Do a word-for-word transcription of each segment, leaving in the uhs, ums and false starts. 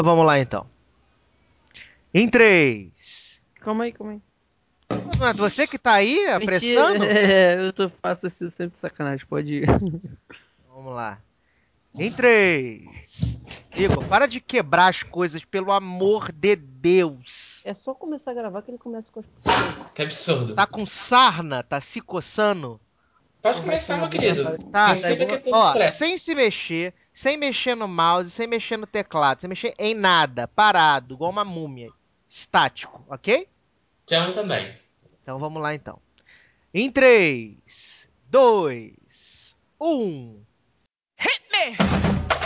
Vamos lá então. Em três. Calma aí, calma aí. Não é você que tá aí Mentira, apressando? é, eu tô, faço isso sempre de sacanagem, pode ir. Vamos lá. Em três. Igor, para de quebrar as coisas, pelo amor de Deus. É só começar a gravar que ele começa com as coisas. Que absurdo. Tá com sarna? Tá se coçando? Pode Não vai começar, ser meu agora, querido. vai, Tá, vai dar Princípio igual. que é tudo ó, expresso. sem se mexer, sem mexer no mouse, sem mexer no teclado, sem mexer em nada, parado, igual uma múmia. Estático, ok? Te amo também. Então vamos lá então. Em três, dois, um. Hit me!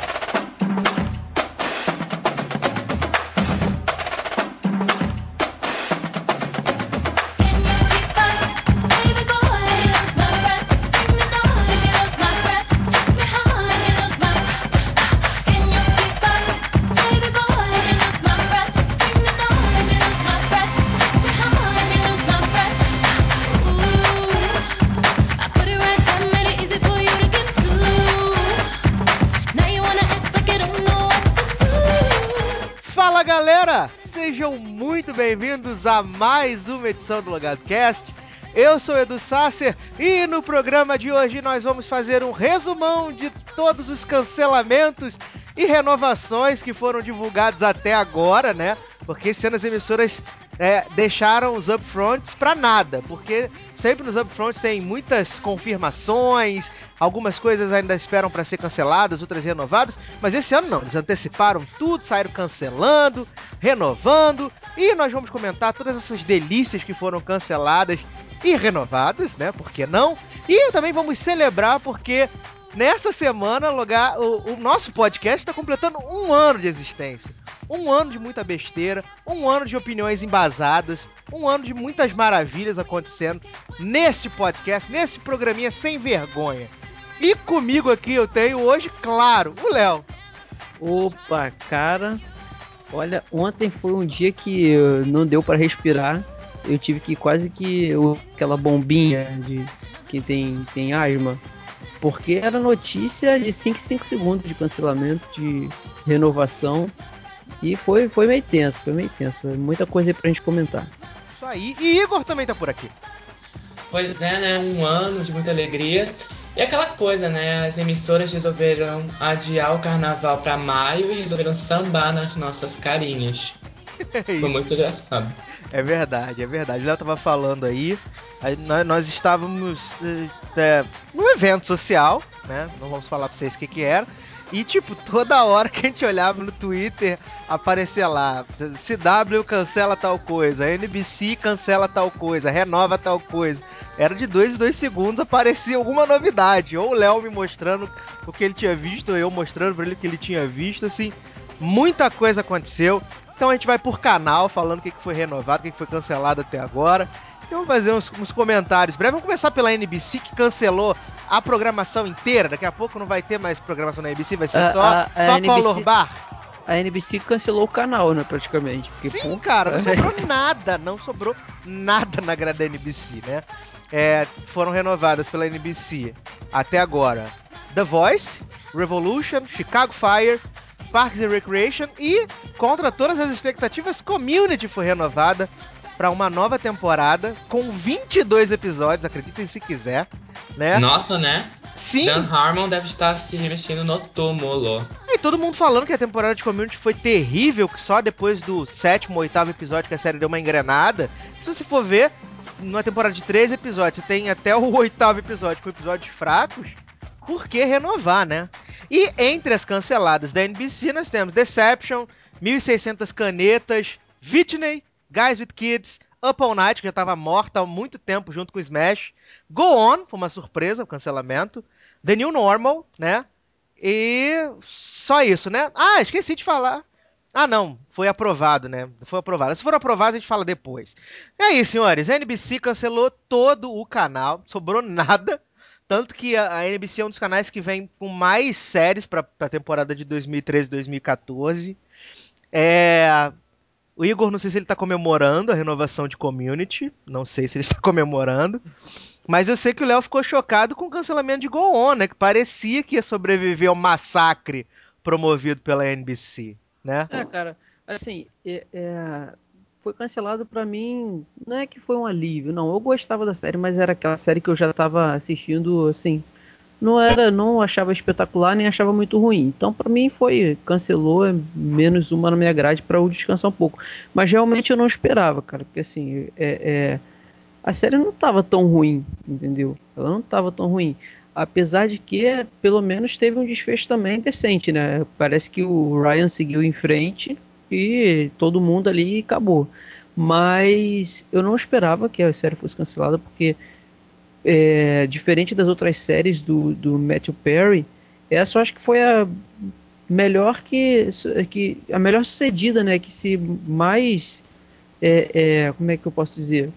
Fala galera, sejam muito bem-vindos a mais uma edição do LogadoCast. Eu sou Edu Sasser e no programa de hoje nós vamos fazer um resumão de todos os cancelamentos e renovações que foram divulgados até agora, né? Porque esse ano as emissoras é, deixaram os upfronts pra nada, porque sempre nos upfronts tem muitas confirmações, algumas coisas ainda esperam para ser canceladas, outras renovadas, mas esse ano não, eles anteciparam tudo, saíram cancelando, renovando, e nós vamos comentar todas essas delícias que foram canceladas e renovadas, né? Por que não? E também vamos celebrar porque nessa semana logar, o, o nosso podcast está completando um ano de existência. Um ano de muita besteira, um ano de opiniões embasadas, um ano de muitas maravilhas acontecendo nesse podcast, nesse programinha sem vergonha. E comigo aqui eu tenho hoje, claro, o Léo. Opa, cara, olha, ontem foi um dia que uh, não deu pra respirar. Eu tive que quase que uh, aquela bombinha de quem tem, tem asma, porque era notícia de cinco em cinco segundos de cancelamento, de renovação. E foi, foi meio tenso, foi meio tenso. Muita coisa aí pra gente comentar. Isso aí. E Igor também tá por aqui. Pois é, né? Um ano de muita alegria. E aquela coisa, né? As emissoras resolveram adiar o carnaval pra maio e resolveram sambar nas nossas carinhas. É Foi muito isso. engraçado. É verdade, é verdade. O Léo tava falando aí. aí nós, nós estávamos é, é, num evento social, né? Não vamos falar pra vocês o que que era. E, tipo, toda hora que a gente olhava no Twitter, aparecia lá, C W cancela tal coisa, N B C cancela tal coisa, renova tal coisa. Era de dois em dois segundos, aparecia alguma novidade. Ou o Léo me mostrando o que ele tinha visto, ou eu mostrando pra ele o que ele tinha visto, assim. Muita coisa aconteceu. Então a gente vai por canal, falando o que foi renovado, o que foi cancelado até agora. Então vamos fazer uns, uns comentários breves. Vamos começar pela N B C, que cancelou a programação inteira. Daqui a pouco não vai ter mais programação na N B C, vai ser A, só, a, a só N B C, Color Bar. A N B C cancelou o canal, né, praticamente. Porque, Sim, pô, cara, não sobrou nada, não sobrou nada na grade da N B C, né? É, foram renovadas pela N B C até agora The Voice, Revolution, Chicago Fire, Parks and Recreation e, contra todas as expectativas, Community foi renovada para uma nova temporada com vinte e dois episódios, acreditem se quiser, né? Nossa, né? Sim! Dan Harmon deve estar se remexendo no túmulo. E todo mundo falando que a temporada de Community foi terrível, que só depois do sétimo, oitavo episódio que a série deu uma engrenada. Se você for ver, numa temporada de treze episódios, você tem até o oitavo episódio com episódios fracos, por que renovar, né? E entre as canceladas da N B C, nós temos Deception, mil e seiscentas canetas, Whitney, Guys with Kids, Up All Night, que já estava morta há muito tempo junto com Smash, Go On, foi uma surpresa o cancelamento, The New Normal, né? E só isso, né? Ah, esqueci de falar. Ah, não, foi aprovado, né? Foi aprovado. Se for aprovado, a gente fala depois. E aí, senhores, a N B C cancelou todo o canal, sobrou nada. Tanto que a, a N B C é um dos canais que vem com mais séries para a temporada de dois mil e treze e dois mil e quatorze. É, o Igor, não sei se ele está comemorando a renovação de Community. Não sei se ele está comemorando. Mas eu sei que o Léo ficou chocado com o cancelamento de Go On, né? Que parecia que ia sobreviver ao massacre promovido pela N B C. né? É, cara, assim, é, é, foi cancelado pra mim, não é que foi um alívio, não, eu gostava da série, mas era aquela série que eu já tava assistindo, assim, não era, não achava espetacular, nem achava muito ruim. Então, pra mim foi, cancelou, é menos uma na minha grade pra eu descansar um pouco. Mas realmente eu não esperava, cara, porque assim, é, é, a série não tava tão ruim, entendeu? Ela não tava tão ruim. Apesar de que, pelo menos, teve um desfecho também decente, né? Parece que o Ryan seguiu em frente e todo mundo ali acabou. Mas eu não esperava que a série fosse cancelada, porque, é, diferente das outras séries do, do Matthew Perry, essa eu acho que foi a melhor que, que a melhor sucedida, né? Que se mais. É, é, como é que eu posso dizer?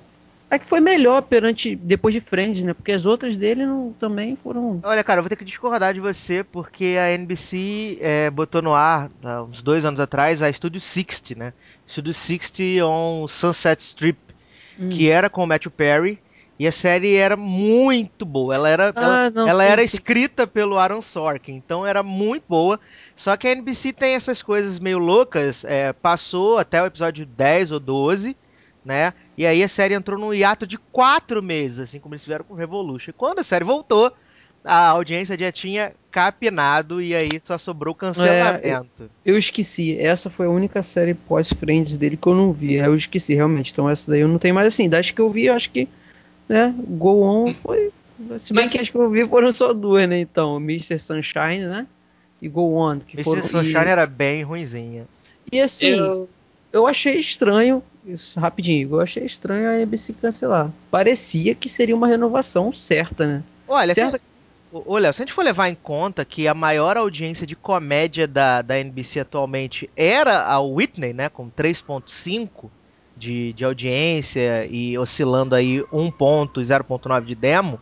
É que foi melhor perante depois de Friends, né? Porque as outras dele não, também foram. Olha, cara, eu vou ter que discordar de você, porque a N B C é, botou no ar, há uns dois anos atrás, a Studio sessenta, né? Studio sessenta on Sunset Strip, Hum. que era com o Matthew Perry, e a série era muito boa. Ela era, ela, Ah, não, ela sim, era sim. escrita pelo Aaron Sorkin, então era muito boa. Só que a N B C tem essas coisas meio loucas, é, passou até o episódio dez ou doze, né? E aí a série entrou num hiato de quatro meses, assim como eles fizeram com Revolution. E quando a série voltou, a audiência já tinha capinado e aí só sobrou É, eu, cancelamento. eu esqueci. Essa foi a única série pós-Friends dele que eu não vi. Eu esqueci, realmente. Então essa daí eu não tenho mais assim. Das que eu vi, eu acho que, né, Go On foi. Se bem que Mas as que eu vi foram só duas, né? Então, mister Sunshine, né? E Go On, que mister foram. Sunshine E, era bem ruinzinha. e assim, eu. eu achei estranho. Isso, rapidinho, eu achei estranho a N B C cancelar. Parecia que seria uma renovação certa, né? Olha, se, Certa. ô, Léo, se a gente for levar em conta que a maior audiência de comédia da, da N B C atualmente era a Whitney, né, com três ponto cinco de, de audiência e oscilando aí um ponto e zero ponto nove de demo,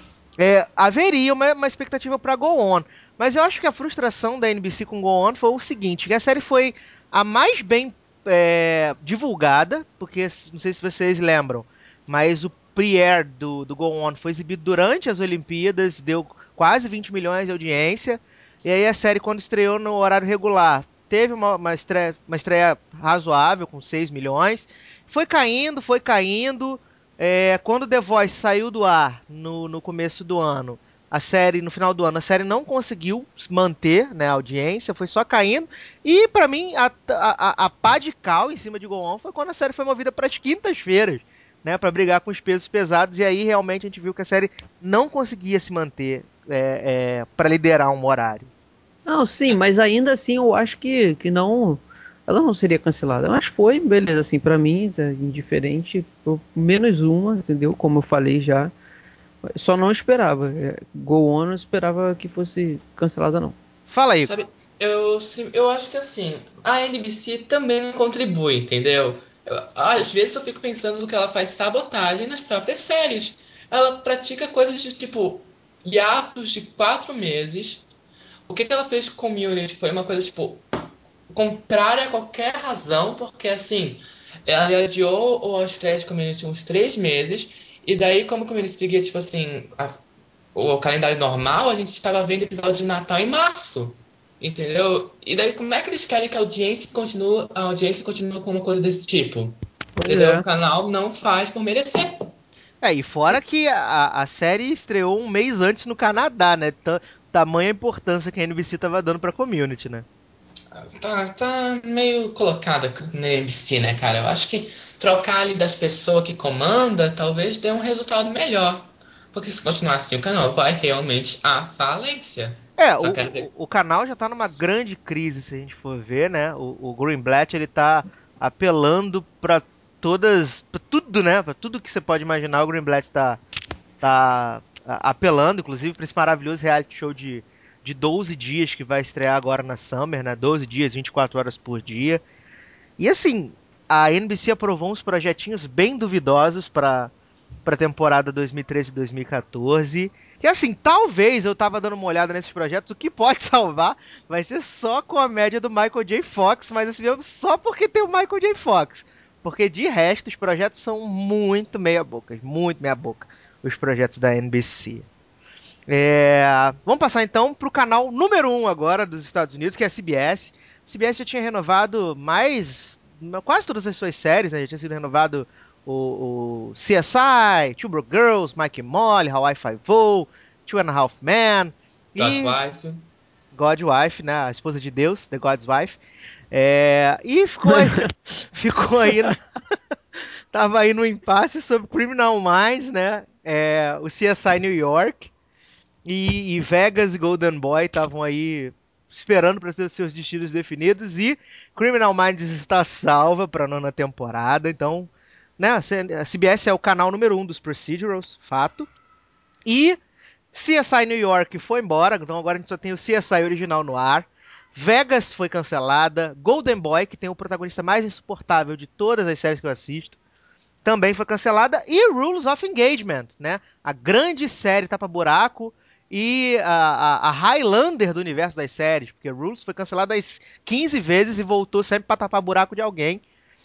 é, haveria uma, uma expectativa para Go On. Mas eu acho que a frustração da N B C com Go On foi o seguinte, que a série foi a mais bem é, divulgada, porque não sei se vocês lembram, mas o pre-air do, do Go On foi exibido durante as Olimpíadas, deu quase vinte milhões de audiência, e aí a série, quando estreou no horário regular, teve uma, uma, estreia, uma estreia razoável, com seis milhões, foi caindo, foi caindo, é, quando The Voice saiu do ar no, no começo do ano, a série, no final do ano, a série não conseguiu manter, né, a audiência, foi só caindo. E pra mim, a, a, a pá de cal em cima de Go On foi quando a série foi movida para as quintas-feiras, né, para brigar com os pesos pesados. E aí realmente a gente viu que a série não conseguia se manter é, é, para liderar um horário. Não, sim, mas ainda assim eu acho que, que não. Ela não seria cancelada. Mas foi, beleza, assim, pra mim, tá indiferente. Por menos uma, entendeu? Como eu falei já. Só não esperava. É, Go On não esperava que fosse cancelada, não. Fala aí. Sabe, eu, se- eu acho que assim, a N B C também contribui, entendeu? Eu- às vezes eu fico pensando que ela faz sabotagem nas próprias séries. Ela pratica coisas de tipo hiatos de quatro meses. O que que ela fez com Community foi uma coisa tipo contrária a qualquer razão, porque assim, ela adiou o estreia de Community uns três meses, e daí, como o Community seguia, tipo assim, a- o calendário normal, a gente estava vendo episódio de Natal em março. Entendeu? E daí, como é que eles querem que a audiência continue, a audiência continue com uma coisa desse tipo? Pois Entendeu? O é. canal não faz por merecer. É, e fora que a, a série estreou um mês antes no Canadá, né? Ta- tamanha importância que a N B C tava dando pra community, né? Tá, tá meio colocada na M C, né, cara? Eu acho que trocar ali das pessoas que comanda talvez dê um resultado melhor. Porque se continuar assim, o canal vai realmente à falência. É, o, Só quero o, ver. o canal já tá numa grande crise, se a gente for ver, né? O, o Greenblatt, ele tá apelando pra todas, pra tudo, né? Pra tudo que você pode imaginar, o Greenblatt tá, tá a- apelando, inclusive pra esse maravilhoso reality show de, de doze dias que vai estrear agora na Summer, né? doze dias, vinte e quatro horas por dia. E assim, a N B C aprovou uns projetinhos bem duvidosos para para temporada dois mil e treze e dois mil e quatorze. Que assim, talvez eu tava dando uma olhada nesses projetos, o que pode salvar vai ser só comédia do Michael J. Fox, mas assim, mesmo só porque tem o Michael J. Fox. Porque de resto, os projetos são muito meia-boca, muito meia-boca, os projetos da N B C. É, vamos passar então para o canal número um agora dos Estados Unidos, que é a C B S. C B S já tinha renovado mais, quase todas as suas séries, né? Já tinha sido renovado o, o C S I, Two Broke Girls, Mike and Molly, Hawaii Five-O, Two and a Half Men God's e Wife. God Wife, né? A esposa de Deus, The God's Wife. É, e ficou aí, ficou aí, na, tava aí no impasse sobre Criminal Minds, né? É, o C S I New York e, e Vegas e Golden Boy estavam aí esperando para ter os seus destinos definidos e Criminal Minds está salva para a nona temporada, então, né? A C B S é o canal número um dos procedurals, fato. E C S I New York foi embora, então agora a gente só tem o C S I original no ar. Vegas foi cancelada. Golden Boy, que tem o protagonista mais insuportável de todas as séries que eu assisto, também foi cancelada. E Rules of Engagement, né? A grande série tapa-buraco e a, a, a Highlander do universo das séries, porque Rules foi cancelada as quinze vezes e voltou sempre pra tapar buraco de alguém.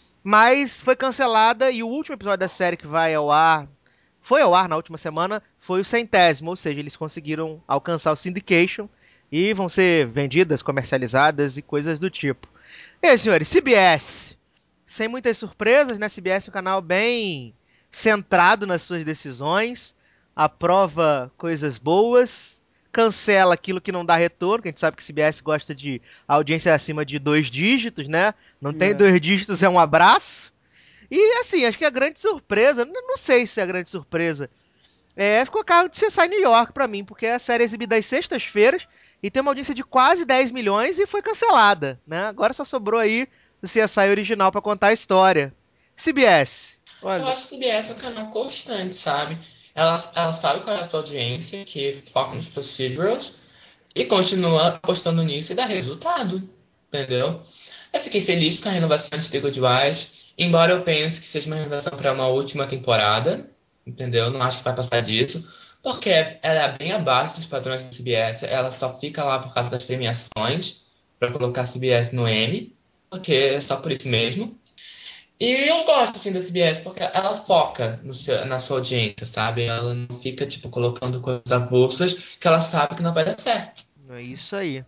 Mas foi cancelada e o último episódio da série que vai ao ar, foi ao ar na última semana, foi o centésimo, ou seja, eles conseguiram alcançar o syndication e vão ser vendidas, comercializadas e coisas do tipo. E aí, senhores, C B S, sem muitas surpresas, né? C B S é um canal bem centrado nas suas decisões, aprova coisas boas, cancela aquilo que não dá retorno, que a gente sabe que C B S gosta de audiência acima de dois dígitos, né? Não tem É. dois dígitos, é um abraço. E assim, acho que a grande surpresa, não sei se é a grande surpresa, é, ficou o carro de C S I New York pra mim, porque é a série é exibida às sextas-feiras e tem uma audiência de quase dez milhões e foi cancelada, né? Agora só sobrou aí o C S I original pra contar a história. C B S. Eu Olha, acho que C B S é um canal constante, sabe? Ela, ela sabe qual é a sua audiência, que foca nos procedurals, e continua apostando nisso e dá resultado, entendeu? Eu fiquei feliz com a renovação de The Good Wife, embora eu pense que seja uma renovação para uma última temporada, entendeu? Não acho que vai passar disso, porque ela é bem abaixo dos padrões da C B S, ela só fica lá por causa das premiações, para colocar a C B S no M, porque é só por isso mesmo. E eu gosto, assim, da C B S, porque ela foca no seu- na sua audiência, sabe? Ela não fica, tipo, colocando coisas avulsas que ela sabe que não vai dar certo. É isso aí.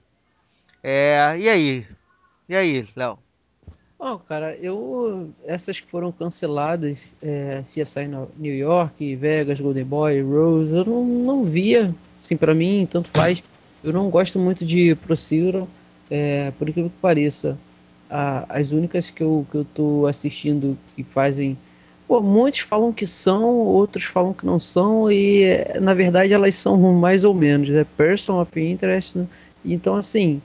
É, e aí? E aí, Léo? ó, cara, eu essas que foram canceladas, é, C S I no- New York, Vegas, Golden Boy, Rose, eu não, não via, assim, pra mim, tanto faz. Eu não gosto muito de procedural, é, por incrível que pareça. A- as únicas que eu, que eu tô assistindo que fazem. Pô, muitos falam que são, outros falam que não são, e é, na verdade elas são mais ou menos. É Person of Interest, né? Então, assim,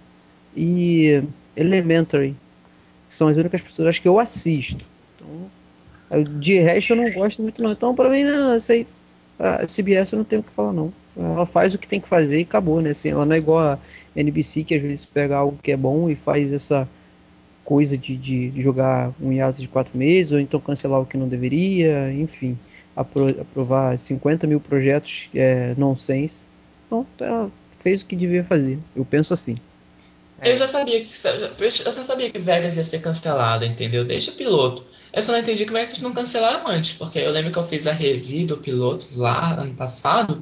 e Elementary, que são as únicas pessoas que eu assisto. Então, eu- de resto eu não gosto muito não. Então, pra mim, não, essa aí, a C B S eu não tenho o que falar não. Ela faz o que tem que fazer e acabou, né? Assim, ela não é igual a N B C, que às vezes pega algo que é bom e faz essa coisa de, de jogar um hiato de quatro meses, ou então cancelar o que não deveria, enfim, apro aprovar cinquenta mil projetos é, nonsense. Então, ela fez o que devia fazer. Eu penso assim. Eu É, já sabia que eu já sabia que Vegas ia ser cancelada, entendeu? Desde o piloto. Eu só não entendi como é que eles não cancelaram antes, porque eu lembro que eu fiz a review do piloto lá ano passado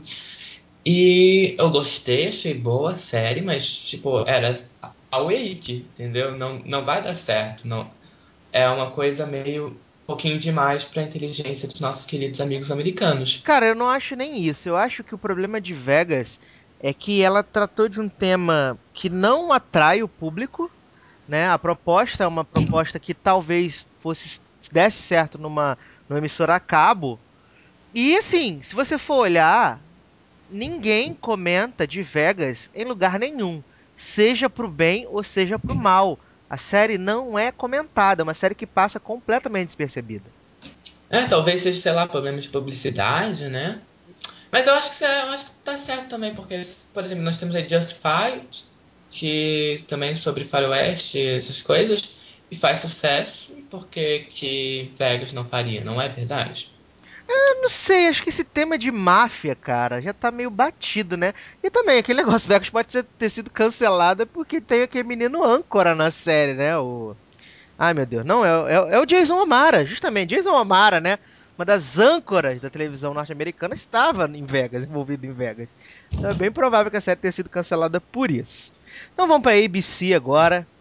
e eu gostei, achei boa a série, mas tipo, era a wait, entendeu? Não, não vai dar certo, não. É uma coisa meio um pouquinho demais para a inteligência dos nossos queridos amigos americanos. cara, eu não acho nem isso. Eu acho que o problema de Vegas é que ela tratou de um tema que não atrai o público, né? A proposta é uma proposta que talvez fosse desse certo numa, numa emissora a cabo. E assim, se você for olhar, ninguém comenta de Vegas em lugar nenhum, seja pro bem ou seja pro mal. A série não é comentada, é uma série que passa completamente despercebida. É, talvez seja, sei lá, problema de publicidade, né? Mas eu acho que, você- eu acho que tá certo também, porque, por exemplo, nós temos aí Justified, que também é sobre faroeste, essas coisas, e faz sucesso, porque que Vegas não faria, não é verdade? Não sei, acho que esse tema de máfia, cara, já tá meio batido, né? E também, aquele negócio, Vegas pode ser- ter sido cancelada porque tem aquele menino âncora na série, né? O... Ai, meu Deus, não, é, é, é o Jason O'Mara, justamente, Jason O'Mara, né? Uma das âncoras da televisão norte-americana estava em Vegas, envolvido em Vegas. Então é bem provável que a série tenha sido cancelada por isso. Então vamos pra A B C agora.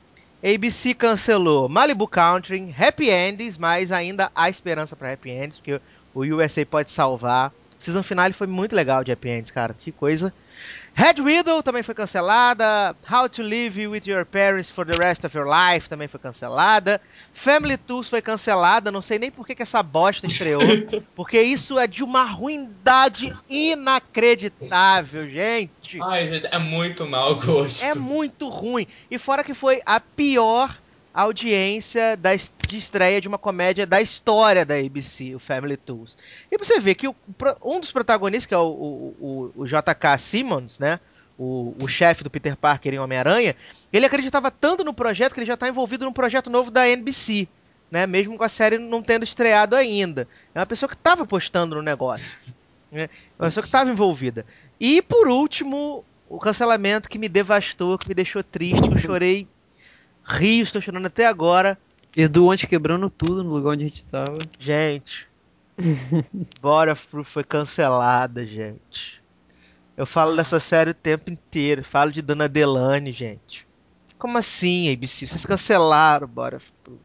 A B C cancelou Malibu Country, Happy Endings, mas ainda há esperança para Happy Endings, porque o U S A pode salvar. O season finale foi muito legal de Happy Endings, cara. Que coisa. Red Widow também foi cancelada. How to Live with Your Parents for the Rest of Your Life também foi cancelada. Family Tools foi cancelada. Não sei nem por que, que essa bosta estreou. Porque isso é de uma ruindade inacreditável, gente. Ai, gente, é muito mau É gosto. muito ruim. E fora que foi a pior audiência da, de estreia de uma comédia da história da A B C, o Family Tools. E pra você ver que o, um dos protagonistas, que é o, o, o, o J K. Simmons, né? O, o chefe do Peter Parker em Homem-Aranha, ele acreditava tanto no projeto que ele já está envolvido num projeto novo da N B C, né? Mesmo com a série não tendo estreado ainda. É uma pessoa que estava apostando no negócio. Né? É uma pessoa que estava envolvida. E por último, o cancelamento que me devastou, que me deixou triste, que eu chorei rios, estou chorando até agora. Edu ontem quebrando tudo no lugar onde a gente tava. Gente, Body of Proof foi cancelada, gente. Eu falo dessa série o tempo inteiro. Falo de Dona Delane, gente. Como assim, A B C? Vocês cancelaram Body of Proof.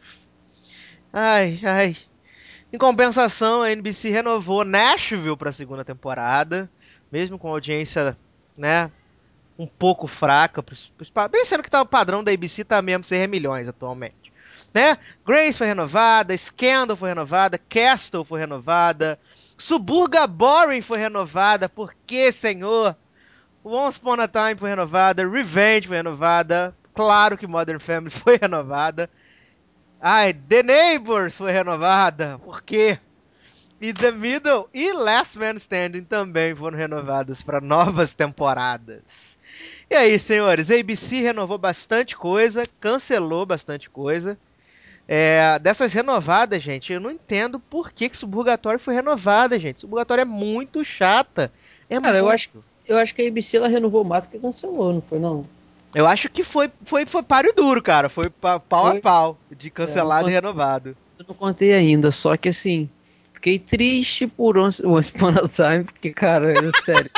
Ai, ai. Em compensação, a N B C renovou Nashville para a segunda temporada, mesmo com audiência, né, um pouco fraca. Bem sendo que tá, o padrão da A B C tá mesmo cem milhões atualmente. Né? Grace foi renovada, Scandal foi renovada, Castle foi renovada, Suburga Boring foi renovada, por que, senhor? Once Upon a Time foi renovada, Revenge foi renovada, claro que Modern Family foi renovada. Ai, The Neighbors foi renovada, por quê? E The Middle e Last Man Standing também foram renovadas para novas temporadas. E aí, senhores, a ABC renovou bastante coisa, cancelou bastante coisa. É, dessas renovadas, gente, eu não entendo por que, que Suburgatório foi renovada, gente. Suburgatório é muito chata. É Cara, eu acho, muito. eu acho que a A B C ela renovou o mato que cancelou, não foi não? Eu acho que foi, foi, foi páreo duro, cara. Foi pa- pau a Foi. pau de É, eu não, cancelado e renovado. eu não contei ainda, só que assim, fiquei triste por Once, Once Upon a Time, porque, cara, é sério,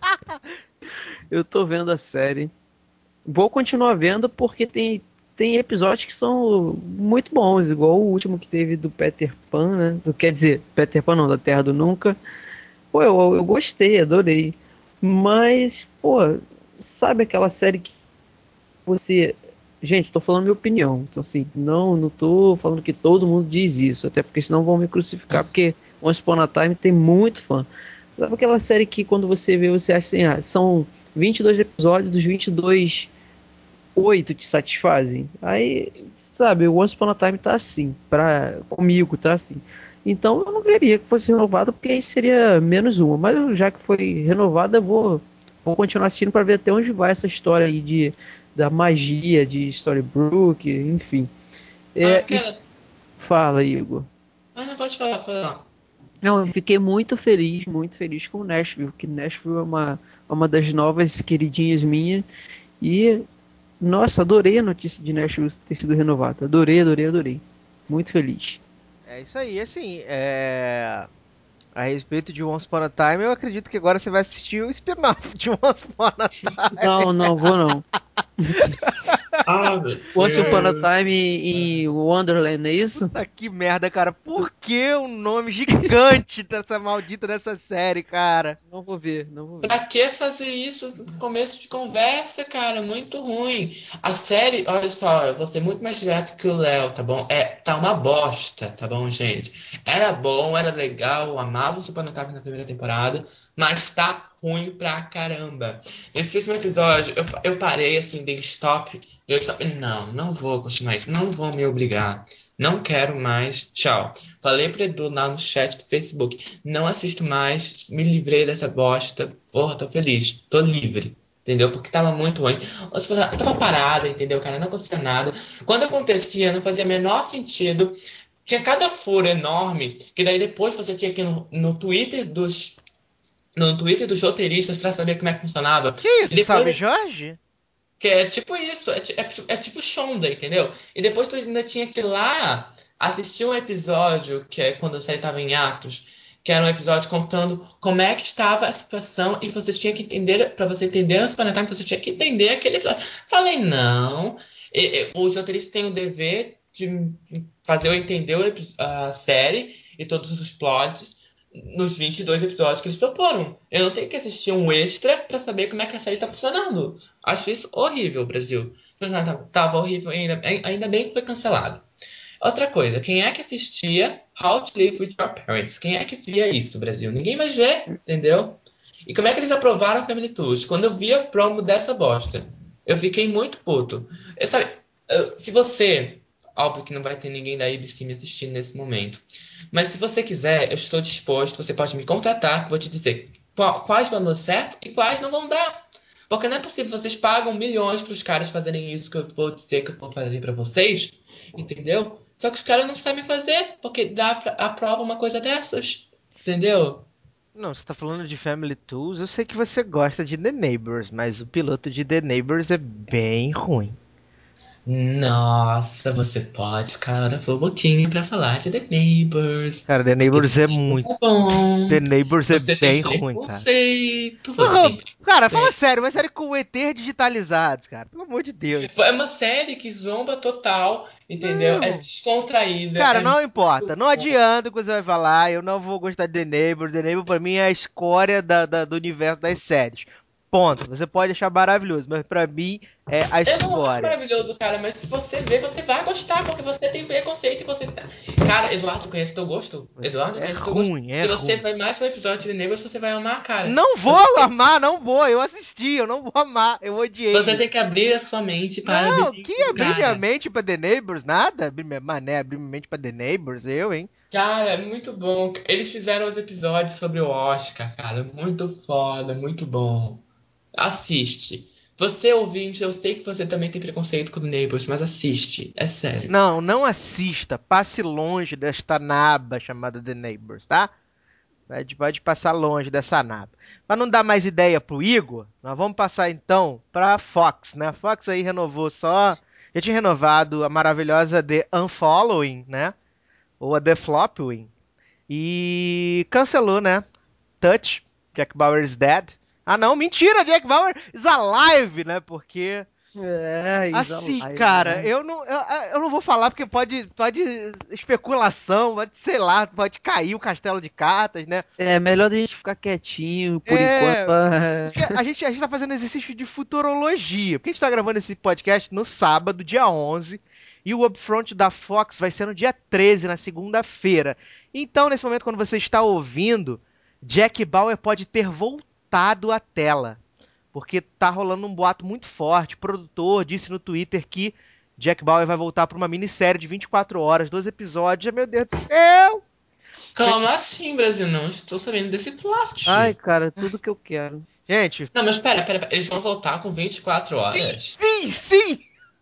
eu tô vendo a série. Vou continuar vendo porque tem, tem episódios que são muito bons, igual o último que teve do Peter Pan, né? Do, quer dizer, Peter Pan não, da Terra do Nunca. Pô, eu, eu gostei, adorei. Mas, pô, sabe aquela série que você. Gente, tô falando minha opinião. Então, assim, não, não tô falando que todo mundo diz isso, até porque senão vão me crucificar, porque Once Upon a Time tem muito fã. Sabe aquela série que quando você vê, você acha assim, ah, são vinte e dois episódios, dos vinte e dois, oito te satisfazem? Aí, sabe, o Once Upon a Time tá assim, pra, comigo tá assim. Então eu não queria que fosse renovado, porque aí seria menos uma. Mas já que foi renovada, eu vou, vou continuar assistindo para ver até onde vai essa história aí de, da magia de Storybrooke, enfim. Ah, É, e cara. fala, Igor. Ah, não pode falar, pode falar. Não, eu fiquei muito feliz, muito feliz com o Nashville, que Nashville é uma, é uma das novas queridinhas minhas. E, nossa, adorei a notícia de Nashville ter sido renovada. Adorei, adorei, adorei. Muito feliz. É isso aí, assim, é... A respeito de Once Upon a Time, eu acredito que agora você vai assistir o spin-off de Once Upon a Time. Não, não, vou não. Ah, meu Once Upon a Deus. Time em Wonderland, é isso? Puta que merda, cara. Por que o nome gigante dessa maldita dessa série, cara? Não vou ver, não vou ver. Pra que fazer isso no começo de conversa, cara? Muito ruim. A série, olha só, eu vou ser muito mais direto que o Léo, tá bom? É, tá uma bosta, tá bom, gente? Era bom, era legal, eu amava o Supernatural na primeira temporada, mas tá ruim pra caramba. Nesse último episódio, eu, eu parei assim, dei stop. Eu stop. Não, não vou continuar isso, não vão me obrigar. Não quero mais, tchau. Falei pro Edu lá no chat do Facebook. Não assisto mais, me livrei dessa bosta. Porra, tô feliz, tô livre. Entendeu? Porque tava muito ruim. Eu tava parada, entendeu, cara? Não acontecia nada. Quando acontecia, não fazia menor sentido. Tinha cada furo enorme, que daí depois você tinha que ir no, no Twitter dos. No Twitter dos roteiristas pra saber como é que funcionava. Que E isso, Salve depois. Jorge? Que é tipo isso, é, ti- é, ti- é tipo Shonda, entendeu? E depois tu ainda tinha que ir lá assistir um episódio, que é quando a série estava em atos, que era um episódio contando como é que estava a situação e você tinha que entender, para você entender os planetários, você tinha que entender aquele episódio. Falei, não, E- e- os roteiristas têm o dever de fazer eu entender o epi- a série e todos os plots nos vinte e dois episódios que eles proporam. Eu não tenho que assistir um extra pra saber como é que a série tá funcionando. Acho isso horrível, Brasil. Mas, ah, tava, tava horrível ainda, ainda bem que foi cancelado. Outra coisa, quem é que assistia How to Live with Your Parents? Quem é que via isso, Brasil? Ninguém mais vê, entendeu? E como é que eles aprovaram Family Tools? Quando eu vi a promo dessa bosta, eu fiquei muito puto. Eu, sabe, eu- se você, óbvio que não vai ter ninguém da A B C me assistindo nesse momento, mas se você quiser, eu estou disposto, você pode me contratar, que eu vou te dizer qual- quais vão dar certo e quais não vão dar. Porque não é possível, vocês pagam milhões para os caras fazerem isso que eu vou dizer que eu vou fazer para vocês, entendeu? Só que os caras não sabem fazer, porque dá pra, aprova uma coisa dessas, entendeu? Não, você tá falando de Family Tools. Eu sei que você gosta de The Neighbors, mas o piloto de The Neighbors é bem ruim. Nossa, você pode, cara, sou botinho pra falar de The Neighbors. Cara, The Porque Neighbors The é Neighbors muito. é bom. The Neighbors é Você tem bem ruim, cara. preconceito, você Não, tem cara, fala preconceito. sério, uma série com o E T digitalizados, cara. Pelo amor de Deus. É uma série que zomba total, entendeu? É Não. descontraída, Cara, é não muito importa. Não bom. adianta o que você vai falar. Eu não vou gostar de The Neighbor. The Neighbor pra mim é a escória da, da- do universo das séries. Ponto. Você pode achar maravilhoso, mas pra mim é a Eu não acho escória. maravilhoso, cara, mas se você ver, você vai gostar, porque você tem preconceito e você tá. Cara, Eduardo, conhece teu gosto? Você- Eduardo, É conhece teu gosto? ruim, é Se você ruim. vai mais um episódio de Neighbors, você vai amar, cara. Não vou Você tem, amar, não vou. Eu assisti, eu não vou amar. Eu odiei você tem que isso. abrir a sua mente para The Não, que Neighbors, abrir minha cara. mente pra The Neighbors? Nada. Abrir minha mané, abrir minha mente pra The Neighbors, eu, hein? Cara, é muito bom. Eles fizeram os episódios sobre o Oscar, cara. Muito foda, muito bom. Assiste. Você ouvinte, eu sei que você também tem preconceito com Neighbors, mas assiste. É sério. Não, não assista. Passe longe desta naba chamada The Neighbors, tá? Pode, pode passar longe dessa naba. Para não dar mais ideia pro Igor, nós vamos passar então para Fox, né? A Fox aí renovou só, já tinha renovado a maravilhosa The Unfollowing, né? Ou a The Flopwing e cancelou, né? Touch, Jack Bauer is dead. Ah, não, mentira, Jack Bauer is alive, né? Porque É, Isa assim, Live, cara, né? eu não, eu, eu não vou falar porque pode, pode especulação, pode, sei lá, pode cair o castelo de cartas, né? É melhor a gente ficar quietinho por enquanto. É, pra- porque a gente, a gente tá fazendo exercício de futurologia. Porque a gente tá gravando esse podcast no sábado, dia onze, e o upfront da Fox vai ser no dia treze, na segunda-feira. Então, nesse momento, quando você está ouvindo, Jack Bauer pode ter voltado à tela. Porque tá rolando um boato muito forte. O produtor disse no Twitter que Jack Bauer vai voltar para uma minissérie de vinte e quatro horas, doze episódios. Meu Deus do céu! Calma assim, Brasil, não estou sabendo desse Ai, plot. cara, tudo que eu quero. Gente, Não, mas pera, pera, pera, eles vão voltar com vinte e quatro sim, horas? sim, sim!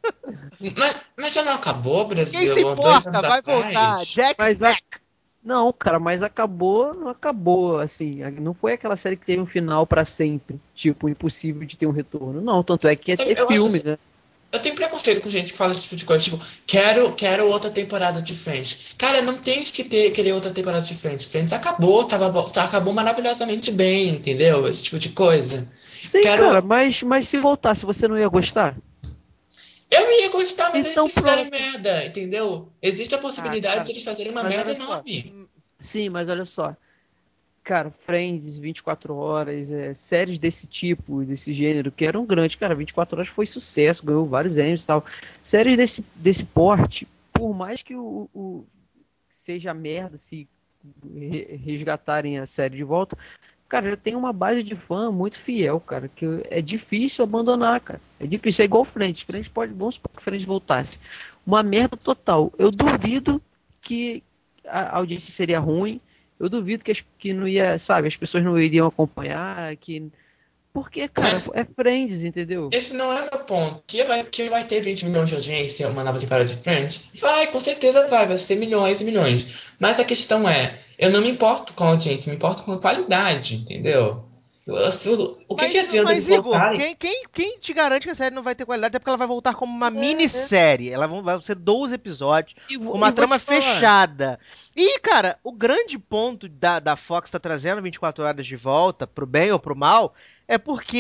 Mas, mas já não acabou, Quem se Brasil, há dois importa? anos Vai voltar. atrás? Jack's Mas a... back. Não, cara, mas acabou, não acabou, assim. Não foi aquela série que teve um final pra sempre. Tipo, impossível de ter um retorno. Não, tanto é que ia Sabe, ter eu acho filme, assim, né? eu tenho preconceito com gente que fala esse tipo de coisa, tipo, quero, quero outra temporada de Friends. Cara, não tem que ter, querer outra temporada de Friends. Friends acabou, tava, bo- tá, acabou maravilhosamente bem, entendeu? Esse tipo de coisa. Sim, Quero. cara, mas, mas se voltasse, você não ia gostar? Eu ia gostar, mas eles Então fizeram pronto. merda, entendeu? Existe a Ah, possibilidade de cara, eles fazerem uma mas merda olha só. enorme. Sim, mas olha só. Cara, Friends, vinte e quatro horas, é, séries desse tipo, desse gênero, que eram grandes. Cara, vinte e quatro horas foi sucesso, ganhou vários Emmys e tal. Séries desse, desse porte, por mais que o, o seja merda se re- resgatarem a série de volta, cara, já tem uma base de fã muito fiel, cara, que é difícil abandonar, cara. É difícil, é igual Friends. Friends pode, vamos supor que Friends voltasse. Uma merda total. Eu duvido que a audiência seria ruim. Eu duvido que, as, que não ia, sabe, as pessoas não iriam acompanhar, que porque, cara, Mas é Friends, entendeu? esse não é o meu ponto. Que vai, que vai ter vinte milhões de audiência uma nova temporada de Friends? Vai, com certeza vai, vai ser milhões e milhões. Mas a questão é, eu não me importo com a audiência, me importo com a qualidade, entendeu? Eu- se o o que que Mas, adianta mas eles Igor, voltarem? quem, quem, quem te garante que a série não vai ter qualidade? Até porque ela vai voltar como uma É, é. minissérie. Ela vão, vai ser doze episódios, E, com vou, e uma vou trama te falar. fechada. E, cara, o grande ponto da, da Fox tá trazendo vinte e quatro horas de volta, pro bem ou pro mal, é porque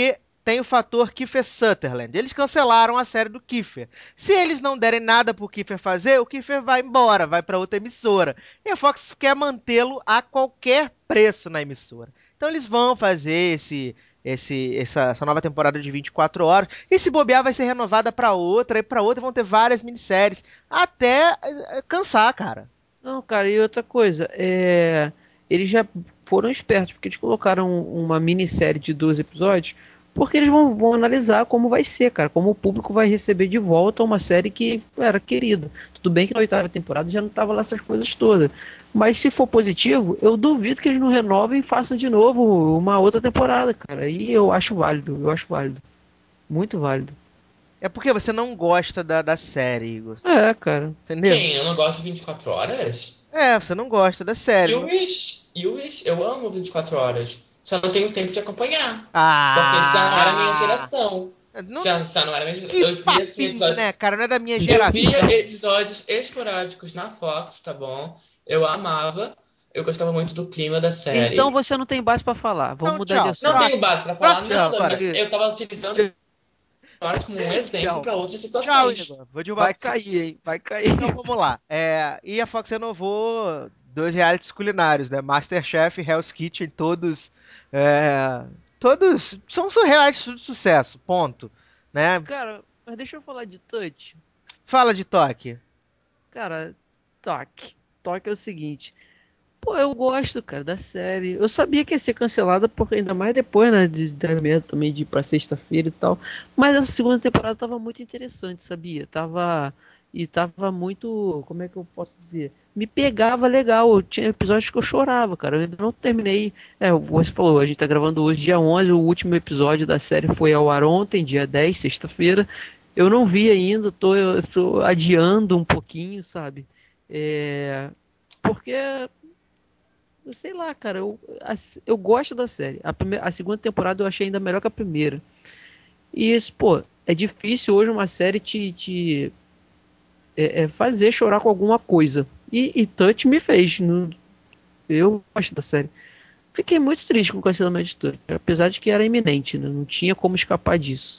tem o fator Kiefer Sutherland. Eles cancelaram a série do Kiefer. Se eles não derem nada pro Kiefer fazer, o Kiefer vai embora, vai para outra emissora. E a Fox quer mantê-lo a qualquer preço na emissora. Então eles vão fazer esse, esse, essa, essa nova temporada de vinte e quatro horas. E se bobear, vai ser renovada para outra, e para outra vão ter várias minisséries. Até é, cansar, cara. Não, cara, e outra coisa, é... eles já foram espertos, porque eles colocaram uma minissérie de doze episódios, porque eles vão, vão analisar como vai ser, cara, como o público vai receber de volta uma série que era querida. Tudo bem que na oitava temporada já não tava lá essas coisas todas, mas se for positivo, eu duvido que eles não renovem e façam de novo uma outra temporada, cara, e eu acho válido, eu acho válido, muito válido. É porque você não gosta da, da série, Igor. É, cara. Entendeu? Quem? Eu não gosto de vinte e quatro horas? É, você não gosta da série. You Não... Wish, You Wish, eu amo vinte e quatro horas. Só não tenho tempo de acompanhar. Porque já não era a minha Ah! geração. Não... Já, já não era a minha Que geração. Eu via assim, papinho, episódios. né, cara? Não é da minha Eu via geração. episódios esporádicos na Fox, tá bom? Eu amava. Eu gostava muito do clima da Então série. você não tem base pra falar, vamos Então, mudar de tchau. Não assunto. tenho Próximo. base pra falar Próxima nada, história. mas Porque eu tava utilizando horas como um exemplo tchau. para outras Tchau, situações. Igor. Vou derrubar Vai você. cair, hein? Vai cair. Então vamos lá. É, e a Fox renovou dois realities culinários, né? MasterChef e Hell's Kitchen, todos. é, todos são su- realities de sucesso, ponto. Né? Cara, mas deixa eu falar de Touch. Fala de toque. Cara, toque. Toque é o seguinte. Pô, eu gosto, cara, da série. Eu sabia que ia ser cancelada, porque ainda mais depois, né, de, de medo também de ir pra sexta-feira e tal. Mas a segunda temporada tava muito interessante, sabia? Tava. E tava muito. Como é que eu posso dizer? Me pegava legal. Eu tinha episódios que eu chorava, cara. Eu ainda não terminei. É, você falou, a gente tá gravando hoje, dia onze. O último episódio da série foi ao ar ontem, dia dez, sexta-feira. Eu não vi ainda, tô, eu tô adiando um pouquinho, sabe? É. Porque eu sei lá, cara, eu, a- eu gosto da série. A, primeira, a segunda temporada eu achei ainda melhor que a primeira. E isso, pô, é difícil hoje uma série te, te é, é, fazer chorar com alguma coisa. E, e Touch me fez. Não- eu gosto da série. Fiquei muito triste com o cancelamento de Touch, apesar de que era iminente, né? Não tinha como escapar disso.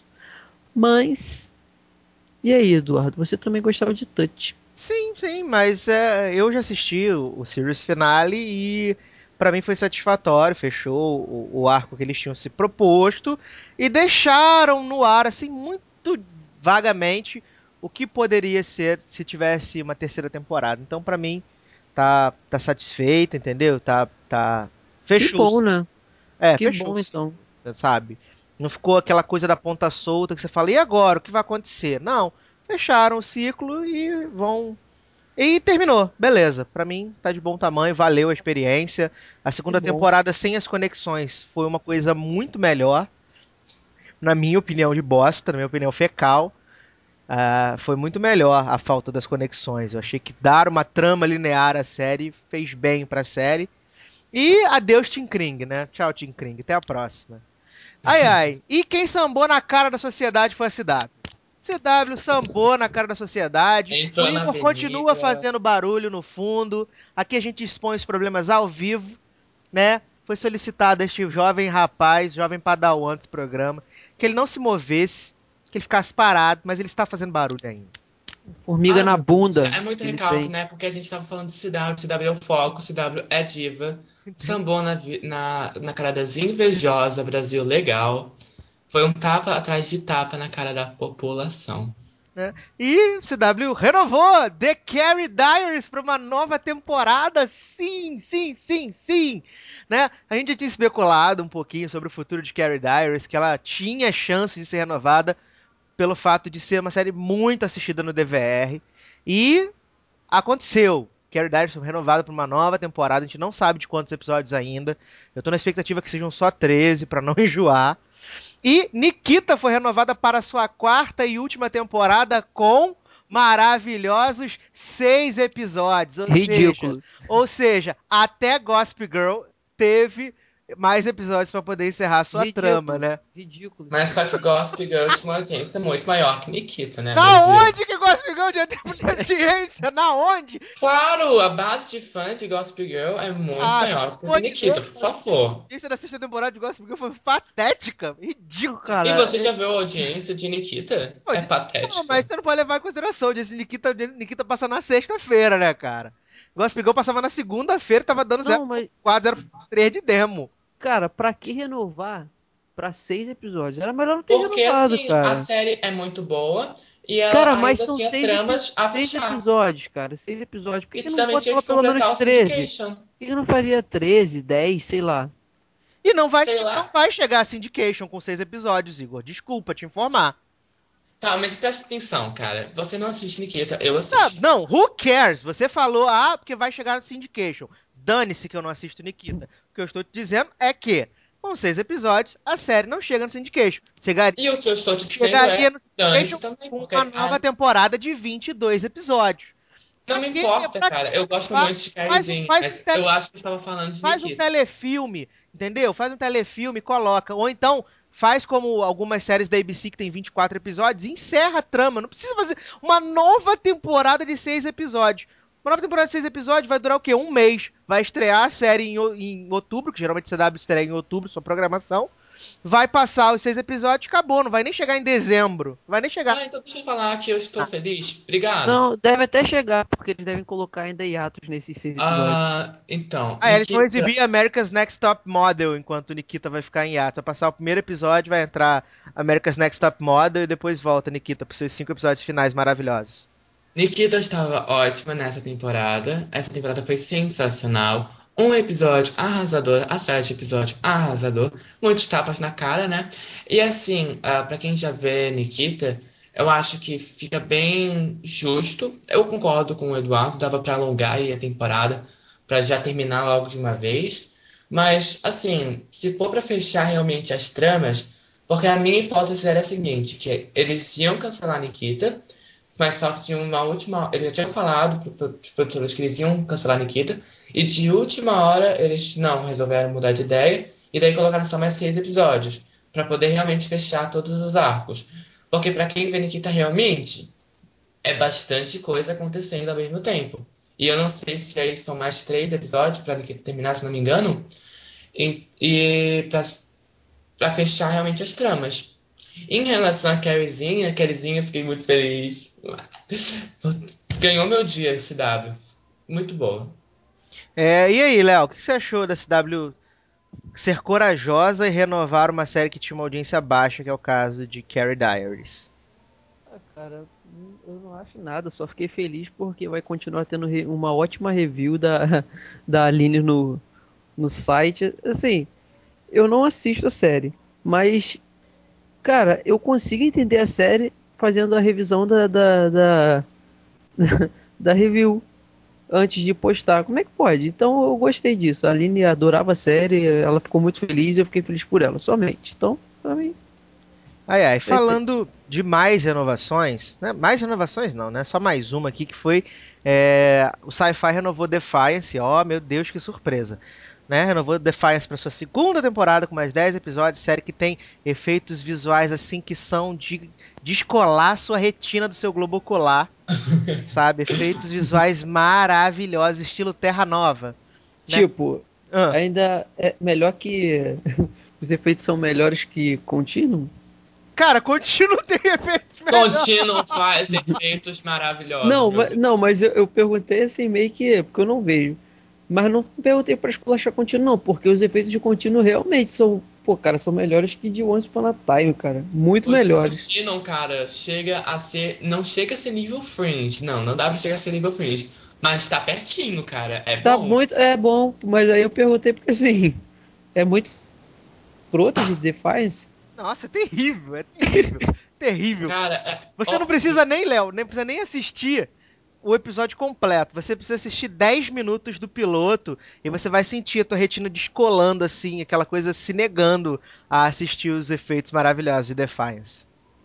Mas, e aí, Eduardo? Você também gostava de Touch? Sim, sim, mas é, eu já assisti o, o series finale e pra mim foi satisfatório. Fechou o, o arco que eles tinham se proposto e deixaram no ar, assim, muito vagamente o que poderia ser se tivesse uma terceira temporada. Então, pra mim, tá, tá satisfeito, entendeu? Tá, tá, Que fechou o bom, ciclo. né? É, Que fechou o bom, então. ciclo, sabe? Não ficou aquela coisa da ponta solta que você fala, e agora? O que vai acontecer? Não, fecharam o ciclo e vão. E terminou, beleza. Pra mim tá de bom tamanho, valeu a experiência. A Que segunda bom. temporada sem as conexões foi uma coisa muito melhor, na minha opinião de bosta, na minha opinião fecal. Ah, foi muito melhor a falta das conexões. Eu achei que dar uma trama linear à série fez bem pra série. E adeus, Tim Kring, né? Tchau, Tim Kring. Até a próxima. Ai, ai. E quem sambou na cara da sociedade foi a C W. C W sambou na cara da sociedade. O Entrou na Igor continua avenida. fazendo barulho no fundo. Aqui a gente expõe os problemas ao vivo, né? Foi solicitado a este jovem rapaz, jovem padawan desse programa, que ele não se movesse, que ele ficasse parado, mas ele está fazendo barulho ainda. Formiga Ai, na meu Deus do céu. bunda É muito que ele recalque, tem. né? Porque a gente tava falando de C W, C W é o foco, C W é diva. Sambou na, vi- na, na cara das invejosa, Brasil legal. Foi um tapa atrás de tapa na cara da população. Né? E C W renovou The Carrie Diaries para uma nova temporada. Sim, sim, sim, sim. Né? A gente já tinha especulado um pouquinho sobre o futuro de Carrie Diaries, que ela tinha chance de ser renovada pelo fato de ser uma série muito assistida no D V R. E aconteceu. Carrie Diaries foi renovada para uma nova temporada. A gente não sabe de quantos episódios ainda. Eu tô na expectativa que sejam só treze para não enjoar. E Nikita foi renovada para sua quarta e última temporada com maravilhosos seis episódios. Ou seja, Ridículo. ou seja, até Gossip Girl teve mais episódios pra poder encerrar a sua trama, Ridículo, né? ridículo. Mas só que Gossip Girl tinha uma audiência muito maior que Nikita, né? Na Meu Deus. onde que Gossip Girl já tem muita audiência? Na onde? Claro, a base de fã de Gossip Girl é muito Ah, maior que a pelo de amor de Deus, Nikita, por favor. a audiência da sexta temporada de Gossip Girl foi patética, Não, ridícula. E cara, você é- já viu a audiência de Nikita? Pô, É de- Não, mas patética. você não pode levar em consideração. Esse Nikita, Nikita passa na sexta-feira, né, cara? Gossip Girl passava na segunda-feira, tava dando não, mas, zero ponto quatro, zero ponto três de demo. cara, pra que renovar pra seis episódios? Era melhor não ter Porque, renovado, assim, a cara. série é muito boa e ela Cara, mas ainda são tinha seis, epi- tramas a seis fechar. episódios, cara. Seis episódios. Por que E que não também tinha botava que pelo completar menos o treze? Syndication. Por que que não faria treze, dez, sei lá? E não vai, Sei não lá. vai chegar a Syndication com seis episódios, Igor. Desculpa te informar. Tá, mas presta atenção, cara. Você não assiste Nikita, eu Ah, assisto. não, who cares? Você falou, ah, porque vai chegar no Syndication. Dane-se que eu não assisto Nikita. O que eu estou te dizendo é que, com seis episódios, a série não chega no Syndication. Chegaria, E o que eu estou te dizendo chegaria é, no Syndication dane-se também, com uma porque nova ah, temporada de vinte e dois episódios. não Pra me quê? importa, Pra cara. quê? Eu gosto Fa- muito de Faz um, Carizinho, faz um mas eu acho que eu estava falando de Faz um Nikita. telefilme, entendeu? Faz um telefilme, coloca. Ou então, faz como algumas séries da A B C que tem vinte e quatro episódios e encerra a trama. Não precisa fazer uma nova temporada de seis episódios. Uma nova temporada de seis episódios vai durar o quê? Um mês. Vai estrear a série em, o- em outubro, que geralmente a C W estreia em outubro, sua programação. Vai passar os seis episódios, acabou. Não vai nem chegar em dezembro. Não vai nem chegar. Ah, então deixa eu falar que eu estou feliz. Obrigado. Não, deve até chegar, porque eles devem colocar ainda hiatos nesses seis episódios. Ah, então, Ah, é, eles vão Nikita. exibir America's Next Top Model enquanto o Nikita vai ficar em ato. Vai passar o primeiro episódio, vai entrar America's Next Top Model e depois volta Nikita pros seus cinco episódios finais maravilhosos. Nikita estava ótima nessa temporada. Essa temporada foi sensacional. Um episódio arrasador atrás de episódio arrasador. Muitos tapas na cara, né? E assim, ah, pra quem já vê Nikita, eu acho que fica bem justo. Eu concordo com o Eduardo, dava pra alongar aí a temporada pra já terminar logo de uma vez. Mas assim, se for pra fechar realmente as tramas, porque a minha hipótese era a seguinte, que eles iam cancelar Nikita. Mas só que tinha uma última. Ele já tinha falado para os produtores que eles iam cancelar a Nikita. E de última hora eles não resolveram mudar de ideia. E daí colocaram só mais seis episódios. Para poder realmente fechar todos os arcos. Porque para quem vê Nikita realmente, é bastante coisa acontecendo ao mesmo tempo. E eu não sei se aí são mais três episódios para Nikita terminar, se não me engano. E, e para fechar realmente as tramas. Em relação a Carriezinha, Carriezinha, eu fiquei muito feliz. Ganhou meu dia esse W. Muito boa. É, e aí, Léo, o que você achou da C W ser corajosa e renovar uma série que tinha uma audiência baixa, que é o caso de Carrie Diaries? Ah, cara, hum, eu não acho nada, só fiquei feliz porque vai continuar tendo re- uma ótima review da, da Aline no, no site. Assim, eu não assisto a série, mas, cara, eu consigo entender a série fazendo a revisão da, da, da, da review antes de postar. Como é que pode? Então eu gostei disso. A Aline adorava a série, ela ficou muito feliz e eu fiquei feliz por ela, somente. Então, pra mim, Ai, ai, perfeito. falando de mais renovações, né? Mais renovações não, né? Só mais uma aqui que foi é, o Sci-Fi renovou Defiance. Ó, meu Deus, que surpresa! Né? Renovou Defiance para sua segunda temporada com mais dez episódios, série que tem efeitos visuais assim que são de descolar sua retina do seu globo ocular, sabe? Efeitos visuais maravilhosos, estilo Terra Nova, né? Tipo, Ah, ainda é melhor que. Os efeitos são melhores que contínuo? cara, continua ter efeitos melhores. Contínuo faz efeitos maravilhosos, Não, meu mas, Deus. não, mas eu, eu perguntei assim meio que. Porque eu não vejo. Mas não perguntei pra esculachar contínuo, não. Porque os efeitos de contínuo realmente são. Pô, cara, são melhores que de Once Upon a Time, cara. Muito O de melhores. Contínuo, cara, chega a ser. Não chega a ser nível Fringe. Não, não dá pra chegar a ser nível Fringe. Mas tá pertinho, cara. É Tá bom. muito. É bom, mas aí eu perguntei porque assim. É muito escroto de Defiance. Nossa, é terrível, é terrível, terrível. Cara, é. Você não Ó, precisa nem, Léo, nem precisa nem assistir o episódio completo. Você precisa assistir dez minutos do piloto e você vai sentir a tua retina descolando assim, aquela coisa se negando a assistir os efeitos maravilhosos de Defiance.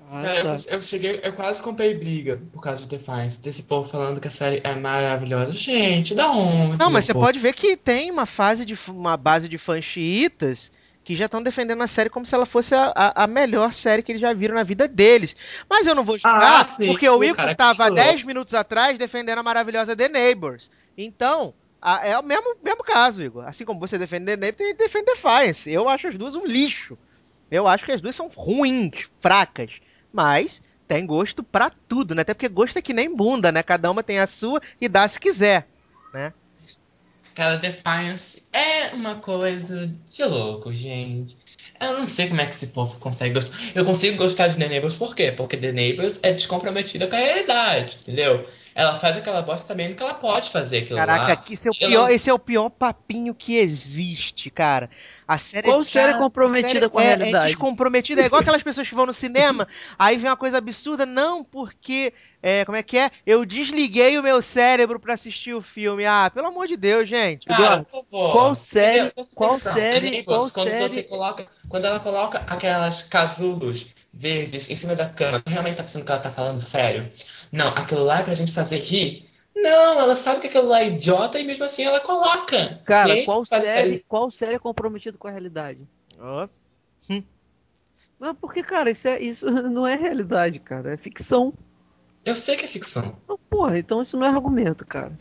Ah, Cara, tá. eu, eu cheguei, eu quase comprei briga por causa de Defiance, desse povo falando que a série é maravilhosa. Gente, da onde, Não, meu mas você povo? pode ver que tem uma fase de f- uma base de fãs xiitas que já estão defendendo a série como se ela fosse a, a- a melhor série que eles já viram na vida deles. Mas eu não vou Ah, julgar, sim, porque o o Igor cara que tava há falou. dez minutos atrás defendendo a maravilhosa The Neighbors. Então, a- é o mesmo, mesmo caso, Igor. Assim como você defende The Neighbors, tem gente que defende Defiance. Eu acho as duas um lixo. Eu acho que as duas são ruins, fracas. Mas tem gosto pra tudo, né? Até porque gosto é que nem bunda, né? Cada uma tem a sua e dá se quiser, né? Cara, Defiance é uma coisa de louco, gente. Eu não sei como é que esse povo consegue gostar. Eu consigo gostar de The Neighbors por quê? Porque The Neighbors é descomprometida com a realidade, entendeu? Ela faz aquela bosta sabendo que ela pode fazer aquilo Caraca, lá. que esse é o pior, Ela, esse é o pior papinho que existe, cara. A série, Qual é- série é cara, a série comprometida com a é, é realidade? descomprometida, é igual aquelas pessoas que vão no cinema, aí vem uma coisa absurda, não, porque, é, como é que é? Eu desliguei o meu cérebro pra assistir o filme. Ah, pelo amor de Deus, gente. cara, Eduardo, por qual favor, entendeu? série, Presta qual atenção. The série, qual Neighbors, quando você série... coloca, quando ela coloca aquelas casulos verdes em cima da cama, realmente tá pensando que ela tá falando sério? Não, aquilo lá é pra gente fazer rir. Não, ela sabe que aquilo lá é idiota e mesmo assim ela coloca. E Cara, é isso qual que faz a série, série. qual série é comprometida com a realidade? Ó, hum. Não, porque, cara, isso, é, isso não é realidade, cara, é ficção. Eu sei que é ficção. Então, porra, então isso não é argumento, cara.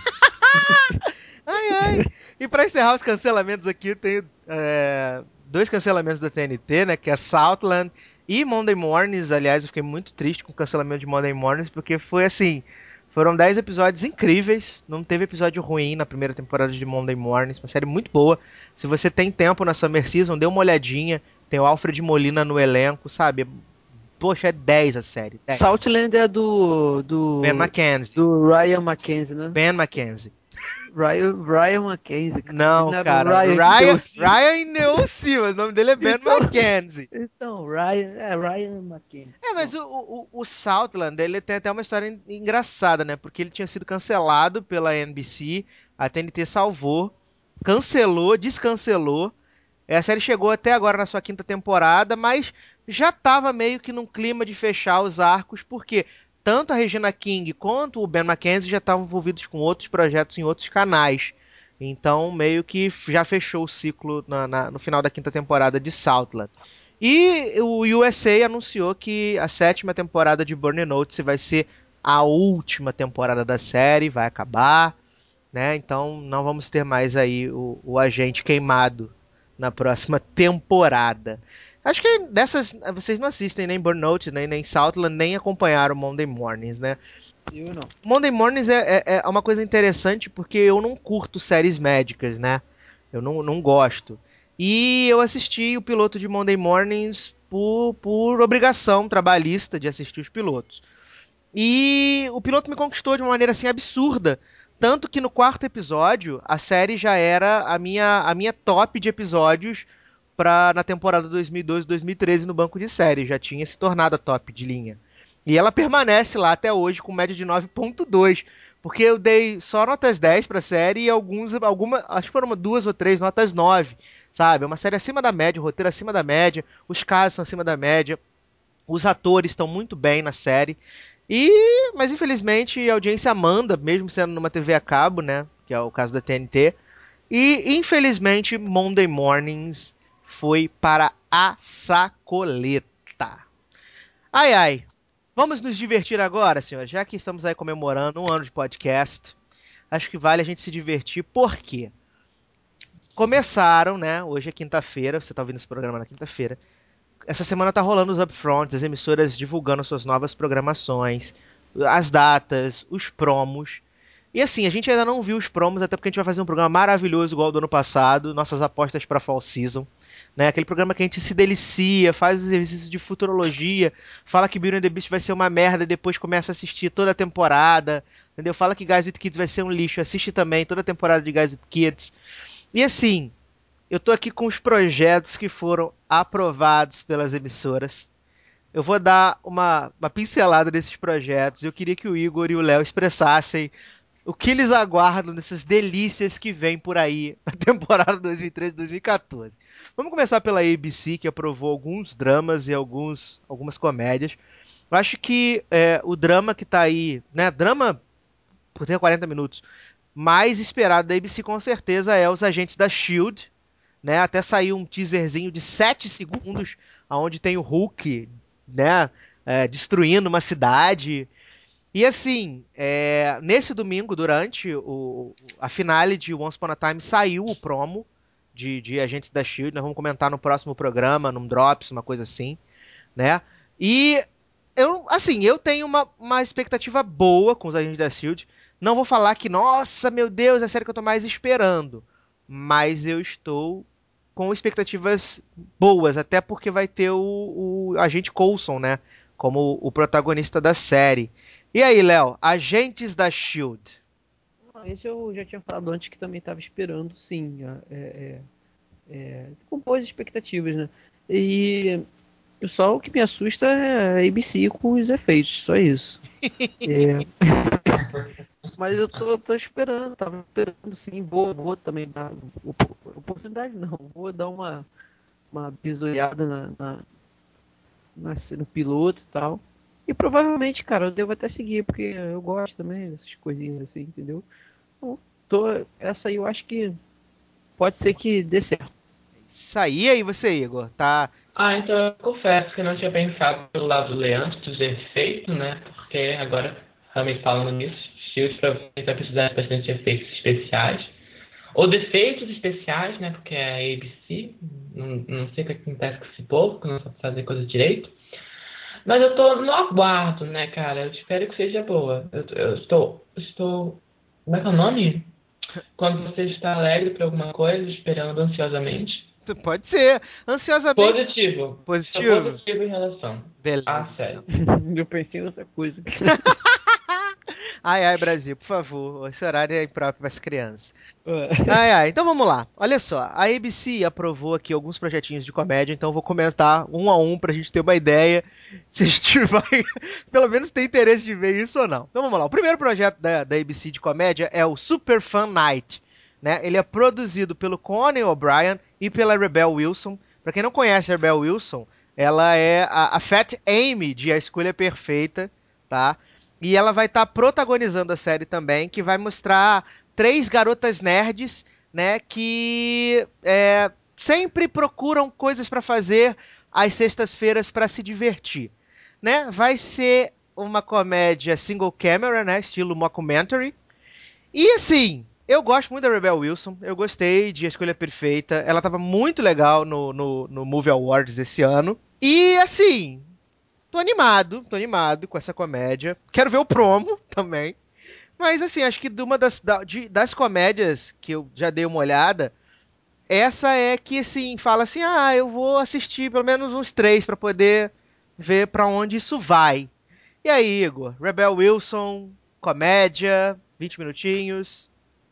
Ai, ai. E pra encerrar os cancelamentos aqui, eu tenho é, dois cancelamentos da T N T, né? Que é Southland e Monday Mornings. Aliás, eu fiquei muito triste com o cancelamento de Monday Mornings, porque foi assim. Foram dez episódios incríveis. Não teve episódio ruim na primeira temporada de Monday Mornings. Uma série muito boa. Se você tem tempo na Summer Season, dê uma olhadinha. Tem o Alfred Molina no elenco, sabe? Poxa, é dez a série. dez. Southland é do, Ben do, McKenzie. do Ryan Mackenzie, né? Ben McKenzie. Ryan, Ryan Mackenzie, cara. Ele Não, não era o cara. Ryan que deu Ryan, o sim. Ryan Ineosi, mas o nome dele é Ben Então, McKenzie. então, Ryan, é Ryan Mackenzie. É, mas Pronto. o, o, o Southland, ele tem até uma história en- engraçada, né? Porque ele tinha sido cancelado pela N B C, a T N T salvou, cancelou, descancelou. A série chegou até agora na sua quinta temporada, mas já estava meio que num clima de fechar os arcos, porque tanto a Regina King quanto o Ben McKenzie já estavam envolvidos com outros projetos em outros canais. Então, meio que já fechou o ciclo na- na- no final da quinta temporada de Southland. E o U S A anunciou que a sétima temporada de Burning Notice vai ser a última temporada da série, vai acabar, né? Então não vamos ter mais aí o, o agente queimado na próxima temporada. Acho que dessas vocês não assistem nem Burnout, nem, nem Southland, nem acompanharam Monday Mornings, né? Eu não. Monday Mornings é, é, é uma coisa interessante porque eu não curto séries médicas, né? Eu não, não gosto. E eu assisti o piloto de Monday Mornings por, por obrigação trabalhista de assistir os pilotos. E o piloto me conquistou de uma maneira assim absurda. Tanto que no quarto episódio, a série já era a minha, a minha top de episódios pra, na temporada dois mil e doze dois mil e treze no banco de série. Já tinha se tornado a top de linha. E ela permanece lá até hoje com média de nove ponto dois. Porque eu dei só notas dez pra série e alguns, alguma, acho que foram duas ou três notas nove, sabe? É uma série acima da média, o roteiro acima da média, os casos são acima da média, os atores estão muito bem na série. E, mas infelizmente a audiência manda, mesmo sendo numa T V a cabo, né? Que é o caso da T N T. E infelizmente Monday Mornings foi para a sacoleta. Ai ai. Vamos nos divertir agora, senhores, já que estamos aí comemorando um ano de podcast. Acho que vale a gente se divertir, por quê? Começaram, né? Hoje é quinta-feira, você está ouvindo esse programa na quinta-feira. Essa semana tá rolando os upfronts, as emissoras divulgando suas novas programações, as datas, os promos. E assim, a gente ainda não viu os promos, até porque a gente vai fazer um programa maravilhoso igual ao do ano passado, nossas apostas para Fall Season. Né? Aquele programa que a gente se delicia, faz os exercícios de futurologia, fala que Beauty and the Beast vai ser uma merda e depois começa a assistir toda a temporada. Entendeu? Fala que Guys with Kids vai ser um lixo, assiste também toda a temporada de Guys with Kids. E assim, eu tô aqui com os projetos que foram aprovados pelas emissoras. Eu vou dar uma, uma pincelada desses projetos. Eu queria que o Igor e o Léo expressassem o que eles aguardam dessas delícias que vem por aí na temporada dois mil e treze dois mil e quatorze. Vamos começar pela A B C, que aprovou alguns dramas e alguns, algumas comédias. Eu acho que é, o drama que tá aí, né? Drama por ter quarenta minutos, mais esperado da A B C com certeza é Os Agentes da Shield, né? Até saiu um teaserzinho de sete segundos, onde tem o Hulk, né? É, destruindo uma cidade. E assim, é, nesse domingo, durante o, a finale de Once Upon a Time, saiu o promo de, de Agentes da Shield. Nós vamos comentar no próximo programa, num Drops, uma coisa assim, né? E eu, assim, eu tenho uma, uma expectativa boa com os Agentes da Shield. Não vou falar que, nossa, meu Deus, é a série que eu tô mais esperando. Mas eu estou com expectativas boas, até porque vai ter o, o agente Coulson, né? Como o protagonista da série. E aí, Léo, Agentes da Shield. Ah, esse eu já tinha falado antes que também estava esperando, sim. É, é, é, com boas expectativas, né? E só o que me assusta é a A B C com os efeitos, só isso. É, mas eu tô, tô esperando, tava esperando sim, vou, vou também dar op- oportunidade não, vou dar uma, uma bisoiada na, na, na- no piloto e tal. E provavelmente, cara, eu devo até seguir, porque eu gosto também dessas coisinhas assim, entendeu? Então, tô, essa aí eu acho que pode ser que dê certo. Isso aí, aí você, Igor, tá? Ah, então eu confesso que eu não tinha pensado pelo lado do Leandro, dos efeitos, né? Porque agora, realmente falando nisso, Shield provavelmente vai precisar de bastante efeitos especiais. Ou defeitos especiais, né? Porque é a A B C, não, não sei o que acontece com esse povo, que não sabe fazer coisa direito. Mas eu tô no aguardo, né, cara? Eu espero que seja boa. Eu, eu estou, estou. Como é que é o nome? Quando você está alegre por alguma coisa, esperando ansiosamente. Pode ser. Ansiosamente Positivo. Estou positivo. positivo em relação à Beleza, então. série. Eu pensei em outra coisa. Ai, ai, Brasil, por favor. Esse horário é impróprio para as crianças. É. Ai, ai. Então vamos lá. Olha só. A A B C aprovou aqui alguns projetinhos de comédia, então eu vou comentar um a um pra gente ter uma ideia se a gente vai, pelo menos, ter interesse de ver isso ou não. Então vamos lá. O primeiro projeto da, da A B C de comédia é o Super Fun Night. Né? Ele é produzido pelo Conan O'Brien e pela Rebel Wilson. Pra quem não conhece a Rebel Wilson, ela é a, a Fat Amy de A Escolha Perfeita, tá? E ela vai estar protagonizando a série também, que vai mostrar três garotas nerds, né, que é, sempre procuram coisas para fazer às sextas-feiras para se divertir, né? Vai ser uma comédia single camera, né, estilo mockumentary. E assim, eu gosto muito da Rebel Wilson, eu gostei de A Escolha Perfeita, ela tava muito legal no, no, no Movie Awards desse ano. E assim, tô animado, tô animado com essa comédia. Quero ver o promo também. Mas assim, acho que de uma das, da- de- das comédias que eu já dei uma olhada, essa é que assim, fala assim: ah, eu vou assistir pelo menos uns três pra poder ver pra onde isso vai. E aí, Igor? Rebel Wilson, comédia, vinte minutinhos.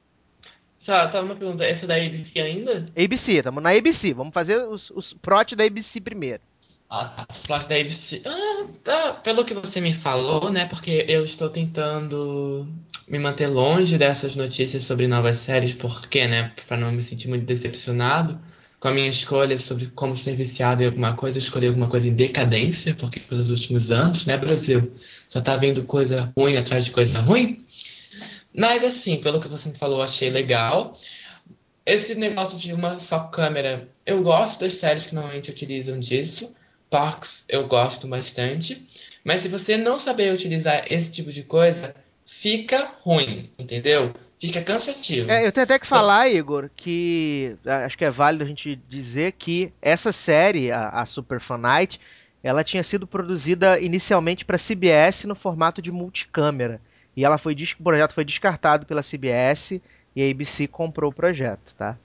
Só, só uma pergunta, essa da A B C ainda? A B C, tamo na A B C. Vamos fazer os, os prot da A B C primeiro. Ah, tá. Flash da A B C. Ah, tá. Pelo que você me falou, né? Porque eu estou tentando me manter longe dessas notícias sobre novas séries, porque, né? Pra não me sentir muito decepcionado com a minha escolha sobre como ser viciado em alguma coisa, eu escolhi alguma coisa em decadência, porque pelos últimos anos, né, Brasil? Só tá vendo coisa ruim atrás de coisa ruim. Mas assim, pelo que você me falou, eu achei legal. Esse negócio de uma só câmera, eu gosto das séries que normalmente utilizam disso. Parks eu gosto bastante. Mas se você não saber utilizar esse tipo de coisa, fica ruim, entendeu? Fica cansativo. É, eu tenho até que Então, falar, Igor, que ah, acho que é válido a gente dizer que essa série, a, a Super Fun Night, ela tinha sido produzida inicialmente para C B S no formato de multicâmera. E ela foi, des- o projeto foi descartado pela C B S e a A B C comprou o projeto, tá?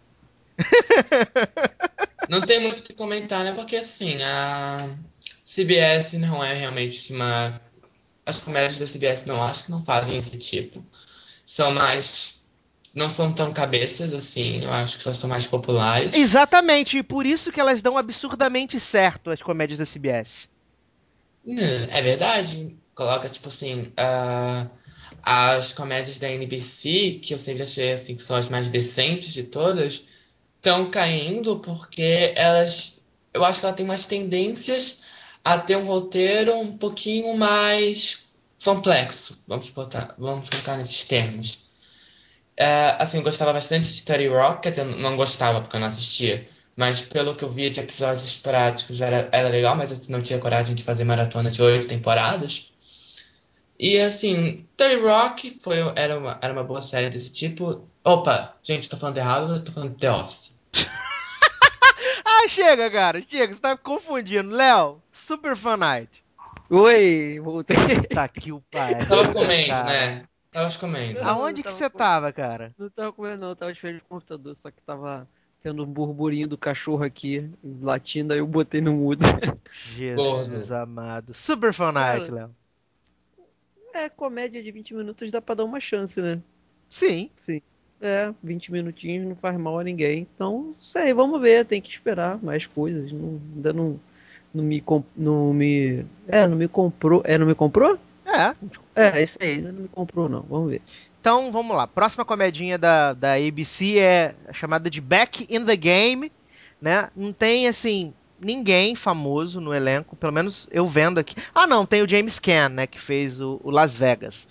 não tem muito o que comentar, né? Porque assim, a C B S não é realmente uma. As comédias da C B S não acho que não fazem esse tipo. São mais. Não são tão cabeças assim, eu acho que só são mais populares. Exatamente, e por isso que elas dão absurdamente certo as comédias da C B S. Hum, É verdade. coloca, tipo assim, ah, as comédias da N B C, que eu sempre achei assim, que são as mais decentes de todas, estão caindo porque elas. Eu acho que ela tem umas tendências a ter um roteiro um pouquinho mais complexo. Vamos botar, vamos colocar nesses termos. É, assim, eu gostava bastante de thirty Rock, quer dizer, eu não gostava porque eu não assistia. Mas pelo que eu via de episódios esporádicos era, era legal, mas eu não tinha coragem de fazer maratona de oito temporadas. E assim, thirty Rock foi, era, uma, era uma boa série desse tipo. Opa, gente, tô falando errado, eu tô falando de The Office. Ah, chega, cara, chega, você tá me confundindo. Léo, Super Fan Night. Oi, voltei. Tá que o Tava pariu, comendo, cara. né? Tava comendo. Não, não Aonde que tava você com... tava, cara? não tava comendo, não, tava de frente do computador, só que tava tendo um burburinho do cachorro aqui, latindo, aí eu botei no mudo. Jesus Gordo. amado. Super Fan Night, Cara, Léo. é comédia de vinte minutos, dá pra dar uma chance, né? Sim. Sim. É, vinte minutinhos não faz mal a ninguém. Então, sei, vamos ver, tem que esperar mais coisas. Não, ainda não, não me, com- não me. É, não me comprou. É, não me comprou? É. É, isso aí, ainda não me comprou, não. Vamos ver. Então, vamos lá. Próxima comedinha da, da A B C é chamada de Back in the Game, né? Não tem, assim, ninguém famoso no elenco, pelo menos eu vendo aqui. Ah, não, tem o James Caan, né, que fez o, o Las Vegas.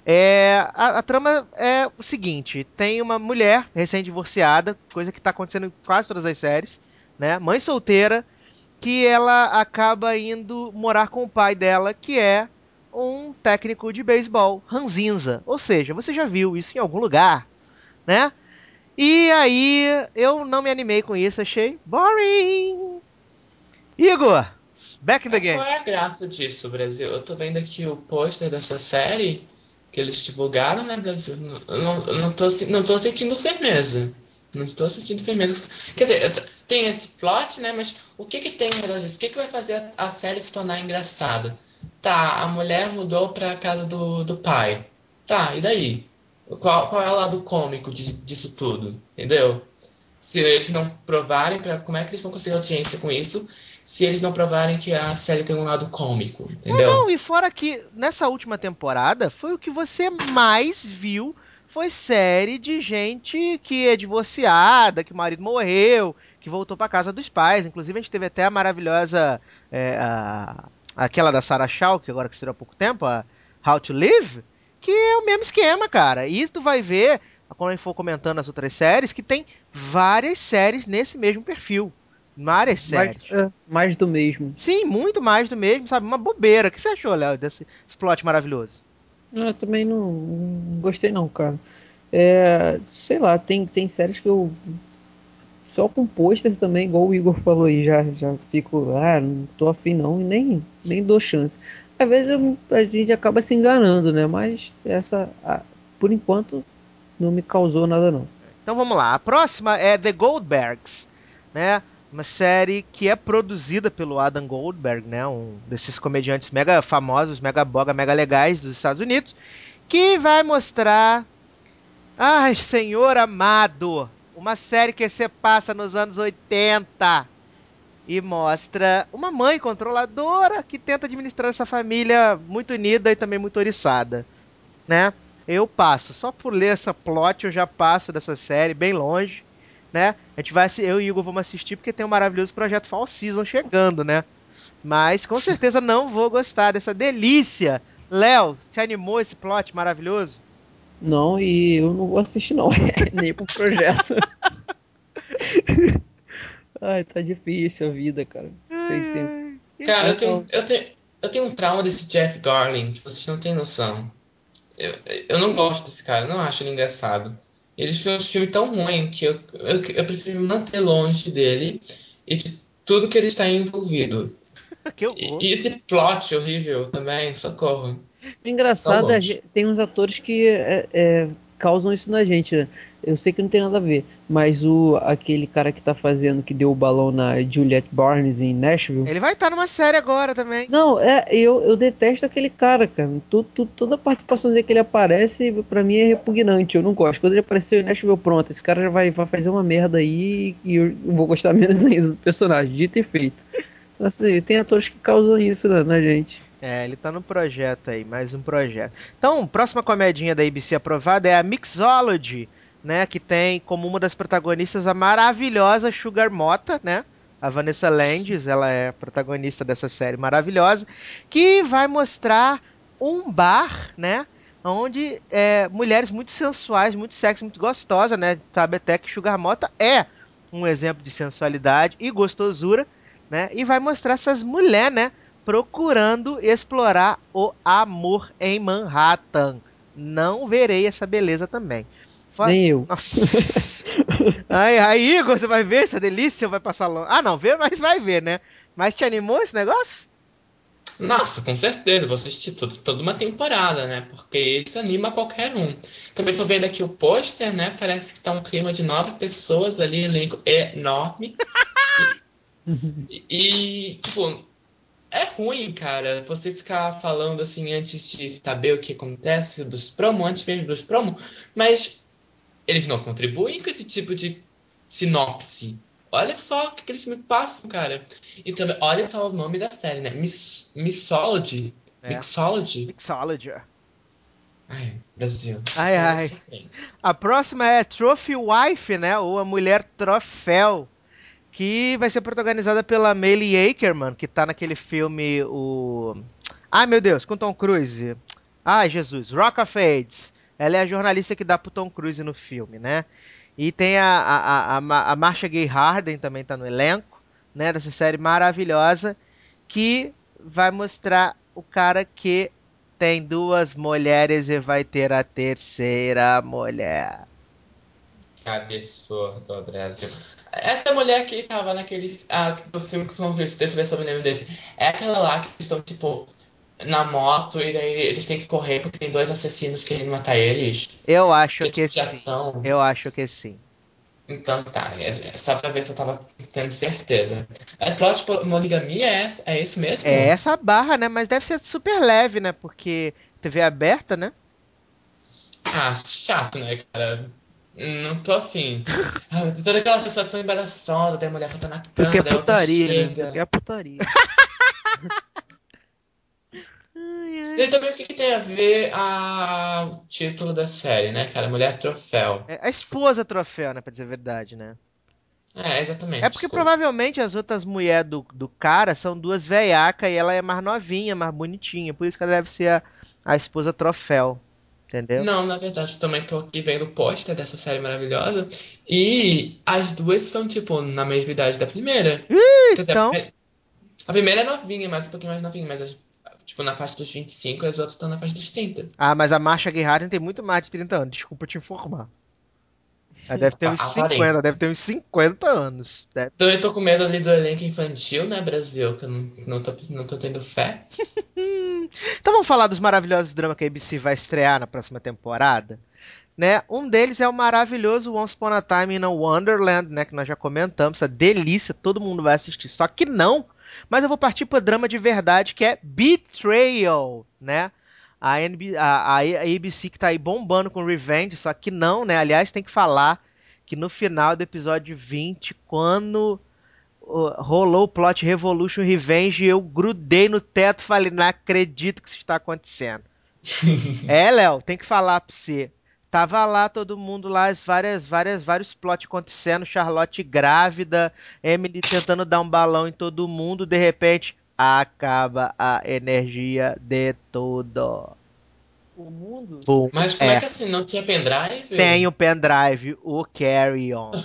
É, a, a trama é o seguinte, tem uma mulher recém-divorciada, coisa que está acontecendo em quase todas as séries, né? Mãe solteira, que ela acaba indo morar com o pai dela, que é um técnico de beisebol, ranzinza. Ou seja, você já viu isso em algum lugar, né? E aí eu não me animei com isso, achei boring. Igor, back in the Ah, qual game. é a graça disso, Brasil? Eu tô vendo aqui o pôster dessa série que eles divulgaram, né, Brasil? Eu não, eu não, tô, se- não tô sentindo firmeza. Não estou sentindo firmeza. Quer dizer, eu t- tem esse plot, né? Mas o que que tem alrededor disso? O que que vai fazer a, a série se tornar engraçada? Tá, a mulher mudou pra casa do, do pai. Tá, e daí? Qual, qual é o lado cômico de- disso tudo? Entendeu? Se eles não provarem, pra, como é que eles vão conseguir audiência com isso? Se eles não provarem que a série tem um lado cômico, É, não, entendeu? e fora que nessa última temporada foi o que você mais viu, foi série de gente que é divorciada, que o marido morreu, que voltou pra casa dos pais. Inclusive a gente teve até a maravilhosa, é, a- aquela da Sarah Shaw, que agora que estreou há pouco tempo, a How to Live, que é o mesmo esquema, cara. E tu vai ver, quando a gente for comentando as outras séries, que tem várias séries nesse mesmo perfil. Várias Mais, séries. é, mais do mesmo. Sim, muito mais do mesmo, sabe? Uma bobeira. O que você achou, Léo, desse esse plot maravilhoso? Eu também não, não gostei, não, cara. É, sei lá, tem, tem séries que eu. Só com pôster também, igual o Igor falou aí, já, já fico. Ah, não tô afim, não, e nem, nem dou chance. Às vezes eu- a gente acaba se enganando, né? Mas essa, ah, por enquanto, não me causou nada, não. Então vamos lá. A próxima é The Goldbergs, né? Uma série que é produzida pelo Adam Goldberg, né? Um desses comediantes mega famosos, mega boga, mega legais dos Estados Unidos, que vai mostrar, ai, senhor amado, uma série que se passa nos anos oitenta e mostra uma mãe controladora que tenta administrar essa família muito unida e também muito oriçada, né? Eu passo. Só por ler essa plot eu já passo dessa série bem longe, né? A gente vai, assi- eu e o Igor vamos assistir porque tem um maravilhoso projeto Fall Season chegando, né? Mas com certeza não vou gostar dessa delícia. Léo, te animou esse plot maravilhoso? Não, e eu não vou assistir, não. Nem pro projeto. Ai, tá difícil a vida, cara. Sem Ai, tempo. ai. Cara, eu tenho, Então, eu tenho, eu tenho um trauma desse Jeff Garlin, que vocês não têm noção. Eu, eu não gosto desse cara, eu não acho ele engraçado. Ele fez um filme tão ruim que eu, eu, eu prefiro me manter longe dele e de tudo que ele está envolvido. que E, horror. e esse plot horrível também, socorro. O Tão engraçado é longe. que tem uns atores que é, é, causam isso na gente, né? Eu sei que não tem nada a ver, mas o aquele cara que tá fazendo, que deu o balão na Juliette Barnes em Nashville. Ele vai estar numa série agora também. Não, é, eu, eu detesto aquele cara, cara. Tu, tu, toda a participação dele que ele aparece, pra mim é repugnante. Eu não gosto. Quando ele apareceu em Nashville, pronto, esse cara já vai, vai fazer uma merda aí e eu vou gostar menos ainda do personagem, dito e feito. Assim, tem atores que causam isso, né, na gente. É, ele tá no projeto aí, mais um projeto. Então, próxima comedinha da A B C aprovada é a Mixology, né? Que tem como uma das protagonistas a maravilhosa Sugar Mota, né? A Vanessa Landis, ela é a protagonista dessa série maravilhosa, que vai mostrar um bar, né? Onde é, mulheres muito sensuais, muito sexy, muito gostosas, né? Sabe até que Sugar Mota é um exemplo de sensualidade e gostosura, né? E vai mostrar essas mulheres, né? Procurando explorar o amor em Manhattan. Não verei essa beleza também. Fa- Nem eu. Nossa! Ai, ai, Igor, você vai ver essa delícia ou vai passar longe? Ah, não, ver, mas vai ver, né? Mas te animou esse negócio? Nossa, com certeza, vou assistir tudo, toda uma temporada, né? Porque isso anima qualquer um. Também tô vendo aqui o pôster, né? Parece que tá um clima de nove pessoas ali, elenco enorme. E, e, tipo, é ruim, cara, você ficar falando assim antes de saber o que acontece dos promo, antes mesmo dos promo, mas eles não contribuem com esse tipo de sinopse. Olha só o que, que eles me passam, cara. E também, olha só o nome da série, né? Miss, Mixology. É, Mixology. Mixology. Ai, Brasil. Ai, Tô ai. sofrendo. A próxima é Trophy Wife, né? Ou a Mulher Troféu. Que vai ser protagonizada pela Miley Akerman, que tá naquele filme, o... Ai, meu Deus, com Tom Cruise. Ai, Jesus, Rock of Ages. Ela é a jornalista que dá pro Tom Cruise no filme, né? E tem a, a, a, a a Marcia Gay Harden também tá no elenco, né? Dessa série maravilhosa, que vai mostrar o cara que tem duas mulheres e vai ter a terceira mulher. Que absurdo, Brasil. Essa mulher que tava naquele. Ah, do filme que o Tom Cruise, deixa eu ver se eu me lembro desse. É aquela lá que estão, tipo, na moto e daí eles têm que correr porque tem dois assassinos querendo matar eles. Eu acho Que é que tipo de sim. ação. Eu acho que sim. Então tá, é é só pra ver se eu tava tendo certeza. É plot por monogamia, é, essa- é isso É mesmo? essa barra, né? Mas deve ser super leve, né? Porque T V aberta, né? Ah, chato, né, cara? Não tô afim. Ah, tem toda aquela sensação embaraçosa, daí a mulher tá na Tu quer cama, daí a outra putaria, né? Tu chega. quer putaria. Ai, E ai. aí também o que, que tem a ver a... o título da série, né, cara? Mulher Troféu. É a esposa troféu, né? Pra dizer a verdade, né? É, É exatamente, porque desculpa. provavelmente as outras mulheres do, do cara são duas veiacas e ela é mais novinha, mais bonitinha. Por isso que ela deve ser a, a esposa troféu. Entendeu? Não, na verdade, também tô aqui vendo o pôster dessa série maravilhosa. E as duas são, tipo, na mesma idade da primeira. Ih, Quer dizer, a então. primeira, a primeira é novinha, mas um pouquinho mais novinha, mas as- tipo, na faixa dos vinte e cinco, as outras estão na faixa dos trinta. Ah, mas a Marcia Gay Harden tem muito mais de trinta anos. Desculpa te informar. Ela deve ter uns A cinquenta, aparência. deve ter uns cinquenta anos. Deve. Também tô com medo ali do elenco infantil, né, Brasil? Que eu não, não tô, não tô tendo fé. Hum. Então vamos falar dos maravilhosos dramas que a A B C vai estrear na próxima temporada, né? Um deles é o maravilhoso Once Upon a Time in a Wonderland, né? Que nós já comentamos, essa delícia, todo mundo vai assistir. Só que não. Mas eu vou partir para o drama de verdade que é Betrayal, né? A, N B, a, a A B C que tá aí bombando com Revenge, só que não, né? Aliás, tem que falar que no final do episódio vinte, quando o- rolou o plot Revolution Revenge, eu grudei no teto e falei, não acredito que isso está acontecendo. É, Léo, tem que falar pra você. Tava lá todo mundo lá, as várias, várias, vários plots acontecendo, Charlotte grávida, Emily tentando dar um balão em todo mundo, de repente acaba a energia de tudo. O mundo? Bum. Mas como é É, que assim, não tinha pendrive? tem o pendrive, o Carry On.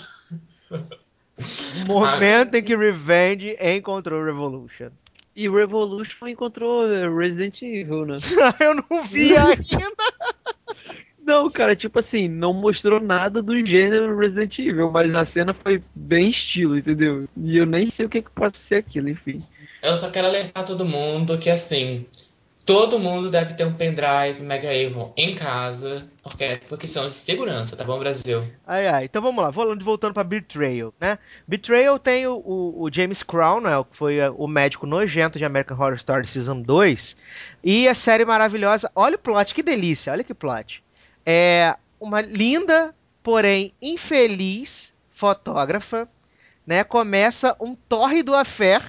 O Ah, momento em que Revenge encontrou Revolution. E Revolution encontrou eh, Resident Evil, né? Eu não vi ainda. Não, cara, tipo assim, não mostrou nada do gênero Resident Evil, mas a cena foi bem estilo, entendeu? E eu nem sei o que que pode ser aquilo, enfim. eu só quero alertar todo mundo que assim, todo mundo deve ter um pendrive Mega Evo em casa, porque é por questão de segurança, tá bom, Brasil? Ai, ai. Então vamos lá, voltando, voltando pra Betrayal, né? Betrayal tem o, o- o James Crown, né? Que foi eh, o médico nojento de American Horror Story Season dois. E a série maravilhosa. Olha o plot, que delícia, olha que plot. É uma linda, porém infeliz fotógrafa, né? Começa um tórrido affair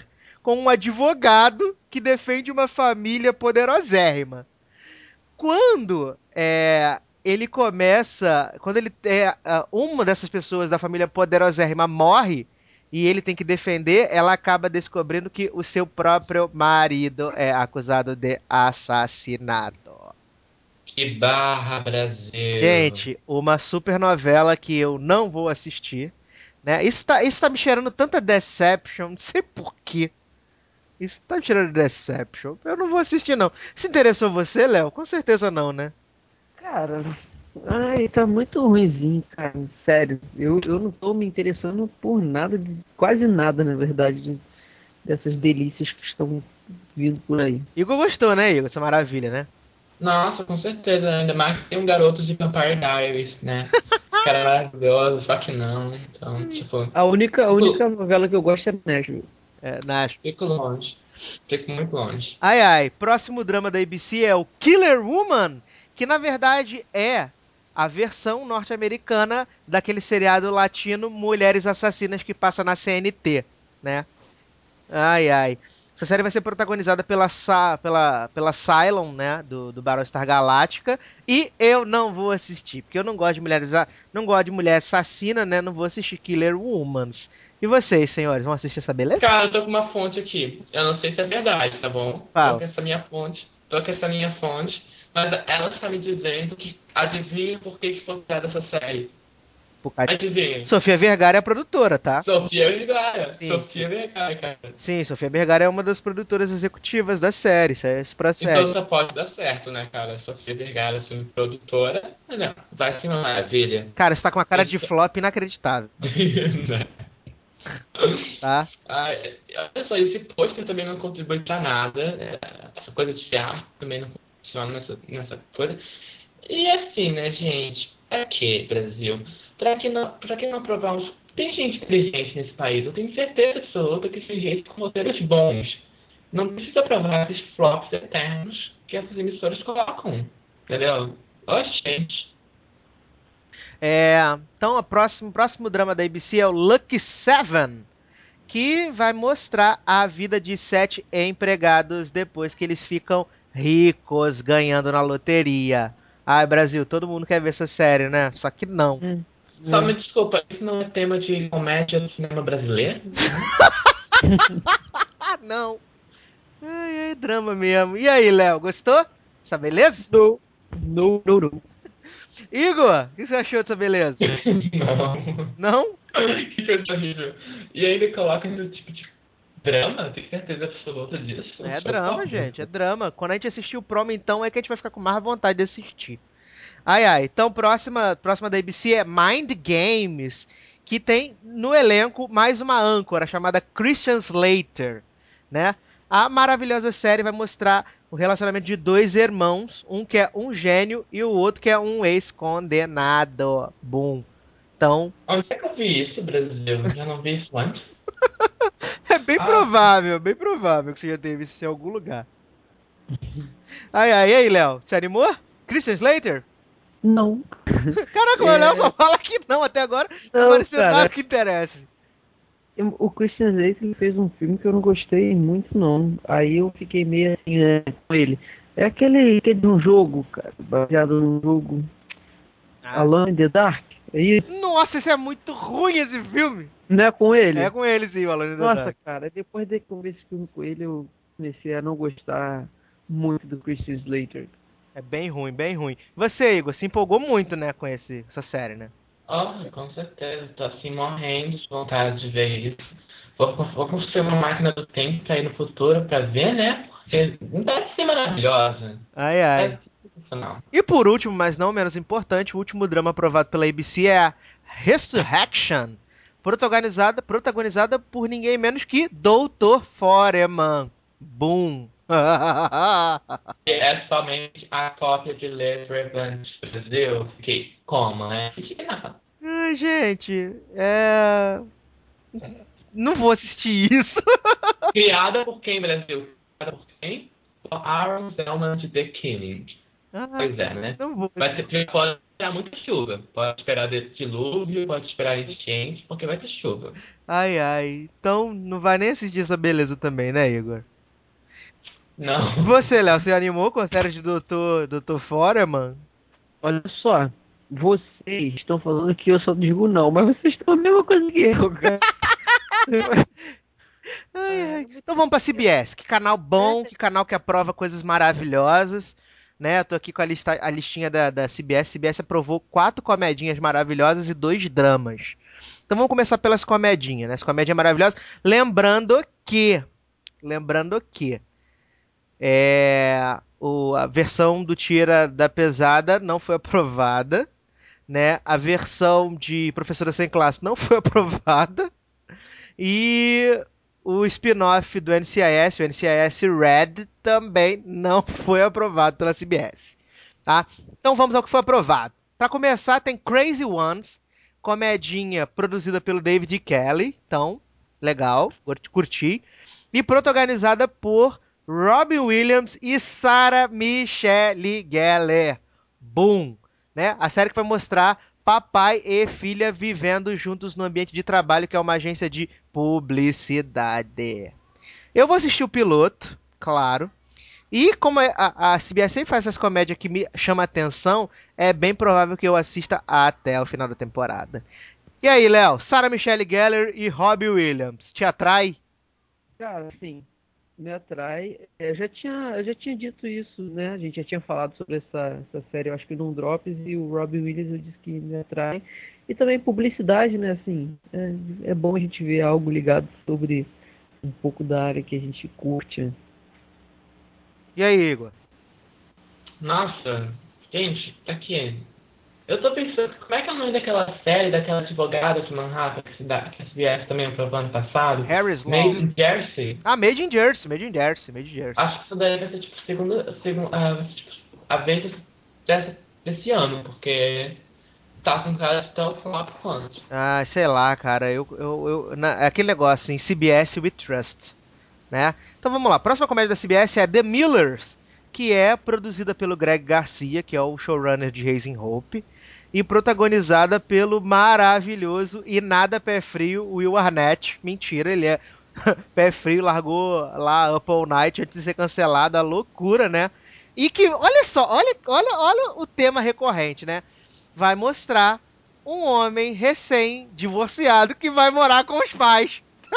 com um advogado que defende uma família poderosérrima. Quando é, ele começa, quando ele é, uma dessas pessoas da família poderosérrima morre e ele tem que defender, ela acaba descobrindo que o seu próprio marido é acusado de assassinato. Que barra, Brasil. Gente, uma super novela que eu não vou assistir, né? Isso tá, isso tá me cheirando tanta Deception, não sei por quê. Isso tá me cheirando Deception. Eu não vou assistir, não. Se interessou você, Léo? Com certeza não, né? Cara, ai, tá muito ruimzinho, cara. Sério, eu, eu não tô me interessando por nada, de- quase nada, na verdade, de- dessas delícias que estão vindo por aí. Igor gostou, né, Igor? Essa maravilha, né? Nossa, com certeza. Ainda mais que tem um garoto de Vampire Diaries, né? Esse cara é maravilhoso, só que não. Então, tipo, A única, a única fico, novela que eu gosto é Nashville. É, Nash. fico longe. Fico muito longe. Ai, ai. Próximo drama da A B C é o Killer Woman, que na verdade é a versão norte-americana daquele seriado latino Mulheres Assassinas que passa na C N T, né? Ai, ai. Essa série vai ser protagonizada pela, Sa pela, pela Cylon, né? Do, do Battlestar Galactica. E eu não vou assistir, porque eu não gosto de mulheres, a- não gosto de mulher assassina, né? Não vou assistir Killer Womans. E vocês, senhores, vão assistir essa beleza? Cara, eu tô com uma fonte aqui. Eu não sei se é verdade, tá bom? Tô Fala. com essa minha fonte. Tô com essa minha fonte. Mas ela está me dizendo que adivinha por que que foi criada essa série. Por causa de- Adivinha. Sofia Vergara é a produtora, tá? Sofia Vergara. Sim, sim. Sofia Vergara, cara. Sim, Sofia Vergara é uma das produtoras executivas da série, isso é isso Então procede. só pode dar certo, né, cara? Sofia Vergara sendo produtora. Olha, vai ser uma maravilha. Cara, você tá com uma cara de Gente, flop inacreditável, né? tá? Ah, olha só, esse pôster também não contribui pra nada. Né? Essa coisa de arte também não funciona nessa, nessa coisa. E assim, né, gente? Pra quê, Brasil? Pra que não, pra que não aprovar uns. Tem gente inteligente nesse país, eu tenho certeza absoluta que tem gente com roteiros bons. Não precisa aprovar esses flops eternos que essas emissoras colocam. Entendeu? Ó, gente. É, então, o próximo, próximo drama da A B C é o Lucky Seven, que vai mostrar a vida de sete empregados depois que eles ficam ricos ganhando na loteria. Ai, Brasil, todo mundo quer ver essa série, né? Só que não. Hum, Só hum. me desculpa, isso não é tema de comédia do cinema brasileiro? Hum? Ah, não. Ai, ai, drama mesmo. E aí, Léo, gostou? Essa beleza? No, no, no, no. Igor, o que você achou dessa beleza? Não. Não? Que coisa horrível. E ainda coloca esse tipo de drama? Tem certeza absoluta disso? É drama, Socorro. gente, é drama. Quando a gente assistir o promo, então, é que a gente vai ficar com mais vontade de assistir. Ai, ai. Então, próxima, próxima da A B C é Mind Games, que tem no elenco mais uma âncora chamada Christian Slater, né? A maravilhosa série vai mostrar o relacionamento de dois irmãos, um que é um gênio e o outro que é um ex-condenado. Boom. Então, Onde é que eu vi isso, Brasil? Já não vi isso antes? é bem Ah, provável, bem provável que você já tenha visto isso em algum lugar. Ai, ai, e aí, Léo? Se animou? Christian Slater? Não. Caraca, o Léo só É, fala que não até agora. Não não, apareceu nada cara. que interesse. eu- O Christian Slater ele fez um filme que eu não gostei muito, não. Aí eu fiquei meio assim, né, com ele. É aquele, aquele de um jogo, cara, baseado num jogo. Ah. Alone in the Dark. É isso? Nossa, esse é muito ruim esse filme. Não é com É ele? com ele sim, o Alone in the Nossa, Dark. cara, depois de que eu vi esse filme com ele, eu comecei a não gostar muito do Christian Slater. É bem ruim, bem ruim. Você, Igor, se empolgou muito, né, com esse, essa série, né? oh, com certeza. Tô assim morrendo de vontade de ver isso. Vou, vou construir uma máquina do tempo pra ir no futuro pra ver, né? Porque deve ser maravilhosa. Ai, ai. Deve ser sensacional. E por último, mas não menos importante, o último drama aprovado pela A B C é a Resurrection, protagonizada, protagonizada por ninguém menos que doutor Foreman. Boom. É somente a cópia de Les Revenge Brasil. Fiquei, como, né? Indignado. Ai, gente, é... não vou assistir isso. Criada por quem, Brasil? Criada por quem? Por Aaron Zelman de The Killing. Ai, Pois é, né? não vou Vai ser assistir. pior esperar muita chuva. Pode esperar de- dilúvio, pode esperar enchente, porque vai ter chuva. Ai, ai. Então não vai nem assistir essa beleza também, né, Igor? E Não. você, Léo, você animou com a série de Doutor, Doutor Foreman? Olha só, vocês estão falando que eu só digo não, mas vocês estão a mesma coisa que eu, cara. Ai, ai. Então vamos pra C B S. Que canal bom, que canal que aprova coisas maravilhosas. Né? Eu tô aqui com a, lista, a listinha da, da C B S. C B S aprovou quatro comedinhas maravilhosas e dois dramas. Então vamos começar pelas comedinhas, né? As comédias maravilhosas. Lembrando que. Lembrando que. É, o, a versão do Tira da Pesada não foi aprovada. Né? A versão de Professora Sem Classe não foi aprovada. E o spin-off do N C I S, o N C I S Red, também não foi aprovado pela C B S. Tá? Então vamos ao que foi aprovado. Para começar, tem Crazy Ones, comedinha produzida pelo David E. Kelly. Então, legal, curti. E protagonizada por Robin Williams e Sarah Michelle Gellar. Boom! Né? A série que vai mostrar papai e filha vivendo juntos no ambiente de trabalho, que é uma agência de publicidade. Eu vou assistir o piloto, claro. E como a, a C B S sempre faz essas comédias que me chamam a atenção, é bem provável que eu assista até o final da temporada. E aí, Léo? Sarah Michelle Gellar e Robbie Williams. Te atrai? Cara, assim, me atrai. Eu já tinha, eu já tinha dito isso, né? A gente já tinha falado sobre essa, essa série, eu acho que num Drops, e o Robbie Williams eu disse que me atrai. E também publicidade, né? Assim, é, é bom a gente ver algo ligado sobre um pouco da área que a gente curte, né? E aí, Igor? Nossa, gente, tá aqui. Eu tô pensando, como é que é o nome daquela série, daquela advogada de Manhattan que, se dá, que a C B S também aprovou ano passado? Harry's Made Law. in Jersey. Ah, Made in Jersey, Made in Jersey, Made in Jersey. Acho que isso daí vai ser tipo segunda, segunda, ah, vai ser, tipo, a vez dessa, desse ano, porque tá com cara de tão flop quanto. Ah, sei lá, cara. Eu, eu, eu, na- é aquele negócio assim, C B S We Trust. Né? Então vamos lá. A próxima comédia da C B S é The Millers, que é produzida pelo Greg Garcia, que é o showrunner de Raising Hope, e protagonizada pelo maravilhoso e nada pé frio Will Arnett. Mentira, ele é pé frio, largou lá Up All Night antes de ser cancelada, loucura, né? E que, olha só, olha, olha, olha o tema recorrente, né? Vai mostrar um homem recém-divorciado que vai morar com os pais.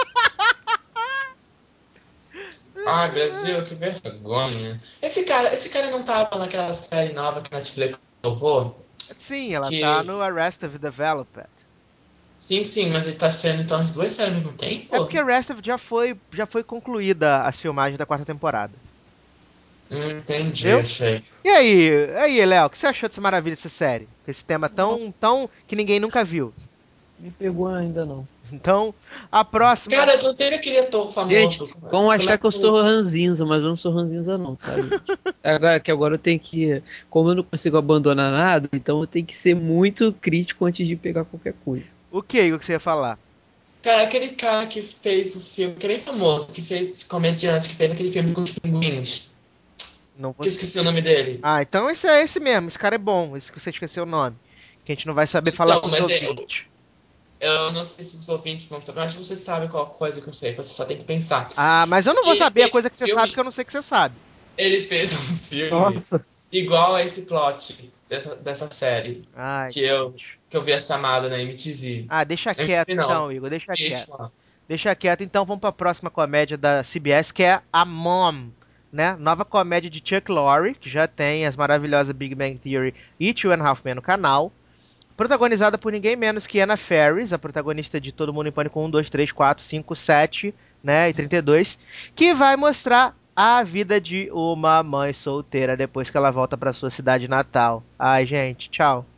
Ai, Brasil, que vergonha. Esse cara, esse cara não tava naquela série nova que a Netflix salvou? Sim, ela tá Que. no Arrested Development. Sim, sim, mas ele tá sendo então as duas séries ao mesmo É porque tempo? Arrested já foi, já foi concluída as filmagens da quarta temporada. Hum, entendi, Entendeu? achei. E aí, aí, Léo, o que você achou dessa maravilha dessa série? Esse tema Não tão, tão que ninguém nunca viu. me pegou ainda não. Então, a próxima. Cara, tu teve aquele ator Gente, famoso. vão Como é achar que que eu tu. sou ranzinza, mas eu não sou ranzinza não, tá, gente? Agora que agora eu tenho que, como eu não consigo abandonar nada, então eu tenho que ser muito crítico antes de pegar qualquer coisa. O que, Igor, que você ia falar? Cara, aquele cara que fez o filme, que é bem famoso, que fez esse comediante, que fez aquele filme com os pinguins. Não vou. Que eu esqueci o nome dele. Ah, então esse é esse mesmo. Esse cara é bom. Esse que você esqueceu o nome. Que a gente não vai saber falar Então, pros mas é, eu, ouvintes. eu não sei se os ouvintes vão saber, mas você sabe qual coisa que eu sei, você só tem que pensar. Ah, mas eu não E vou ele saber a fez coisa um que você sabe que filme, eu não sei que você sabe. ele fez um filme Nossa. igual a esse plot dessa, dessa série Ai, que eu, gente. que eu vi a chamada na M T V. Ah, deixa quieto M T V não, então, Igor. Deixa quieto. V H um. Deixa quieto, então vamos para a próxima comédia da C B S, que é a Mom, né? Nova comédia de Chuck Lorre, que já tem as maravilhosas Big Bang Theory e Two and a Half Men no canal. Protagonizada por ninguém menos que Anna Faris, a protagonista de Todo Mundo em Pânico um, dois, três, quatro, cinco, sete, né? E trinta e dois, que vai mostrar a vida de uma mãe solteira depois que ela volta para sua cidade natal. Ai, gente, tchau.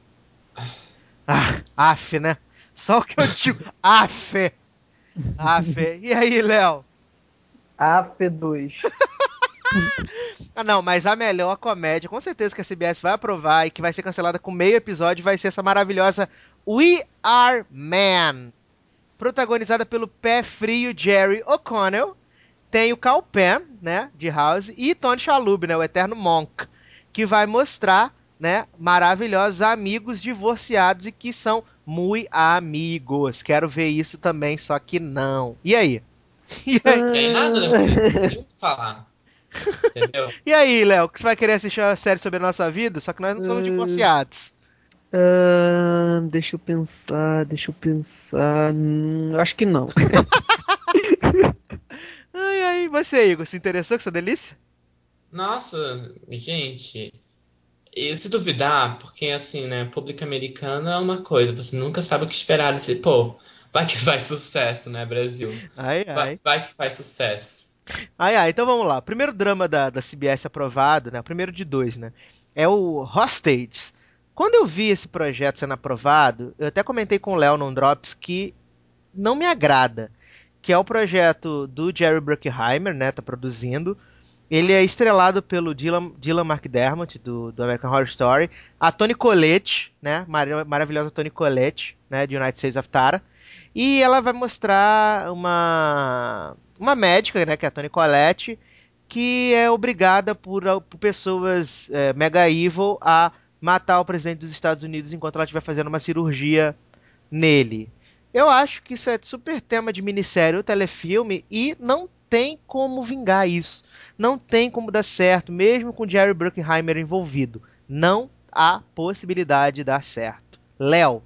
Ah, af, né? Só o que eu digo, af. Af. E aí, Léo? A F dois. Ah, não, mas a melhor comédia, com certeza que a C B S vai aprovar e que vai ser cancelada com meio episódio, vai ser essa maravilhosa We Are Man, protagonizada pelo pé frio Jerry O'Connell. Tem o Cal Penn, né, de House, e Tony Shalhoub, né, o eterno Monk, que vai mostrar né, maravilhosos amigos divorciados e que são muito amigos. Quero ver isso também, só que não. E aí? E aí, Tem nada, não queria nem falar. Entendeu? e aí, Léo, que você vai querer assistir uma série sobre a nossa vida? Só que nós não somos divorciados. Ah, deixa eu pensar, deixa eu pensar. Hum, acho que não. Ai, ai, você, Igor, se interessou com essa delícia? Nossa, gente. E se duvidar, porque assim, né? Público americano é uma coisa, você nunca sabe o que esperar desse povo. Vai que faz sucesso, né, Brasil? Ai, Vai, ai. vai que faz sucesso. Ai, ai, então vamos lá. O primeiro drama da, da C B S aprovado, né? O primeiro de dois, né? É o Hostages. Quando eu vi esse projeto sendo aprovado, eu até comentei com o Léo num Drops que não me agrada. Que é o projeto do Jerry Bruckheimer, né? Tá produzindo. Ele é estrelado pelo Dylan, Dylan McDermott, do, do American Horror Story. A Toni Collette, né? Mar maravilhosa Toni Collette, né? De United States of Tara. E ela vai mostrar uma, uma médica, né? Que é a Toni Collette, que é obrigada por, por pessoas é, mega evil a matar o presidente dos Estados Unidos enquanto ela estiver fazendo uma cirurgia nele. Eu acho que isso é super tema de minissérie ou telefilme e não tem como vingar isso. Não tem como dar certo, mesmo com Jerry Bruckheimer envolvido. Não há possibilidade de dar certo. Léo.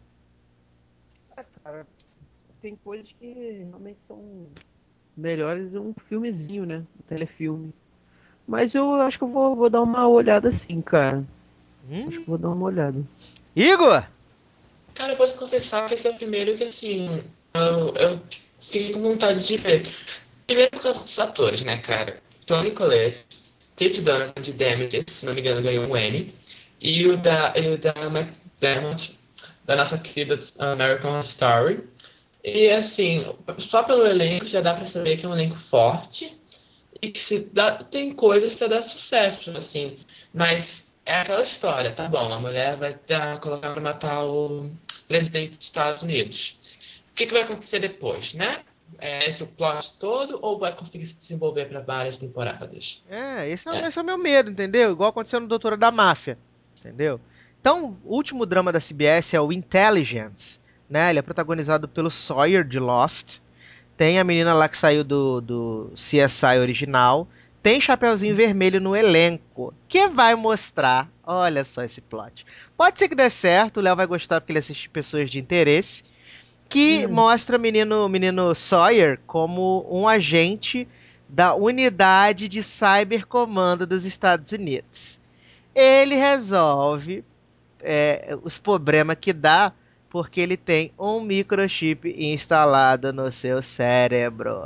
Ah, cara, tem coisas que realmente são melhores um filmezinho, né? Um telefilme. Mas eu acho que eu vou, vou dar uma olhada sim, cara. Acho que Hum? vou dar uma olhada. Igor? Cara, eu vou te confessar que esse é o primeiro que, assim, eu, eu fiquei com vontade de ver. Primeiro por causa dos atores, né, cara? Toni Collette, Tate Donovan de Damages, se não me engano, ganhou um Emmy. E o da, e o da McDermott, da nossa querida American Horror Story. E, assim, só pelo elenco já dá pra saber que é um elenco forte e que se dá, tem coisas pra dar sucesso, assim. Mas é aquela história, tá bom, a mulher vai dar, colocar pra matar o presidente dos Estados Unidos. O que, que vai acontecer depois, né? É esse o plot todo ou vai conseguir se desenvolver para várias temporadas? É, esse é, É. esse é o meu medo, entendeu? Igual aconteceu no Doutora da Máfia, entendeu? Então, o último drama da C B S é o Intelligence, né? Ele é protagonizado pelo Sawyer de Lost. Tem a menina lá que saiu do, do C S I original. Tem Chapeuzinho Vermelho no elenco, que vai mostrar. Olha só esse plot. Pode ser que dê certo, o Léo vai gostar porque ele assiste pessoas de interesse. Que Hum. mostra o menino, menino Sawyer como um agente da unidade de cybercomando dos Estados Unidos. Ele resolve é, os problemas que dá porque ele tem um microchip instalado no seu cérebro.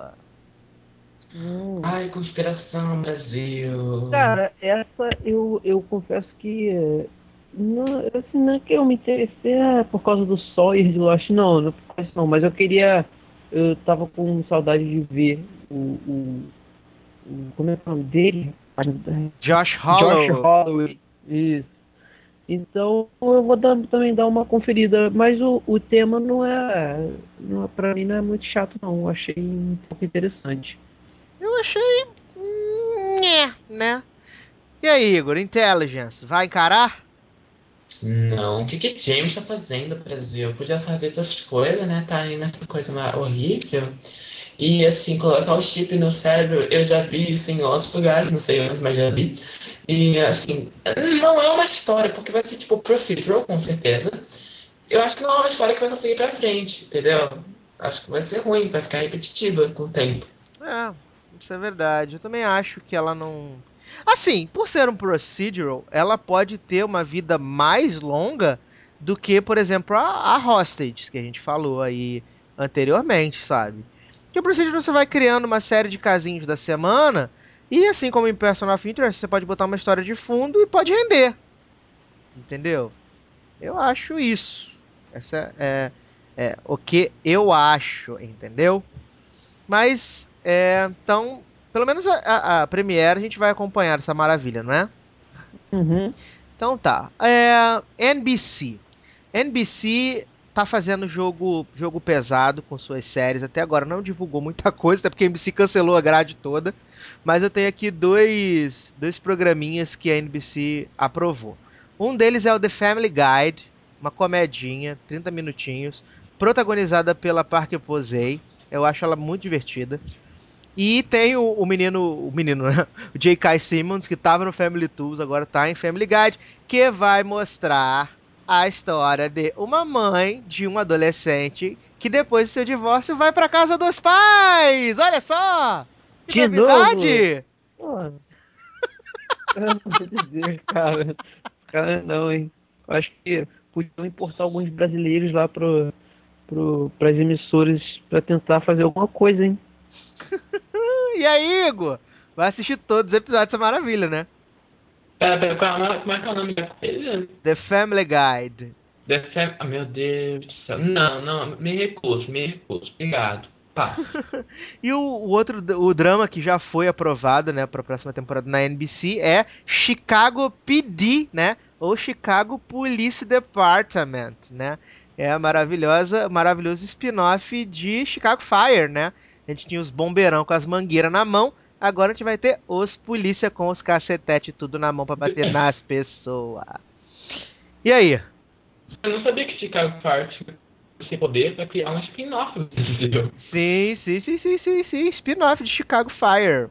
Hum. Ai, conspiração, Brasil. Cara, essa eu, eu confesso que é, não, assim, não é que eu me interessei é, por causa do Sawyer de Lost, não, não é por causa disso não, mas eu queria, eu tava com saudade de ver o, o, o como é que é o nome dele? Josh Josh Hollow. Holloway, isso. Então eu vou dar, também dar uma conferida, mas o, o tema não é, não é, pra mim não é muito chato não, eu achei um pouco interessante. Eu achei. Nhé, né? E aí, Igor? Intelligence, vai encarar? Não, o que que James tá fazendo, Brasil? Podia fazer outras coisas, né? Tá aí nessa coisa mais horrível. E assim, colocar o chip no cérebro, eu já vi isso em outros lugares, não sei onde, mas já vi. E assim, não é uma história, porque vai ser tipo procedural, com certeza. Eu acho que não é uma história que vai conseguir ir pra frente, entendeu? Acho que vai ser ruim, vai ficar repetitiva com o tempo. É, isso é verdade. Eu também acho que ela não. Assim, por ser um procedural, ela pode ter uma vida mais longa do que, por exemplo, a, a Hostage, que a gente falou aí anteriormente, sabe? Que o procedural você vai criando uma série de casinhos da semana, e assim como em Person of Interest, você pode botar uma história de fundo e pode render. Entendeu? Eu acho isso. Essa é, é o que eu acho, entendeu? Mas, é, então, pelo menos a, a, a Premiere a gente vai acompanhar essa maravilha, não é? Uhum. Então tá. É, N B C. N B C tá fazendo jogo, jogo pesado com suas séries. Até agora não divulgou muita coisa, até porque a N B C cancelou a grade toda. Mas eu tenho aqui dois, dois programinhas que a N B C aprovou. Um deles é o The Family Guide, uma comedinha, trinta minutinhos, protagonizada pela Parker Posey. Eu acho ela muito divertida. E tem o, o menino, o menino, né? O J K. Simmons, que estava no Family Tools, agora está em Family Guide, que vai mostrar a história de uma mãe de um adolescente que depois do seu divórcio vai para casa dos pais. Olha só! Que De novo? novidade! Pô, pelo amor de Deus, cara. Cara, não, hein? Eu acho que podiam importar alguns brasileiros lá pro, pro, pras emissoras pra tentar fazer alguma coisa, hein? E aí, Igor? Vai assistir todos os episódios dessa maravilha, né? Pera, pera, qual é o- como é que é o nome da coisa? The Family Guide. The Fam... Ah, meu Deus do céu. Não, não, me recuso, me recuso. Obrigado. Passo. E o, o outro, o drama que já foi aprovado, né, para a próxima temporada na N B C é Chicago P D, né, ou Chicago Police Department, né? É a maravilhosa, maravilhoso spin-off de Chicago Fire, né? A gente tinha os bombeirão com as mangueiras na mão, agora a gente vai ter os polícia com os cacetete tudo na mão para bater nas pessoas. E aí? Eu não sabia que Chicago Fire tinha esse poder pra criar um spin-off do Brasil. Sim, sim, sim, sim, sim, sim, spin-off de Chicago Fire.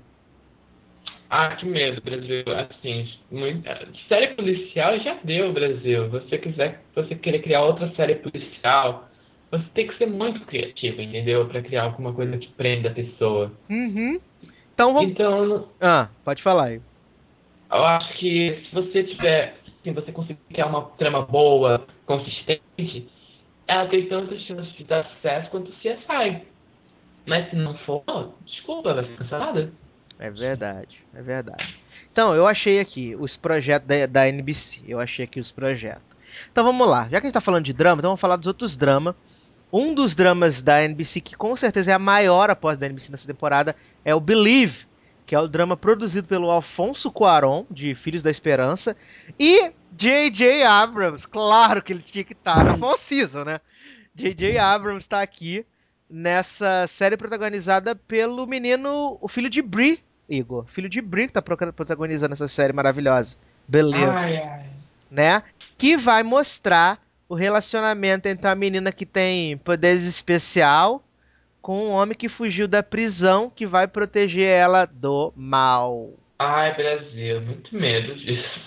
Ah, que medo, Brasil. Assim, muito... série policial já deu, Brasil. Você quiser, você querer criar outra série policial, você tem que ser muito criativo, entendeu? Pra criar alguma coisa que prenda a pessoa. Uhum. Então vamos. Então, Ah, pode falar aí. eu acho que se você tiver, se você conseguir criar uma trama boa, consistente, ela tem tantas chances de dar sucesso quanto o C S I. Mas se não for, desculpa, vai ser cancelada. É verdade, é verdade. Então, eu achei aqui os projetos da, da N B C. Eu achei aqui os projetos. Então vamos lá. Já que a gente tá falando de drama, então vamos falar dos outros dramas. Um dos dramas da N B C, que com certeza é a maior após da N B C nessa temporada, é o Believe, que é o drama produzido pelo Alfonso Cuarón, de Filhos da Esperança, e J J. Abrams. Claro que ele tinha que estar na Fall Season, né? J J. Abrams está aqui nessa série protagonizada pelo menino, o filho de Brie, Igor. Filho de Brie que tá protagonizando essa série maravilhosa. Believe, Ai, ai. né? Que vai mostrar o relacionamento entre uma menina que tem poderes especial com um homem que fugiu da prisão que vai proteger ela do mal. Ai, Brasil, muito medo disso.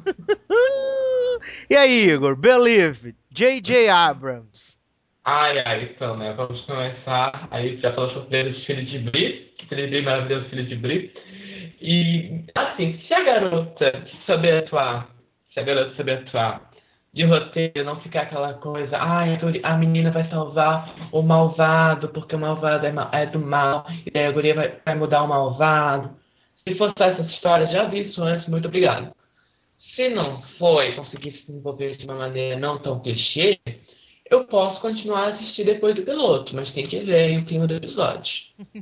E aí, Igor? Believe, J J. Abrams. Ai, ai, então, né? Vamos começar. Aí já falou sobre os filhos de Bri, que filho de Bri, maravilhoso filho de Bri. E, assim, se a garota saber atuar, se a garota saber atuar de roteiro, não ficar aquela coisa, ai, a menina vai salvar o malvado, porque o malvado é, ma- é do mal, e daí a guria vai, vai mudar o malvado. Se for só essa história, já vi isso antes, muito obrigado. Se não foi conseguir se desenvolver de uma maneira não tão clichê, eu posso continuar a assistir depois do piloto, mas tem que ver aí o clima do episódio.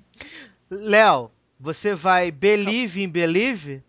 Léo, você vai Ra- Believe in Believe?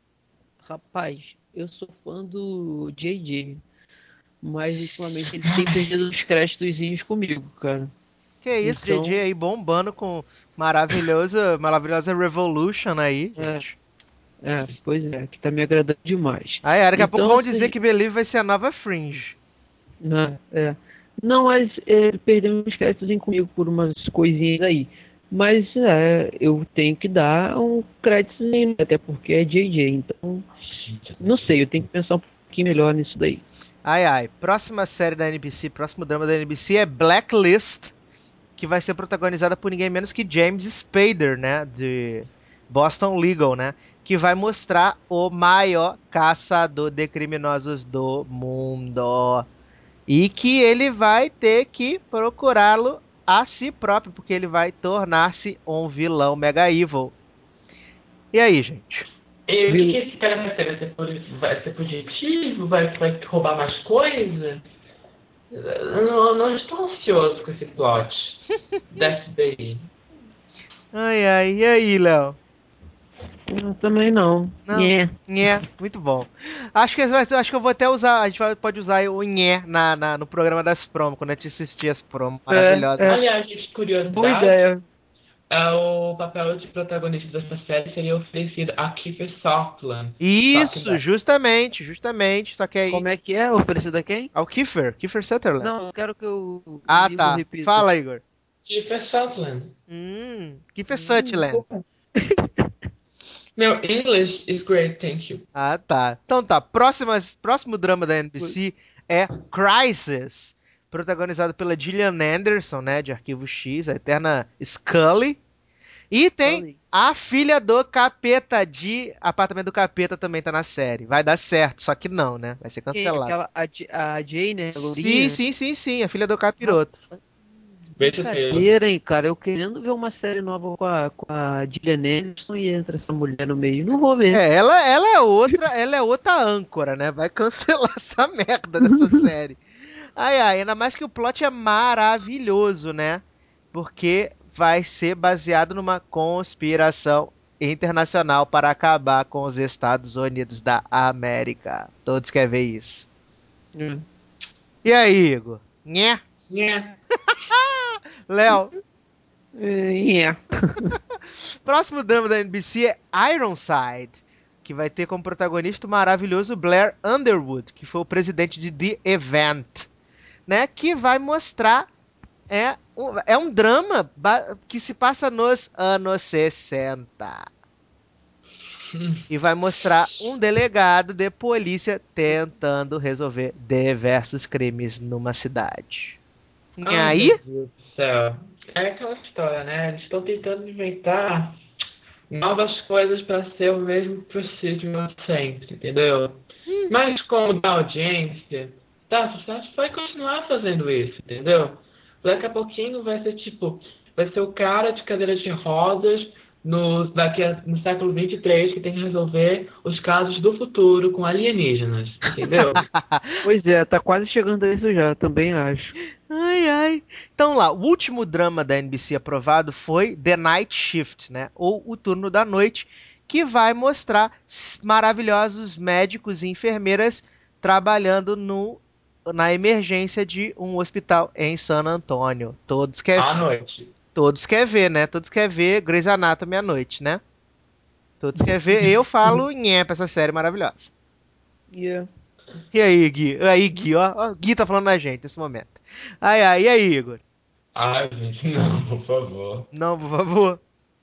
Rapaz, eu sou fã do J J, mas ultimamente ele tem perdido os créditozinhos comigo, cara. Que isso, J J Então, aí bombando com maravilhosa, maravilhosa Revolution aí, é, gente. é, pois é, que tá me agradando demais. Aí, daqui a pouco Então, vão dizer assim, que Believe vai ser a nova Fringe. né, é. Não, mas é, ele perdeu uns créditozinhos comigo por umas coisinhas aí. Mas é, eu tenho que dar um créditozinho, né, até porque é J J, então, não sei, eu tenho que pensar um pouquinho melhor nisso daí. Ai, ai. Próxima série da N B C, próximo drama da N B C é Blacklist, que vai ser protagonizada por ninguém menos que James Spader, né? De Boston Legal, né? Que vai mostrar o maior caçador de criminosos do mundo. E que ele vai ter que procurá-lo a si próprio, porque ele vai tornar-se um vilão mega evil. E aí, gente? E o que, que Vil- esse cara vai ser? Vai ser, por- vai ser positivo? Vai, vai roubar mais coisa? Eu não, não estou ansioso com esse plot. Desce daí. Ai, ai, e aí, Léo? Eu também não. Não. É. Nhé, muito bom. Acho que, acho que eu vou até usar. A gente vai- pode usar o nhé na, na- no programa das promos, quando a gente assistir as promos É, maravilhosas. é, Aliás, gente, boa curiosidade. ideia. é, o papel de protagonista dessa série seria oferecido a Kiefer Sutherland. Só que Isso, justamente, justamente. Só que aí. Como é que é? Oferecido a quem? Ao Kiefer, Kiefer Sutherland. Não, eu quero que o, o Ah, Igor tá. repita. Fala, Igor. Kiefer Sutherland. Hum, Kiefer Hum, Sutherland. desculpa. Meu English is great, thank you. Ah, tá. Então tá. Próximas, próximo drama da N B C é Crisis, protagonizado pela Gillian Anderson, né, de Arquivo X, a eterna Scully. E tem Scully. a filha do capeta de Apartamento do Capeta também tá na série. Vai dar certo, só que não, né? Vai ser Quem? cancelado. Aquela, a, J- a Jay, né? A Sim, Lourinha? sim, sim, sim. A filha do capiroto. Rapaz, Beijo Taylor. brincadeira, hein, cara. Eu querendo ver uma série nova com a, com a Gillian Anderson e entra essa mulher no meio. Não vou ver. É, ela, ela é outra, ela é outra âncora, né? Vai cancelar essa merda dessa série. Ai, ai, ainda mais que o plot é maravilhoso, né? Porque vai ser baseado numa conspiração internacional para acabar com os Estados Unidos da América. Todos querem ver isso. É. E aí, Igor? Nhé? Yeah. Léo, É, é. próximo drama da N B C é Ironside, que vai ter como protagonista o maravilhoso Blair Underwood, que foi o presidente de The Event, né? Que vai mostrar é um, é um drama ba- que se passa nos anos sessenta. E vai mostrar um delegado de polícia tentando resolver diversos crimes numa cidade. E Ai, aí? Jesus do céu. É aquela história, né? Eles estão tentando inventar novas coisas para ser o mesmo procedimento sempre, entendeu? Mas como dá audiência, tá, sucesso vai continuar fazendo isso, entendeu? Daqui a pouquinho vai ser tipo, vai ser o cara de cadeira de rodas no, daqui a, no século vinte e três que tem que resolver os casos do futuro com alienígenas, entendeu? Pois é, tá quase chegando a isso já, também acho. Ai, ai. Então lá, o último drama da N B C aprovado foi The Night Shift, né? Ou O Turno da Noite, que vai mostrar s- maravilhosos médicos e enfermeiras trabalhando no, na emergência de um hospital em San Antônio. Todos querem, À noite. todos quer ver, né? Todos querem ver Grey's Anatomy à noite, né? Todos querem ver. Eu falo nhé pra essa série maravilhosa. Yeah. E aí, Gui? Aí, Gui, ó, ó, Gui tá falando na gente nesse momento. Ai, ai, e aí, Igor? Ai, gente, não, por favor. Não, por favor.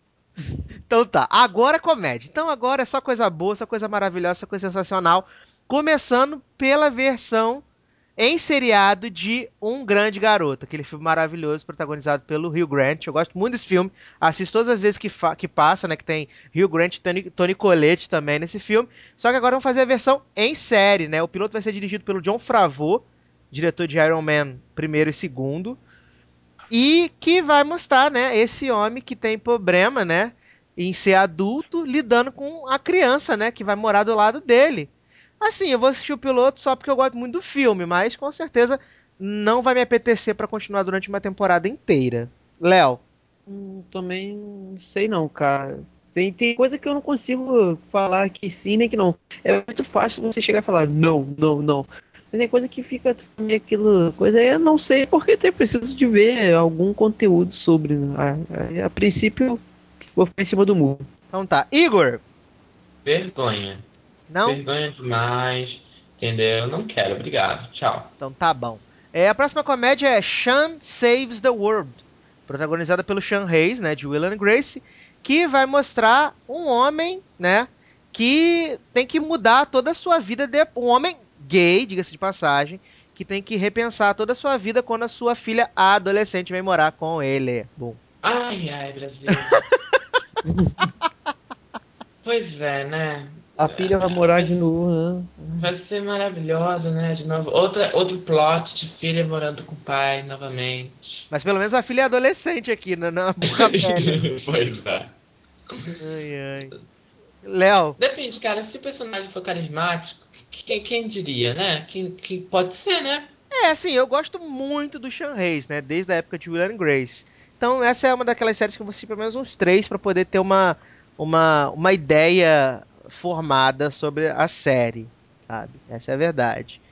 Então tá, agora é comédia. Então agora é só coisa boa, só coisa maravilhosa, só coisa sensacional. Começando pela versão em seriado de Um Grande Garoto, aquele filme maravilhoso protagonizado pelo Hugh Grant. Eu gosto muito desse filme, assisto todas as vezes que, fa- que passa, né? Que tem Hugh Grant e Tony, Tony Collette também nesse filme. Só que agora vamos fazer a versão em série, né? O piloto vai ser dirigido pelo John Favreau, diretor de Iron Man primeiro e segundo. E que vai mostrar, né, esse homem que tem problema, né, em ser adulto, lidando com a criança, né, que vai morar do lado dele. Assim, eu vou assistir o piloto só porque eu gosto muito do filme, mas com certeza não vai me apetecer pra continuar durante uma temporada inteira. Léo, Hum, também não sei não, cara. Tem, tem coisa que eu não consigo falar que sim nem que não. É muito fácil você chegar e falar não, não, não. Mas tem coisa que fica meio aquilo, coisa eu não sei porque eu preciso de ver algum conteúdo sobre. Né? A, a, a princípio, vou ficar em cima do muro. então tá. Igor, Vergonha. não? Vergonha demais. Entendeu? Não quero, obrigado. Tchau. Então tá bom. É, a próxima comédia é Sean Saves the World, protagonizada pelo Sean Hayes, né, de Will and Grace, que vai mostrar um homem, né, que tem que mudar toda a sua vida, de... um homem gay, diga-se de passagem, que tem que repensar toda a sua vida quando a sua filha adolescente vem morar com ele. Bom. Ai, ai, Brasil. Pois é, né? A filha vai morar de Vai, novo, né? vai ser maravilhoso, né? De novo. Outra, outro plot de filha morando com o pai novamente. Mas pelo menos a filha é adolescente aqui, né, não é uma burra velha. Pois é. Ai, ai. Léo, Depende, cara. Se o personagem for carismático, quem, quem diria, né? Que, que pode ser, né? é, assim, eu gosto muito do Sean Hayes, né? Desde a época de Will and Grace. Então, essa é uma daquelas séries que eu vou assistir pelo menos uns três para poder ter uma, uma, uma ideia formada sobre a série, sabe? Essa é a verdade.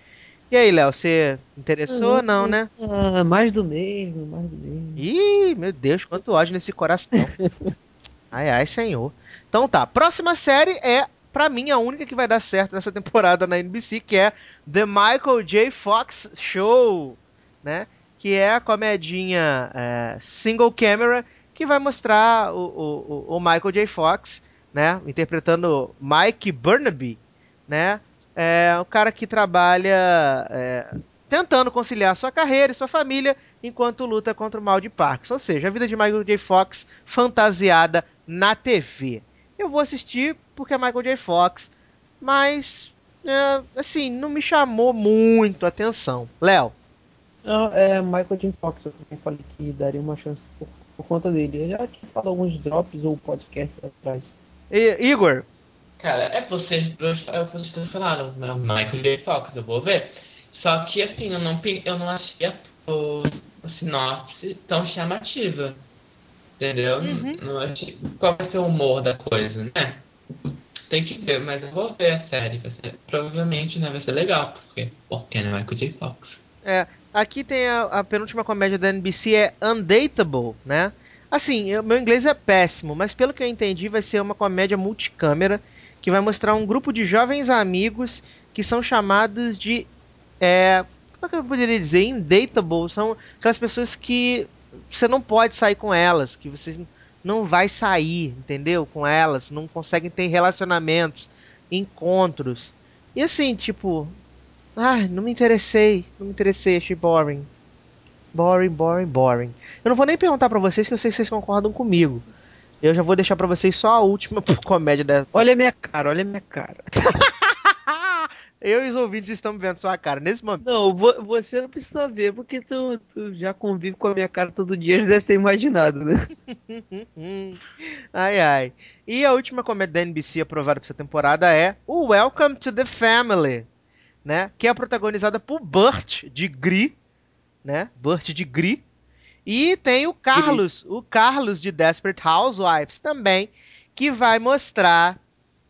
E aí, Léo, você interessou? Não, né? Ah, mais do mesmo, mais do mesmo. Ih, meu Deus, quanto ódio nesse coração. Ai, ai, senhor. Então tá, próxima série é, pra mim, a única que vai dar certo nessa temporada na N B C, que é The Michael J. Fox Show, né? Que é a comedinha é, single camera que vai mostrar o, o, o Michael J. Fox, né? Interpretando Mike Burnaby, né? É um cara que trabalha é, tentando conciliar sua carreira e sua família enquanto luta contra o mal de Parkinson. Ou seja, a vida de Michael J. Fox fantasiada na T V. Eu vou assistir porque é Michael J. Fox, mas é, assim, não me chamou muito a atenção. Léo, Não, é Michael J. Fox, eu também falei que daria uma chance por, por conta dele. Eu já tinha falado alguns drops ou podcasts atrás. I- Igor, Cara, é vocês dois, é o que vocês dois falaram, né? Michael J. Fox, eu vou ver. Só que assim, eu não, pe- eu não achei a, o, a sinopse tão chamativa. Entendeu? Não, uhum. não achei. Qual vai ser o humor da coisa, né? Tem que ver, mas eu vou ver a série. Vai ser, provavelmente, né, vai ser legal, porque, porque né, Michael J. Fox. É, aqui tem a, a penúltima comédia da N B C, é Undateable, né? Assim, eu- meu inglês é péssimo, mas pelo que eu entendi, vai ser uma comédia multicâmera que vai mostrar um grupo de jovens amigos que são chamados de. É, como é que eu poderia dizer? Undateable. São aquelas pessoas que você não pode sair com elas, que você não vai sair, entendeu? Com elas, não conseguem ter relacionamentos, encontros. E assim, tipo, ah, não me interessei. Não me interessei, achei boring. Boring, boring, boring. Eu não vou nem perguntar pra vocês, que eu sei que vocês concordam comigo. Eu já vou deixar pra vocês só a última comédia dessa. Olha a minha cara, olha a minha cara. Eu e os ouvintes estamos vendo sua cara nesse momento. Não, vo- você não precisa ver, porque tu, tu já convive com a minha cara todo dia, já deve ter imaginado, né? Ai, ai. E a última comédia da N B C aprovada pra essa temporada é o Welcome to the Family, né? Que é protagonizada por Burt de Glee, né? Burt de Glee. E tem o Gri. Carlos, o Carlos de Desperate Housewives também, que vai mostrar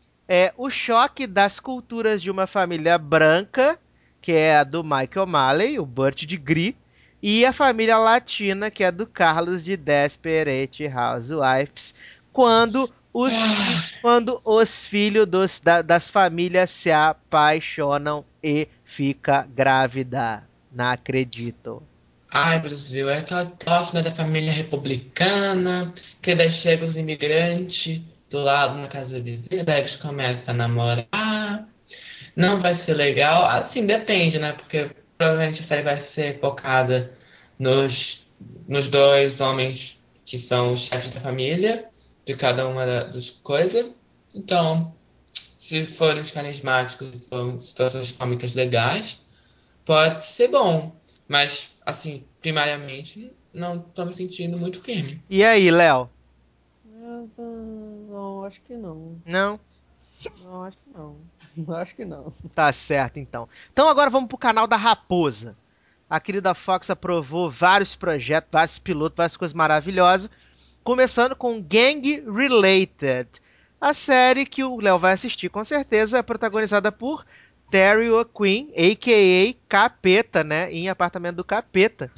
é, o choque das culturas de uma família branca, que é a do Michael Malley, o Burt de Glee, e a família latina, que é do Carlos de Desperate Housewives, quando os, fi- Ah, quando os filhos dos- da- das famílias se apaixonam e fica grávida. Não acredito. ai, Brasil, é aquela próxima da família republicana, que daí chegam os imigrantes do lado na casa vizinha, daí eles começam a namorar. Não vai ser legal. Assim, depende, né? Porque provavelmente isso aí vai ser focada nos, nos dois homens que são os chefes da família, de cada uma da- das coisas. Então, se forem os carismáticos, se forem situações cômicas legais, pode ser bom. Mas, assim, primariamente, não tô me sentindo muito firme. E aí, Léo? Ah, tá, não, acho que não. Não? Não, acho que não. Acho que não. Tá certo, então. Então agora vamos pro canal da Raposa. A querida Fox aprovou vários projetos, vários pilotos, várias coisas maravilhosas. Começando com Gang Related. A série que o Léo vai assistir com certeza é protagonizada por Terry O'Quinn, a.k.a. Capeta, né? Em Apartamento do Capeta.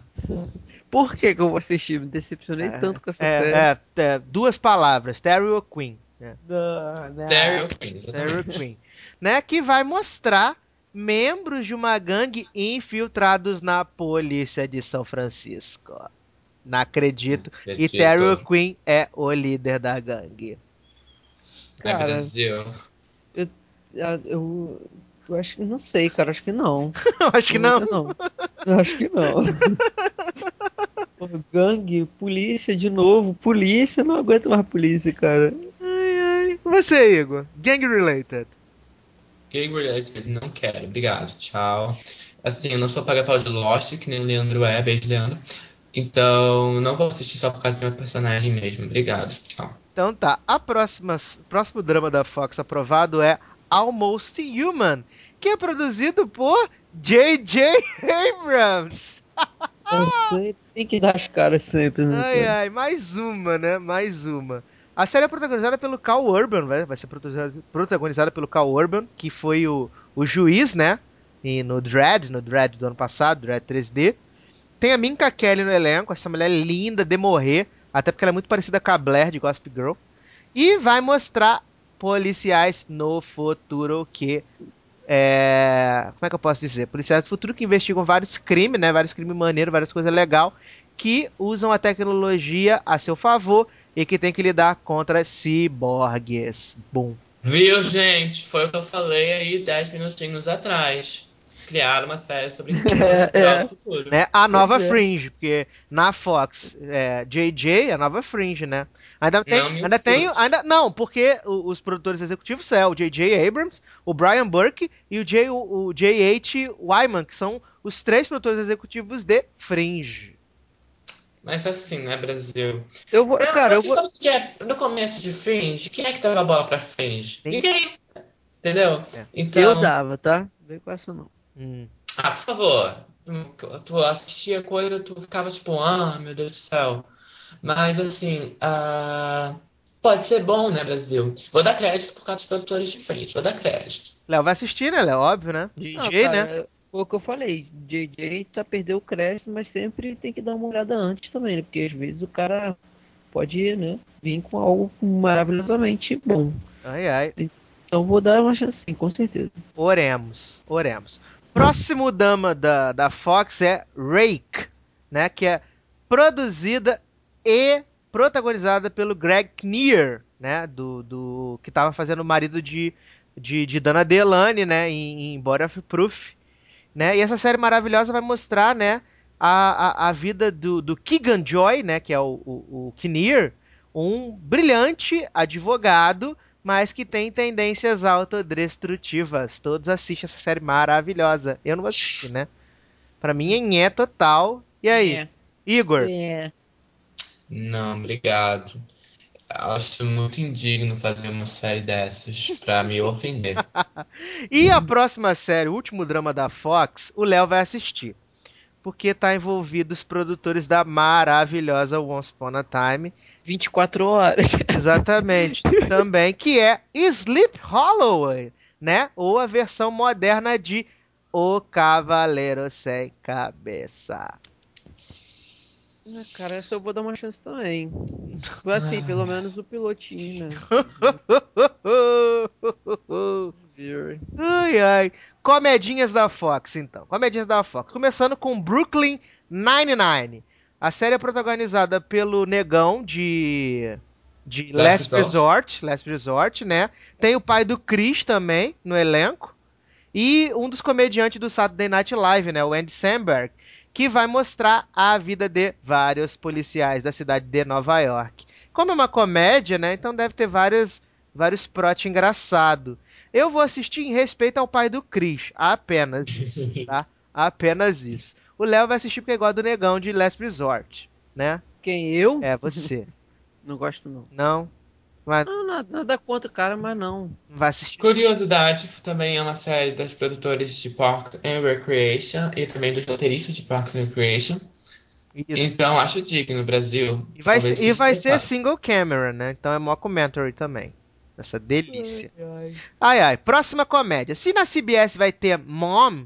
Por que que eu vou assistir? Me decepcionei É, tanto com essa série. é, é, é, duas palavras, Terry O'Quinn. Né? Não, Terry não. O'Quinn, Terry exatamente. Queen, né, que vai mostrar membros de uma gangue infiltrados na polícia de São Francisco. Não acredito. E Terry Acredito. Queen é o líder da gangue. Ai, Cara, Brasil. eu, ah, eu, eu acho que não sei, cara. Acho que não. Eu acho que Não vou não. dizer não. Eu acho que não. Pô, gangue, polícia de novo. Polícia, não aguento mais polícia, cara. Ai, ai. Você, Igor? Gang related. Gabriel, não quero, obrigado, tchau. Assim, eu não sou paga-pau de Lost, que nem o Leandro é, beijo, Leandro. Então, não vou assistir só por causa do meu personagem mesmo, obrigado, tchau. Então tá. A próxima, próximo drama da Fox aprovado é Almost Human, que é produzido por J J. Abrams. Eu sei, tem que dar as caras sempre, né, Ai, cara? ai, mais uma, né? Mais uma. A série é protagonizada pelo Cal Urban, vai, vai ser protagonizada protagonizada pelo Cal Urban, que foi o, o juiz, né? e no Dredd, no Dredd do ano passado, Dredd três D. Tem a Minka Kelly no elenco, essa mulher linda de morrer, até porque ela é muito parecida com a Blair de Gossip Girl. E vai mostrar policiais no futuro que é... Como é que eu posso dizer? Policiais do futuro que investigam vários crimes, né? Vários crimes maneiros, várias coisas legais, que usam a tecnologia a seu favor e que tem que lidar contra ciborgues. Bom. Viu, gente? Foi o que eu falei aí dez minutinhos atrás. Criaram uma série sobre inteligência É, artificial do é, futuro. Né? A pois nova é. Fringe, porque na Fox, é, J J é a nova Fringe, né? Ainda tem, Não me ainda tem, insulte. ainda não, porque o- os produtores executivos são o J J Abrams, o Brian Burke e o J, o, o J H. Wyman, que são os três produtores executivos de Fringe. Mas assim, né, Brasil? Eu vou, Não, cara, mas eu que vou. sabe o que é? No começo de Fringe, quem é que dava a bola pra Fringe? Tem, Ninguém, entendeu? é. Eu Então, dava, tá? Vem com essa não. Hum. ah, por favor. Tu, tu assistia coisa, tu ficava tipo, ah, meu Deus do céu. Mas assim, ah, pode ser bom, né, Brasil? Vou dar crédito por causa dos produtores de Fringe, vou dar crédito. Léo vai assistir, né, Léo? Óbvio, né? Não, J J, né? cara, foi o que eu falei. J J tá perdeu o crédito, mas sempre tem que dar uma olhada antes também, né? Porque às vezes o cara pode, né, vir com algo maravilhosamente bom. Ai, ai. Então vou dar uma chance sim, com certeza. Oremos, oremos. Próximo dama da, da Fox é Rake, né? Que é produzida e protagonizada pelo Greg Kinnear, né? Do, do que estava fazendo o marido de, de, de Dana Delany, né? Em, em Body of Proof, né? E essa série maravilhosa vai mostrar, né? A, a, a vida do, do Keegan Joy, né? Que é o, o, o Kinnear, um brilhante advogado, mas que tem tendências autodestrutivas. Todos assistem essa série maravilhosa. Eu não vou assistir, né? Pra mim é nhé total. E aí, É, Igor? é. Não, obrigado. Acho muito indigno fazer uma série dessas pra me ofender. E a próxima série, o último drama da Fox, o Léo vai assistir. Porque tá envolvido os produtores da maravilhosa Once Upon a Time. vinte e quatro horas. Exatamente. Também, que é Sleep Hollow, né? Ou a versão moderna de O Cavaleiro Sem Cabeça. Ah, cara, essa eu vou dar uma chance também. Foi assim, pelo Ah, menos o pilotinho, né? De ver. Ai, ai. Comedinhas da Fox, então. Comedinhas da Fox. Começando com Brooklyn Nine-Nine. A série é protagonizada pelo negão de, de Last Last Resort. Resort, Last Resort, né? Tem o pai do Chris também no elenco. E um dos comediantes do Saturday Night Live, né? O Andy Samberg, que vai mostrar a vida de vários policiais da cidade de Nova York. Como é uma comédia, né? Então deve ter vários, vários prot engraçado. Eu vou assistir em respeito ao pai do Chris. Apenas isso, tá? Apenas isso. O Léo vai assistir porque é igual do negão de Last Resort, né? Quem eu? É, você. Não gosto não. Não? Vai, Não, nada, nada contra o cara, mas não. não vai assistir. Curiosidade, também é uma série das produtores de Parks and Recreation e também dos roteiristas de Parks and Recreation. Isso. Então acho digno, Brasil. E vai ser, Talvez e seja vai ser interessante. single camera, né? Então é mockumentary também. Essa delícia. Ai, ai. Ai, ai. Próxima comédia. Se na C B S vai ter Mom,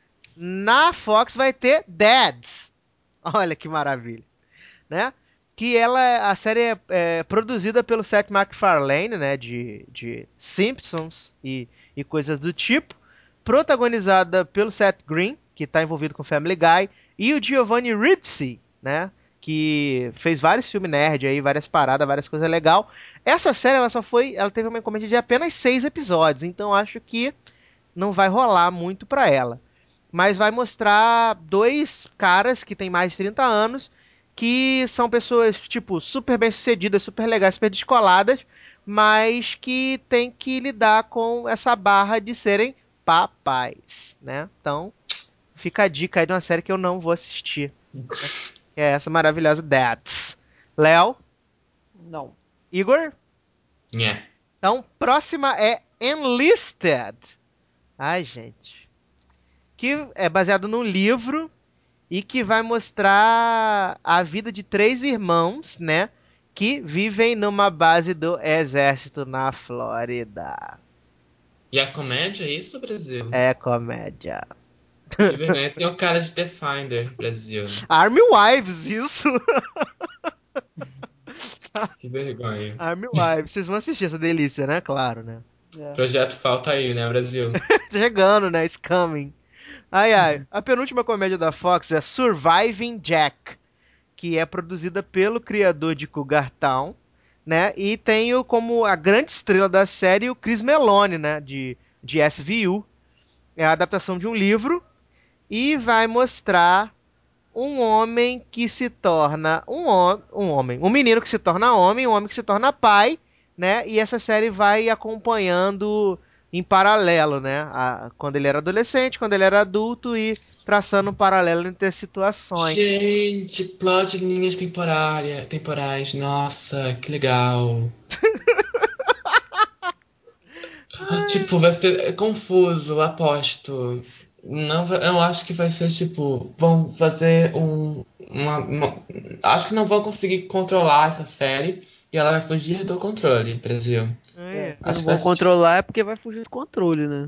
na Fox vai ter Dads. Olha que maravilha, né? Que ela, a série é, é produzida pelo Seth MacFarlane, né? De, de Simpsons e, e coisas do tipo. Protagonizada pelo Seth Green, que está envolvido com Family Guy, e o Giovanni Ribisi, né? Que fez vários filmes nerd aí, várias paradas, várias coisas legais. Essa série ela só foi, ela teve uma encomenda de apenas seis episódios, então acho que não vai rolar muito pra ela. Mas vai mostrar dois caras que têm mais de trinta anos, que são pessoas, tipo, super bem-sucedidas, super legais, super descoladas, mas que tem que lidar com essa barra de serem papais, né? Então, fica a dica aí de uma série que eu não vou assistir. Né? Que é essa maravilhosa That's. Léo, Não. Igor? Nhé. Então, próxima é Enlisted. Ai, gente. Que é baseado num livro e que vai mostrar a vida de três irmãos, né? Que vivem numa base do exército na Flórida. E a comédia é isso, Brasil? É comédia. Que vergonha. Tem o cara de Defender, Brasil. Army Wives, isso! Que vergonha. Army Wives. Vocês vão assistir essa delícia, né? Claro, né? É. Projeto falta aí, né, Brasil? Chegando, né? It's coming. Ai, ai. A penúltima comédia da Fox é Surviving Jack, que é produzida pelo criador de Cougar Town, né? E tem o, como a grande estrela da série o Chris Meloni, né? De, de S V U. É a adaptação de um livro e vai mostrar um homem que se torna um, hom um homem, um menino que se torna homem, um homem que se torna pai, né? E essa série vai acompanhando em paralelo, né? A, quando ele era adolescente, quando ele era adulto e traçando um paralelo entre as situações. Gente, plot de linhas temporárias, temporais. Nossa, que legal. Tipo, vai ser é confuso, aposto. Não, vai- eu acho que vai ser tipo, vão fazer um, uma, uma- acho que não vão conseguir controlar essa série e ela vai fugir do controle, Brasil. É, É. se Acho não que vai vão ser. controlar é porque vai fugir do controle, né?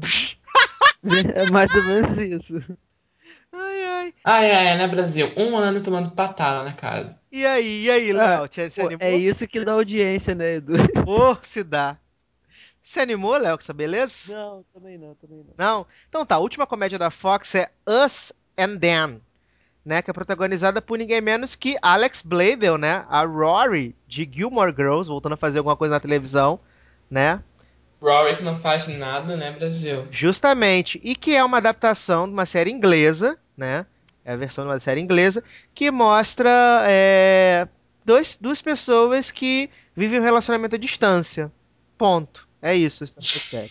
É mais ou menos isso. Ai, ai. Ai, ai, ai, né, Brasil? Um ano tomando patada na cara. E aí, e aí, Ah, Léo? Te- Se pô, é animou? isso que dá audiência, né, Edu? Ô, se dá. Se animou, Léo, com essa beleza? Não, também não, também não. Não? Então tá, a última comédia da Fox é Us and Them, né? Que é protagonizada por ninguém menos que Alex Bledel, né? A Rory de Gilmore Girls, voltando a fazer alguma coisa na televisão, né? Rory que não faz nada, né, Brasil? Justamente. E que é uma adaptação de uma série inglesa, né? É a versão de uma série inglesa, que mostra é, dois, duas pessoas que vivem um relacionamento à distância. Ponto. É isso, essa série.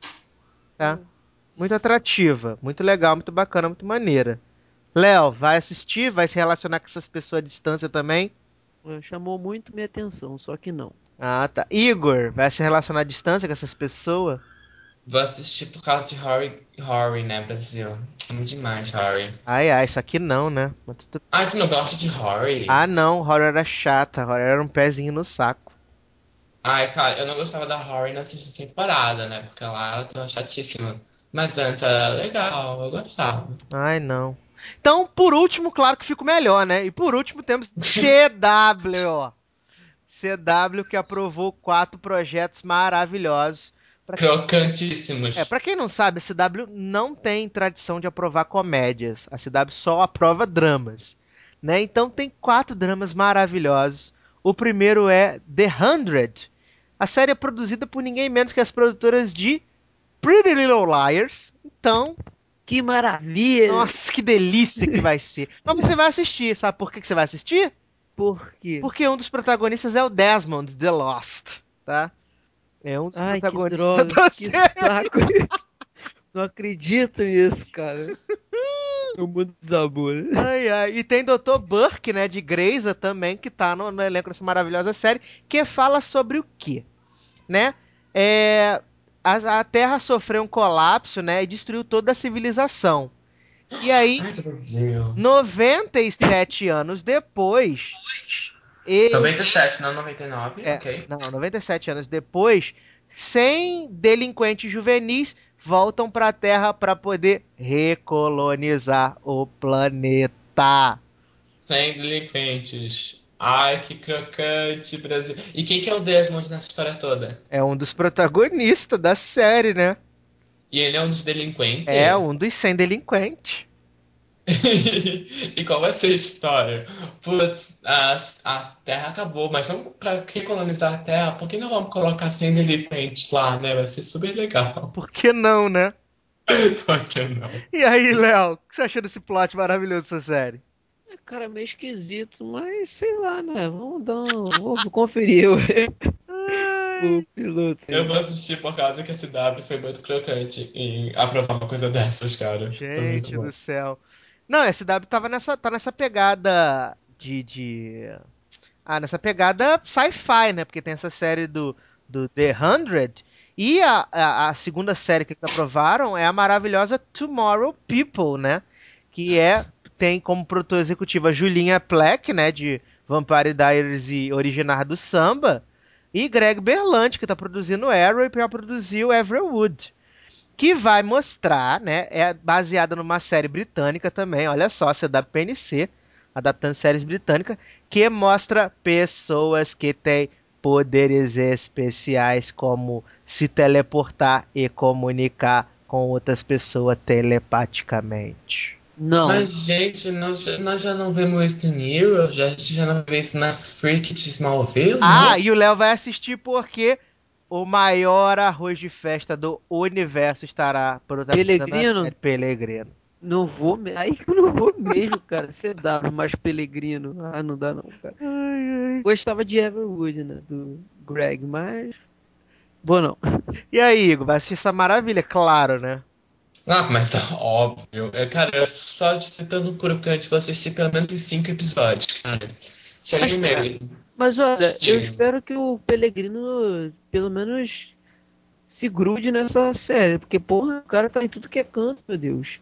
Tá? Hum, Muito atrativa, muito legal, muito bacana, muito maneira. Léo, vai assistir? Vai se relacionar com essas pessoas à distância também? é, chamou muito minha atenção, só que não. Ah, tá. Igor, vai se relacionar à distância com essas pessoas? Vou assistir por causa de Rory, Rory, né, Brasil? Amo demais, Rory. Ai, ai, isso aqui não, né? Mas tudo- Ai, tu não gosta de Rory? Ah, não, horror era chata, horror era um pezinho no saco. Ai, cara, eu não gostava da Rory na sexta temporada, né? Porque lá ela tava chatíssima. Mas antes era legal, eu gostava. Ai, não. Então, por último, claro que fico melhor, né? E por último temos C W. C W que aprovou quatro projetos maravilhosos. Pra É, Crocantíssimos. pra quem não sabe, a C W não tem tradição de aprovar comédias. A C W só aprova dramas, né? Então tem quatro dramas maravilhosos. O primeiro é The Hundred. A série é produzida por ninguém menos que as produtoras de Pretty Little Liars. Então, Que maravilha! nossa, que delícia que vai ser. Mas você vai assistir, sabe por que que você vai assistir? Por quê? Porque um dos protagonistas é o Desmond, The Lost, tá? É um dos Ai, que protagonistas droga, da que série. saco isso. Não acredito nisso, cara. O mundo desabou, né? Ai, ai. E tem doutor Burke, né, de Grey's também, que tá no, no elenco dessa maravilhosa série, que fala sobre o quê? Né? É, a, a Terra sofreu um colapso, né, e destruiu toda a civilização. E aí, Ai, que Brasil. noventa e sete anos depois, e, noventa e sete, não noventa e nove, é, ok. não, noventa e sete anos depois, cem delinquentes juvenis voltam para a Terra para poder recolonizar o planeta. Sem delinquentes. Ai, que crocante, Brasil. E quem que é o Desmond nessa história toda? É um dos protagonistas da série, né? E ele é um dos É delinquentes? um dos cem delinquentes. E qual vai ser a história? Putz, a, a Terra acabou, mas vamos para recolonizar a Terra, por que não vamos colocar cem delinquentes lá, né? Vai ser super legal. Por que não, né? Por que não? E aí, Léo, o que você achou desse plot maravilhoso dessa série? É, cara, meio esquisito, mas sei lá, né? Vamos dar um... Vou conferir o, o Ai, piloto Eu aí. vou assistir por causa que a C W foi muito crocante em aprovar uma coisa dessas, cara. Foi muito gente do bom. céu. Não, a S W tava nessa, tá nessa pegada de, de... Ah, nessa pegada sci-fi, né? Porque tem essa série do, do The Hundred. E a, a, a segunda série que eles aprovaram é a maravilhosa Tomorrow People, né? Que é tem como produtora executiva Julinha Pleck, né? De Vampire Diaries e Originar do Samba. E Greg Berlanti, que tá produzindo Arrow e já produziu Everwood. que vai mostrar, né? É baseada numa série britânica também, olha só, C W P N C, adaptando séries britânicas, que mostra pessoas que têm poderes especiais, como se teleportar e comunicar com outras pessoas telepaticamente. Não, Mas, gente, nós, já- nós já não vemos isso em Arrow? Já, a gente já não vê isso nas Freak de Smallville, Ah, não? e o Léo vai assistir porque o maior arroz de festa do universo estará protagonizando a série Pelegrino, Pelegrino. não vou. me- Aí que eu não vou mesmo, cara. C W, mais Pelegrino. Ah, não dá não, cara. Ai, ai. Gostava de Everwood, né? Do Greg, mas. Vou não. E aí, Igor, vai assistir essa maravilha, claro, né? Ah, mas óbvio. É, cara, só de citando um crocante, vou assistir pelo menos uns cinco episódios, cara. Sério Mas, cara, mesmo. mas olha, eu Diga. espero que o Pelegrino pelo menos se grude nessa série, porque, porra, o cara tá em tudo que é canto, meu Deus.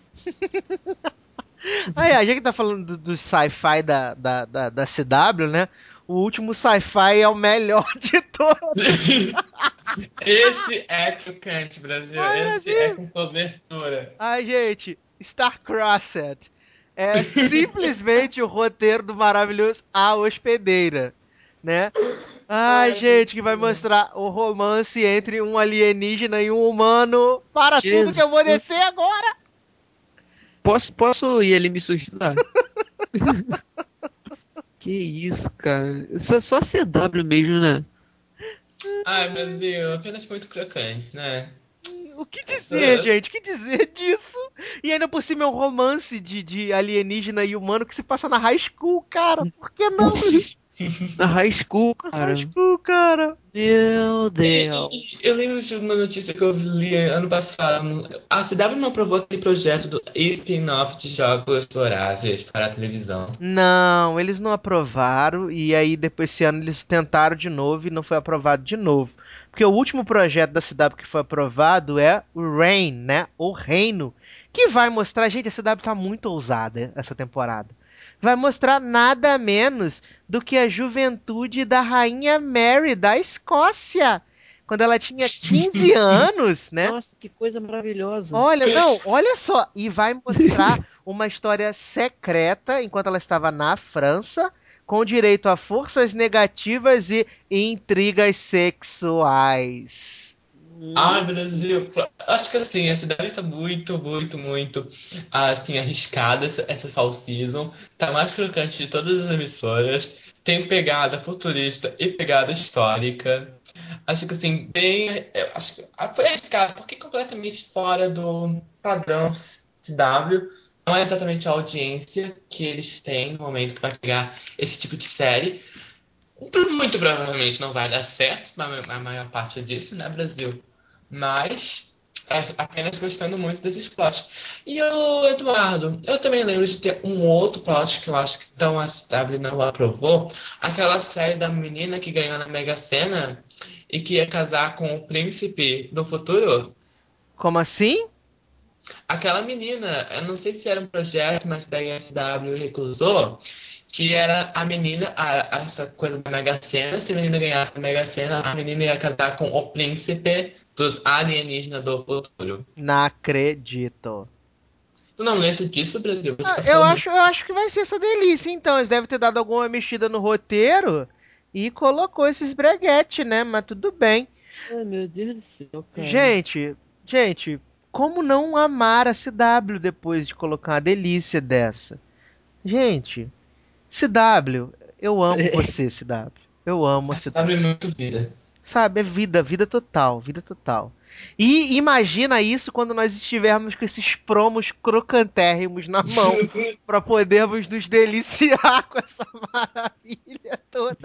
Aí, a gente tá falando do, do sci-fi da, da, da, da C W, né? O último sci-fi é o melhor de todos. Esse é crocante, Brasil. Ai, Esse é Brasil! com cobertura. Ai, gente, Star-Crossed é simplesmente o roteiro do maravilhoso A Hospedeira, né? Ai, Ai, gente, que vai Brasil. mostrar o romance entre um alienígena e um humano. Para tudo que Jesus. eu vou descer agora! Posso, posso ir ali me suicidar? Que isso, cara. Só, só C W mesmo, né? Ai, Brasil, apenas muito crocante, né? O que dizer, Eu- gente? O que dizer disso? E ainda por cima é um romance de, de alienígena e humano que se passa na high school, cara. Por que não? Na High School, Na high cara. school, cara. Meu E, Deus. e- e eu lembro de uma notícia que eu li ano passado. A C W não aprovou aquele projeto do spin-off de Jogos Vorazes para a televisão. Não, eles não aprovaram e aí depois esse ano eles tentaram de novo e não foi aprovado de novo. Porque o último projeto da C W que foi aprovado é o Reign, né? O Reino, que vai mostrar, gente, a C W tá muito ousada essa temporada. Vai mostrar nada menos do que a juventude da rainha Mary da Escócia, quando ela tinha quinze anos, né? Nossa, que coisa maravilhosa. Olha, não, olha só, e vai mostrar uma história secreta enquanto ela estava na França, com direito a forças negativas e intrigas sexuais. Ai, Hum, Brasil, acho que assim, a cidade tá muito, muito, muito assim, arriscada essa, essa fall season. Tá mais crocante de todas as emissoras. Tem pegada futurista e pegada histórica. Acho que assim, bem. Eu acho que ah, foi arriscado, porque completamente fora do padrão C W. Não é exatamente a audiência que eles têm no momento que vai pegar esse tipo de série. Muito provavelmente não vai dar certo, a maior parte disso, né, Brasil? Mas é, apenas gostando muito desses plots. E o Eduardo, eu também lembro de ter um outro plot que eu acho que então a C W não aprovou, aquela série da menina que ganhou na Mega Sena e que ia casar com o príncipe do futuro. Como assim? Aquela menina, eu não sei se era um projeto, mas daí a S W recusou, que era a menina, a- essa coisa da Mega Sena, se a menina ganhasse a Mega Sena, a menina ia casar com o príncipe dos alienígenas do futuro. Não acredito. Tu não lembra disso, Brasil? Você Ah, eu passou muito. acho, eu acho que vai ser essa delícia, então. Eles devem ter dado alguma mexida no roteiro e colocou esses breguete, né? Mas tudo bem. ai, meu Deus do céu, cara. Gente, gente, como não amar a C W depois de colocar uma delícia dessa? Gente, C W, eu amo você, C W. Eu amo a A S W C W. é muito vida. Sabe, é vida, vida total, vida total. E imagina isso quando nós estivermos com esses promos crocantérrimos na mão para podermos nos deliciar com essa maravilha toda.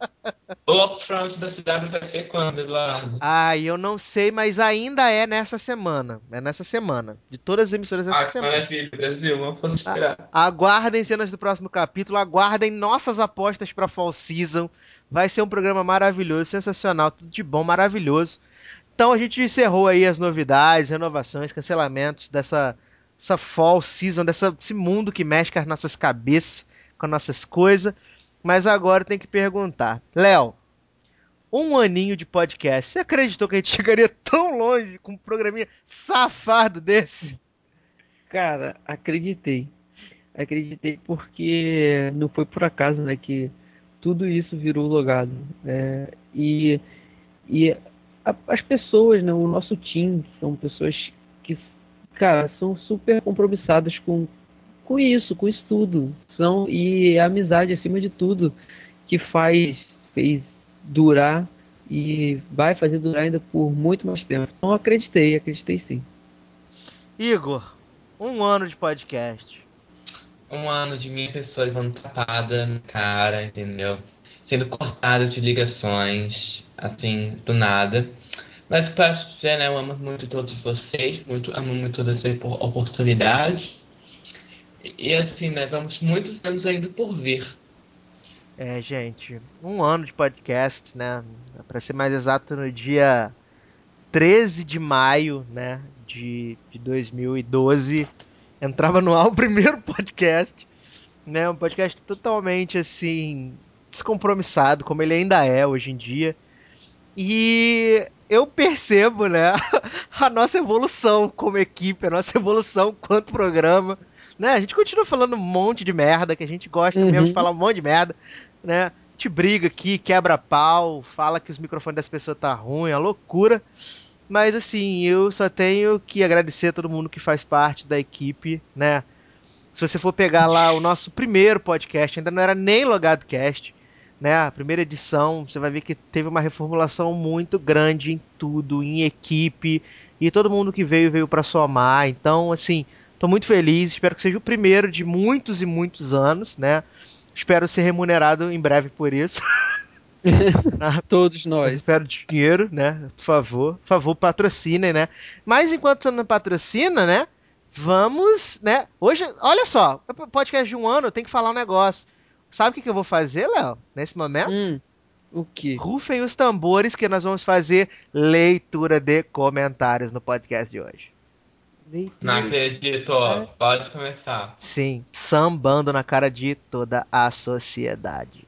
O upfront da C W vai ser quando, Eduardo? Ai, eu não sei, mas ainda é nessa semana. É nessa semana. De todas as emissoras essa Ah, que semana. maravilha, Brasil. Não posso A- esperar. Aguardem cenas do próximo capítulo, aguardem nossas apostas para Fall Season. Vai ser um programa maravilhoso, sensacional, tudo de bom, maravilhoso. Então a gente encerrou aí as novidades, renovações, cancelamentos dessa essa Fall Season, dessa, desse mundo que mexe com as nossas cabeças, com as nossas coisas. Mas agora tem que perguntar, Léo, Um aninho de podcast. Você acreditou que a gente chegaria tão longe com um programinha safado desse? Cara, acreditei. Acreditei porque não foi por acaso, né, que tudo isso virou logado. É, e e a- as pessoas, né, o nosso time, são pessoas que, cara, são super compromissadas com, com isso, com isso tudo. São, e a amizade, acima de tudo, que faz, fez durar e vai fazer durar ainda por muito mais tempo. Então acreditei, acreditei sim. Igor, um ano de podcast. Um ano de minha pessoa levando tapada na cara, entendeu? Sendo cortada de ligações, assim, do nada. Mas pra dizer, né, eu amo muito todos vocês, muito, amo muito toda essa opor- oportunidade. E, e assim, né, vamos muitos anos ainda por vir. É, gente, um ano de podcast, né? Para ser mais exato, no dia treze de maio, né, de, de dois mil e doze, entrava no ar o primeiro podcast, né? Um podcast totalmente assim descompromissado, como ele ainda é hoje em dia. E eu percebo, né, a nossa evolução como equipe, a nossa evolução quanto programa, né? A gente continua falando um monte de merda, que a gente gosta mesmo de Uhum. falar um monte de merda, né? A gente briga aqui, quebra pau, fala que os microfones das pessoas tá ruim, é loucura. Mas assim, eu só tenho que agradecer a todo mundo que faz parte da equipe, né? Se você for pegar lá o nosso primeiro podcast, ainda não era nem Logado Cast, né? A primeira edição, você vai ver que teve uma reformulação muito grande em tudo, em equipe, e todo mundo que veio veio para somar. Então, assim, tô muito feliz, espero que seja o primeiro de muitos e muitos anos, né? Espero ser remunerado em breve por isso. Todos nós. Espero dinheiro, né? Por favor. Por favor, patrocinem, né? Mas enquanto você não patrocina, né? Vamos, né? Hoje, olha só, podcast de um ano, eu tenho que falar um negócio. Sabe o que, que eu vou fazer, Léo? Nesse momento? Hum, o quê? Rufem os tambores que nós vamos fazer leitura de comentários no podcast de hoje. Não Leitura. acredito, ó. Pode começar. Sim, sambando na cara de toda a sociedade.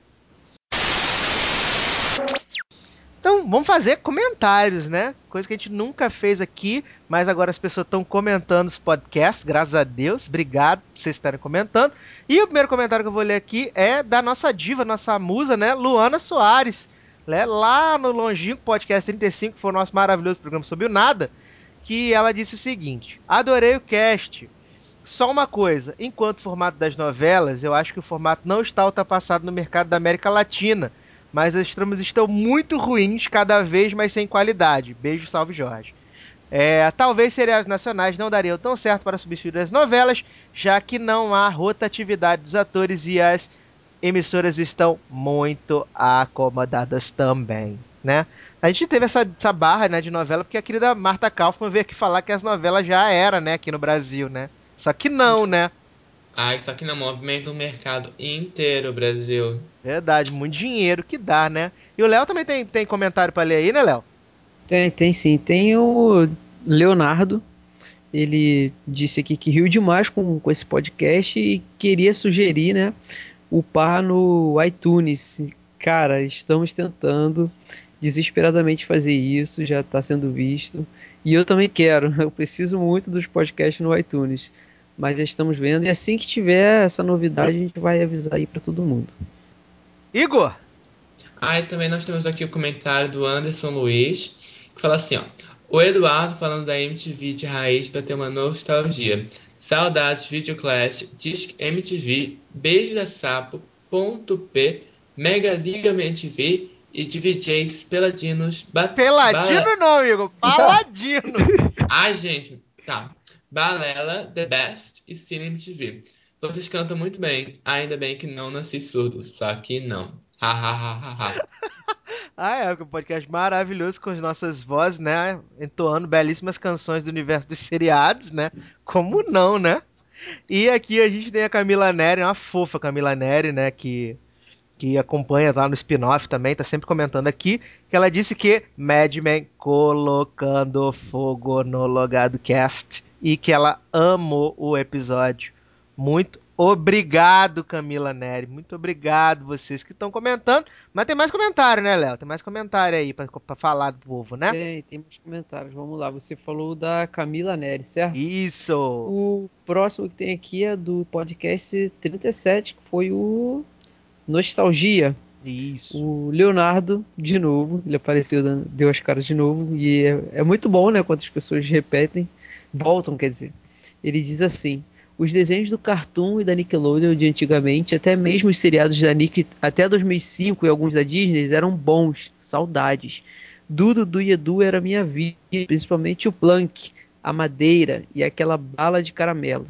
Então, vamos fazer comentários, né? Coisa que a gente nunca fez aqui, mas agora as pessoas estão comentando os podcasts, graças a Deus. Obrigado por vocês estarem comentando. E o primeiro comentário que eu vou ler aqui é da nossa diva, nossa musa, né? Luana Soares. Né? Lá no Longínquo Podcast trinta e cinco, que foi o nosso maravilhoso programa sobre o nada, que ela disse o seguinte: adorei o cast. Só uma coisa, enquanto o formato das novelas, eu acho que o formato não está ultrapassado no mercado da América Latina, mas as tramas estão muito ruins, cada vez mais sem qualidade. Beijo, salve Jorge. É, talvez seriados nacionais não dariam tão certo para substituir as novelas, já que não há rotatividade dos atores e as emissoras estão muito acomodadas também, né? A gente teve essa, essa barra, né, de novela porque a querida Marta Kaufmann veio aqui falar que as novelas já era, né, aqui no Brasil, né? Só que não, né? Ai, só que não movimenta o mercado inteiro, Brasil. Verdade, muito dinheiro que dá, né? E o Léo também tem, tem comentário pra ler aí, né, Léo? Tem, tem sim. Tem o Leonardo. Ele disse aqui que riu demais com, com esse podcast e queria sugerir, né, upar no iTunes. Cara, estamos tentando desesperadamente fazer isso, já está sendo visto. E eu também quero, eu preciso muito dos podcasts no iTunes. Mas já estamos vendo, e assim que tiver essa novidade, a gente vai avisar aí para todo mundo. Igor! Ah, e também nós temos aqui o comentário do Anderson Luiz, que fala assim, ó. O Eduardo falando da M T V de raiz para ter uma nostalgia. Saudades, Videoclass, Disque M T V, Beijo da Sapo, Ponto P, Mega Liga M T V e de V Js Peladinos, ba Peladino ba não, Igor, Paladino! Ai, gente, tá. Balela, The Best e Cine M T V. Vocês cantam muito bem. Ainda bem que não nasci surdo. Só que não. Ha, ha, ha, ha, ha. Ah, é, um podcast maravilhoso com as nossas vozes, né? Entoando belíssimas canções do universo dos seriados, né? Como não, né? E aqui a gente tem a Camila Neri, uma fofa Camila Neri, né? Que, que acompanha lá no spin-off também, tá sempre comentando aqui, que ela disse que Mad Men colocando fogo no Logado Cast e que ela amou o episódio. Muito Obrigado, Camila Neri. Muito obrigado vocês que estão comentando. Mas tem mais comentário, né, Léo? Tem mais comentário aí pra, pra falar do povo, né? Tem, tem muitos comentários. Vamos lá. Você falou da Camila Neri, certo? Isso! O próximo que tem aqui é do podcast trinta e sete, que foi o Nostalgia. Isso. O Leonardo, de novo, ele apareceu, dando- deu as caras de novo. E é, é muito bom, né? Quando as pessoas repetem, voltam, quer dizer. Ele diz assim: os desenhos do Cartoon e da Nickelodeon de antigamente, até mesmo os seriados da Nick até dois mil e cinco e alguns da Disney, eram bons. Saudades. Dudu do e Edu era minha vida, principalmente o Plank, a madeira e aquela bala de caramelo.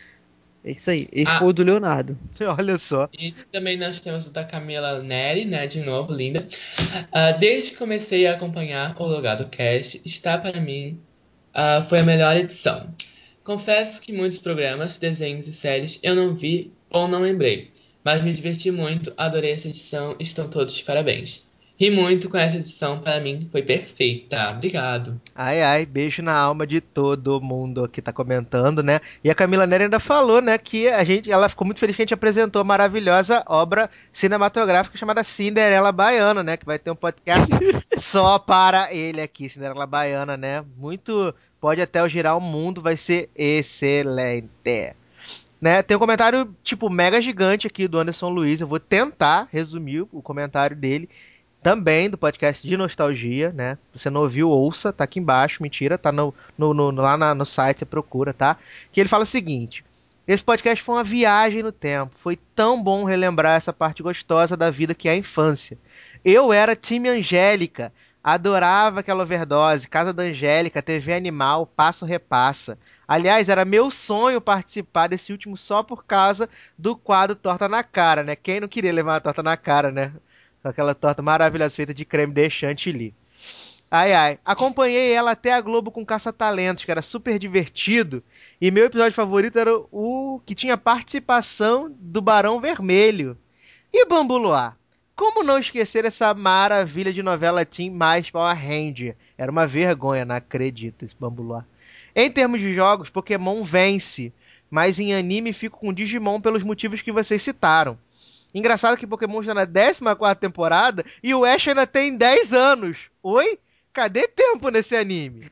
É isso aí. Esse foi Ah, o do Leonardo. Olha só. e também nós temos o da Camila Neri, né? De novo, linda. Ah, desde que comecei a acompanhar o Logado Cast, está para mim, ah, foi a melhor edição. Confesso que muitos programas, desenhos e séries eu não vi ou não lembrei, mas me diverti muito, adorei essa edição, estão todos de parabéns. Ri muito com essa edição, para mim foi perfeita. Obrigado. Ai, ai, beijo na alma de todo mundo que tá comentando, né? E a Camila Neri ainda falou, né, que a gente, ela ficou muito feliz que a gente apresentou a maravilhosa obra cinematográfica chamada Cinderela Baiana, né? Que vai ter um podcast só para ele aqui, Cinderela Baiana, né? Muito, pode até girar o mundo, vai ser excelente. Né? Tem um comentário, tipo, mega gigante aqui do Anderson Luiz. Eu vou tentar resumir o comentário dele. Também do podcast de nostalgia, né? Se você não ouviu, ouça, tá aqui embaixo, mentira, tá no, no, no- lá na- no site, você procura, tá? Que ele fala o seguinte: esse podcast foi uma viagem no tempo. Foi tão bom relembrar essa parte gostosa da vida que é a infância. Eu era time Angélica, adorava aquela overdose, Casa da Angélica, T V Animal, Passo Repassa. Aliás, era meu sonho participar desse último só por causa do quadro Torta na Cara, né? Quem não queria levar uma torta na cara, né? Com aquela torta maravilhosa feita de creme de chantilly. Ai, ai. Acompanhei ela até a Globo com Caça-Talentos, que era super divertido. E meu episódio favorito era o que tinha participação do Barão Vermelho. E Bambu Luar? Como não esquecer essa maravilha de novela teen mais Power Ranger? Era uma vergonha, não acredito, esse Bambu Luar. Em termos de jogos, Pokémon vence, mas em anime fico com Digimon pelos motivos que vocês citaram. Engraçado que Pokémon já na décima quarta temporada e o Ash ainda tem dez anos. Oi? Cadê tempo nesse anime?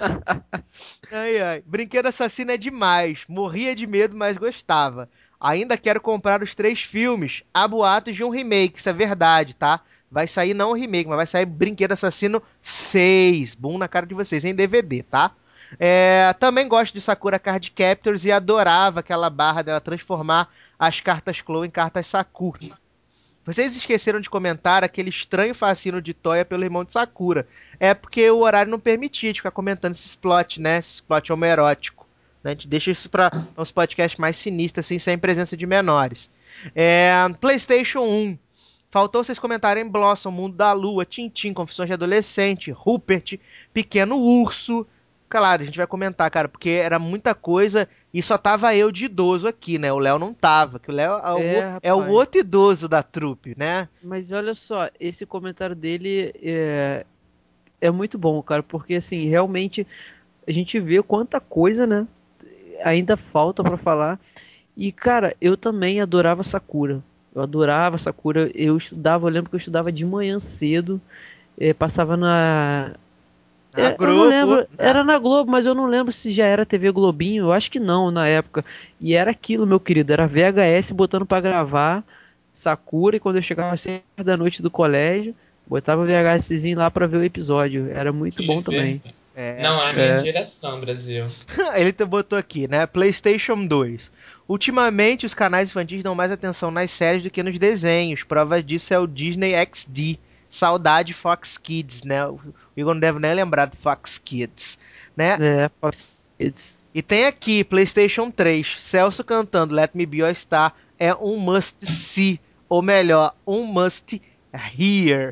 Ai, ai. Brinquedo Assassino é demais. Morria de medo, mas gostava. Ainda quero comprar os três filmes. Há boatos de um remake, isso é verdade, tá? Vai sair não o remake, mas vai sair Brinquedo Assassino seis. Boom na cara de vocês, em D V D, tá? É, também gosto de Sakura Card Captors e adorava aquela barra dela transformar as cartas Clow em cartas Sakura. Vocês esqueceram de comentar aquele estranho fascínio de Toya pelo irmão de Sakura. É porque o horário não permitia de ficar comentando esses plot, né? Esse plot homoerótico. Né? A gente deixa isso para uns podcasts mais sinistros, assim, sem presença de menores. É, PlayStation um. Faltou vocês comentarem Blossom, Mundo da Lua, Tintin, Confissões de Adolescente, Rupert, Pequeno Urso. Claro, a gente vai comentar, cara, porque era muita coisa e só tava eu de idoso aqui, né? O Léo não tava, que o Léo é o, É, é o rapaz. outro idoso da trupe, né? Mas olha só, esse comentário dele é, é muito bom, cara, porque assim, realmente a gente vê quanta coisa, né? Ainda falta pra falar. E, cara, eu também adorava Sakura. Eu adorava Sakura. Eu estudava, eu lembro que eu estudava de manhã cedo. eh, passava na. A é, eu não Globo, lembro, né? era na Globo, mas eu não lembro se já era T V Globinho. Eu acho que não na época. E era aquilo, meu querido. Era V H S botando pra gravar Sakura. E quando eu chegava às seis da noite do colégio, botava o VHSzinho lá pra ver o episódio. Era muito Que bom ver... também. É, Não é a minha É. geração, Brasil. ele te botou aqui, né? PlayStation dois. Ultimamente, os canais infantis dão mais atenção nas séries do que nos desenhos. Prova disso é o Disney X D. Saudade Fox Kids, né? O Igor não deve nem lembrar do Fox Kids, né? É, Fox Kids. E tem aqui, PlayStation três, Celso cantando Let Me Be Your Star é um must see, ou melhor, um must hear.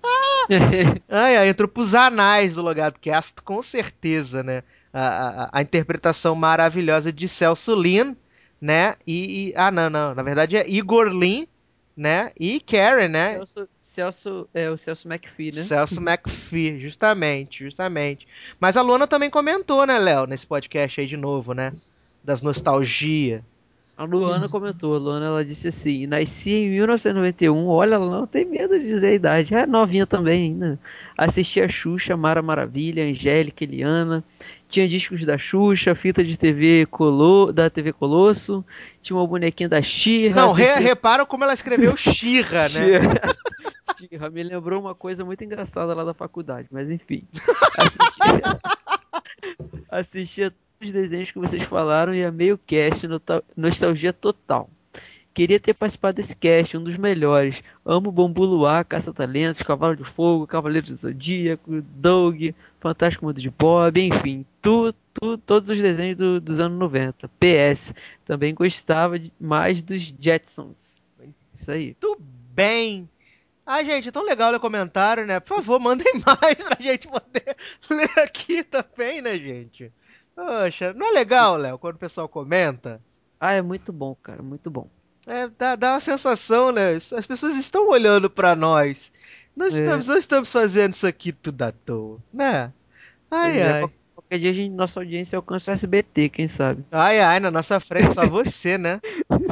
Ai, ai, entrou pros anais do Logado Cast, com certeza, né? A, a, a interpretação maravilhosa de Celso Lin, né? E, e- ah, não, não, na verdade é Igor Lin, né? E Karen, né? Celso, Celso, é o Celso McPhee, né? Celso McPhee, justamente, justamente. Mas a Luana também comentou, né, Léo, nesse podcast aí de novo, né? Das nostalgia. A Luana comentou, a Luana ela disse assim, nasci em mil novecentos e noventa e um, olha, ela não tem medo de dizer a idade, é novinha também ainda. Assisti a Xuxa, Mara Maravilha, Angélica, Eliana, tinha discos da Xuxa, fita de T V Colo, da T V Colosso, tinha uma bonequinha da Xirra, Não, re assistia... repara como ela escreveu Xirra, né? Xirra. Xirra, me lembrou uma coisa muito engraçada lá da faculdade, mas enfim. Assistia, assistia os desenhos que vocês falaram e amei o cast, nota- nostalgia total. Queria ter participado desse cast, um dos melhores. Amo Bambu Luar, Caça-Talentos, Cavalo de Fogo, Cavaleiro do Zodíaco, Doug, Fantástico Mundo de Bob, enfim, tu, tu, todos os desenhos do- dos anos noventa. P S. Também gostava de- mais dos Jetsons. Isso aí. Tudo bem. Ah, gente, é tão legal ler comentário, né? Por favor, mandem mais pra gente poder ler aqui também, né, gente? Poxa, não é legal, Léo, quando o pessoal comenta? Ah, é muito bom, cara, muito bom. É, dá, dá uma sensação, né? As pessoas estão olhando pra nós. Nós É, estamos, não estamos fazendo isso aqui tudo à toa, né? Ai, pois é, ai. qual- qualquer dia a gente, nossa audiência alcança o S B T, quem sabe? Ai, ai, na nossa frente só você, né?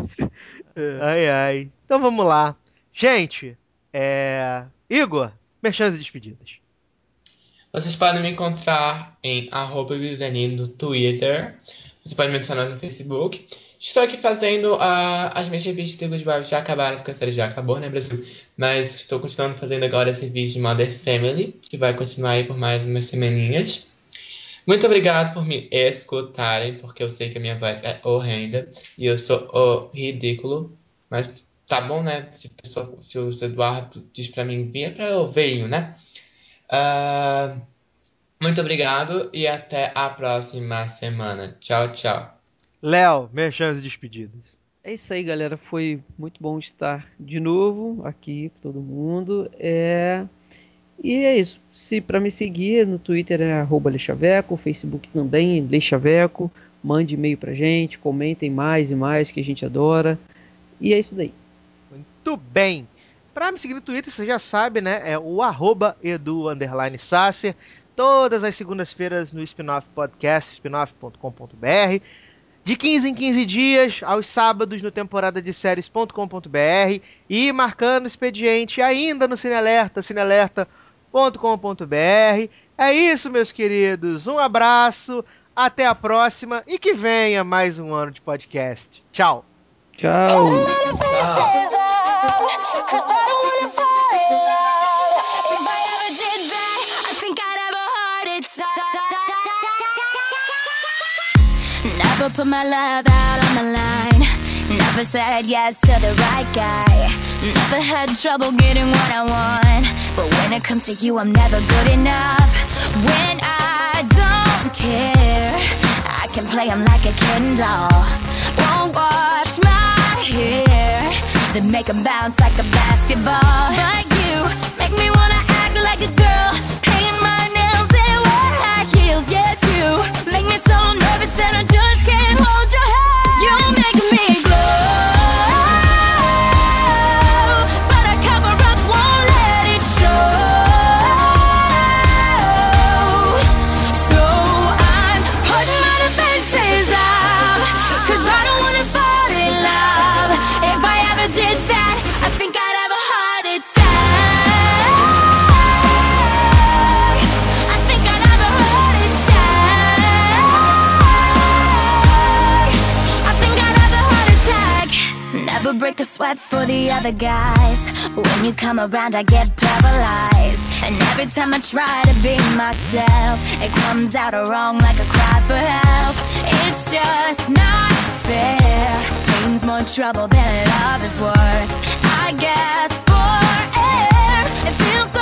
É. Ai, ai. Então vamos lá. Gente, é... Igor, merchan e despedidas. Vocês podem me encontrar em arroba Guilherme no Twitter. Você pode me adicionar no Facebook. Estou aqui fazendo ah, as minhas revistas de Good Vibes já acabaram, porque a série já acabou, né, Brasil? Mas estou continuando fazendo agora esse vídeo de Mother Family, que vai continuar aí por mais umas semaninhas. Muito obrigado por me escutarem, porque eu sei que a minha voz é horrenda e eu sou o ridículo. Mas tá bom, né? Se, a pessoa- se o Eduardo diz pra mim vir, é pra eu venho, né? Ah, muito obrigado e até a próxima semana. Tchau, tchau. Léo, merchan e despedidas. É isso aí, galera. Foi muito bom estar de novo aqui com todo mundo. É... E é isso. Se para me seguir no Twitter é arroba Leixaveco, Facebook também, Leixaveco. Mande e-mail pra gente, comentem mais e mais que a gente adora. E é isso daí. Muito bem. Pra me seguir no Twitter, você já sabe, né? É o arroba edu underline Sasser. Todas as segundas-feiras no Spinoff Podcast, spinoff ponto com ponto br. De quinze em quinze dias, aos sábados no temporada de séries ponto com ponto br. E marcando expediente ainda no Cinealerta, cinealerta ponto com ponto br. É isso, meus queridos. Um abraço, até a próxima e que venha mais um ano de podcast. Tchau. Tchau! Tchau. Never put my love out on the line. Never said yes to the right guy. Never had trouble getting what I want. But when it comes to you, I'm never good enough. When I don't care, I can play him like a Ken doll. Won't wash my hair, then make him bounce like a basketball. But you make me wanna act like a girl, paint my nails and wear high heels. Yes, you make me so nervous that I just can't hold your hand. You make me glow, but I cover up, won't let it show. So I'm putting my defenses up, 'cause I don't wanna fall in love. If I ever did that, I think I'd have a heart attack. I think I'd have a heart attack. I think I'd have a heart attack. Never break a sweat for the other guys. When you come around, I get paralyzed. And every time I try to be myself, it comes out wrong like a cry for help. It's just not fair. Pain's more trouble than love is worth. I guess for air, it feels so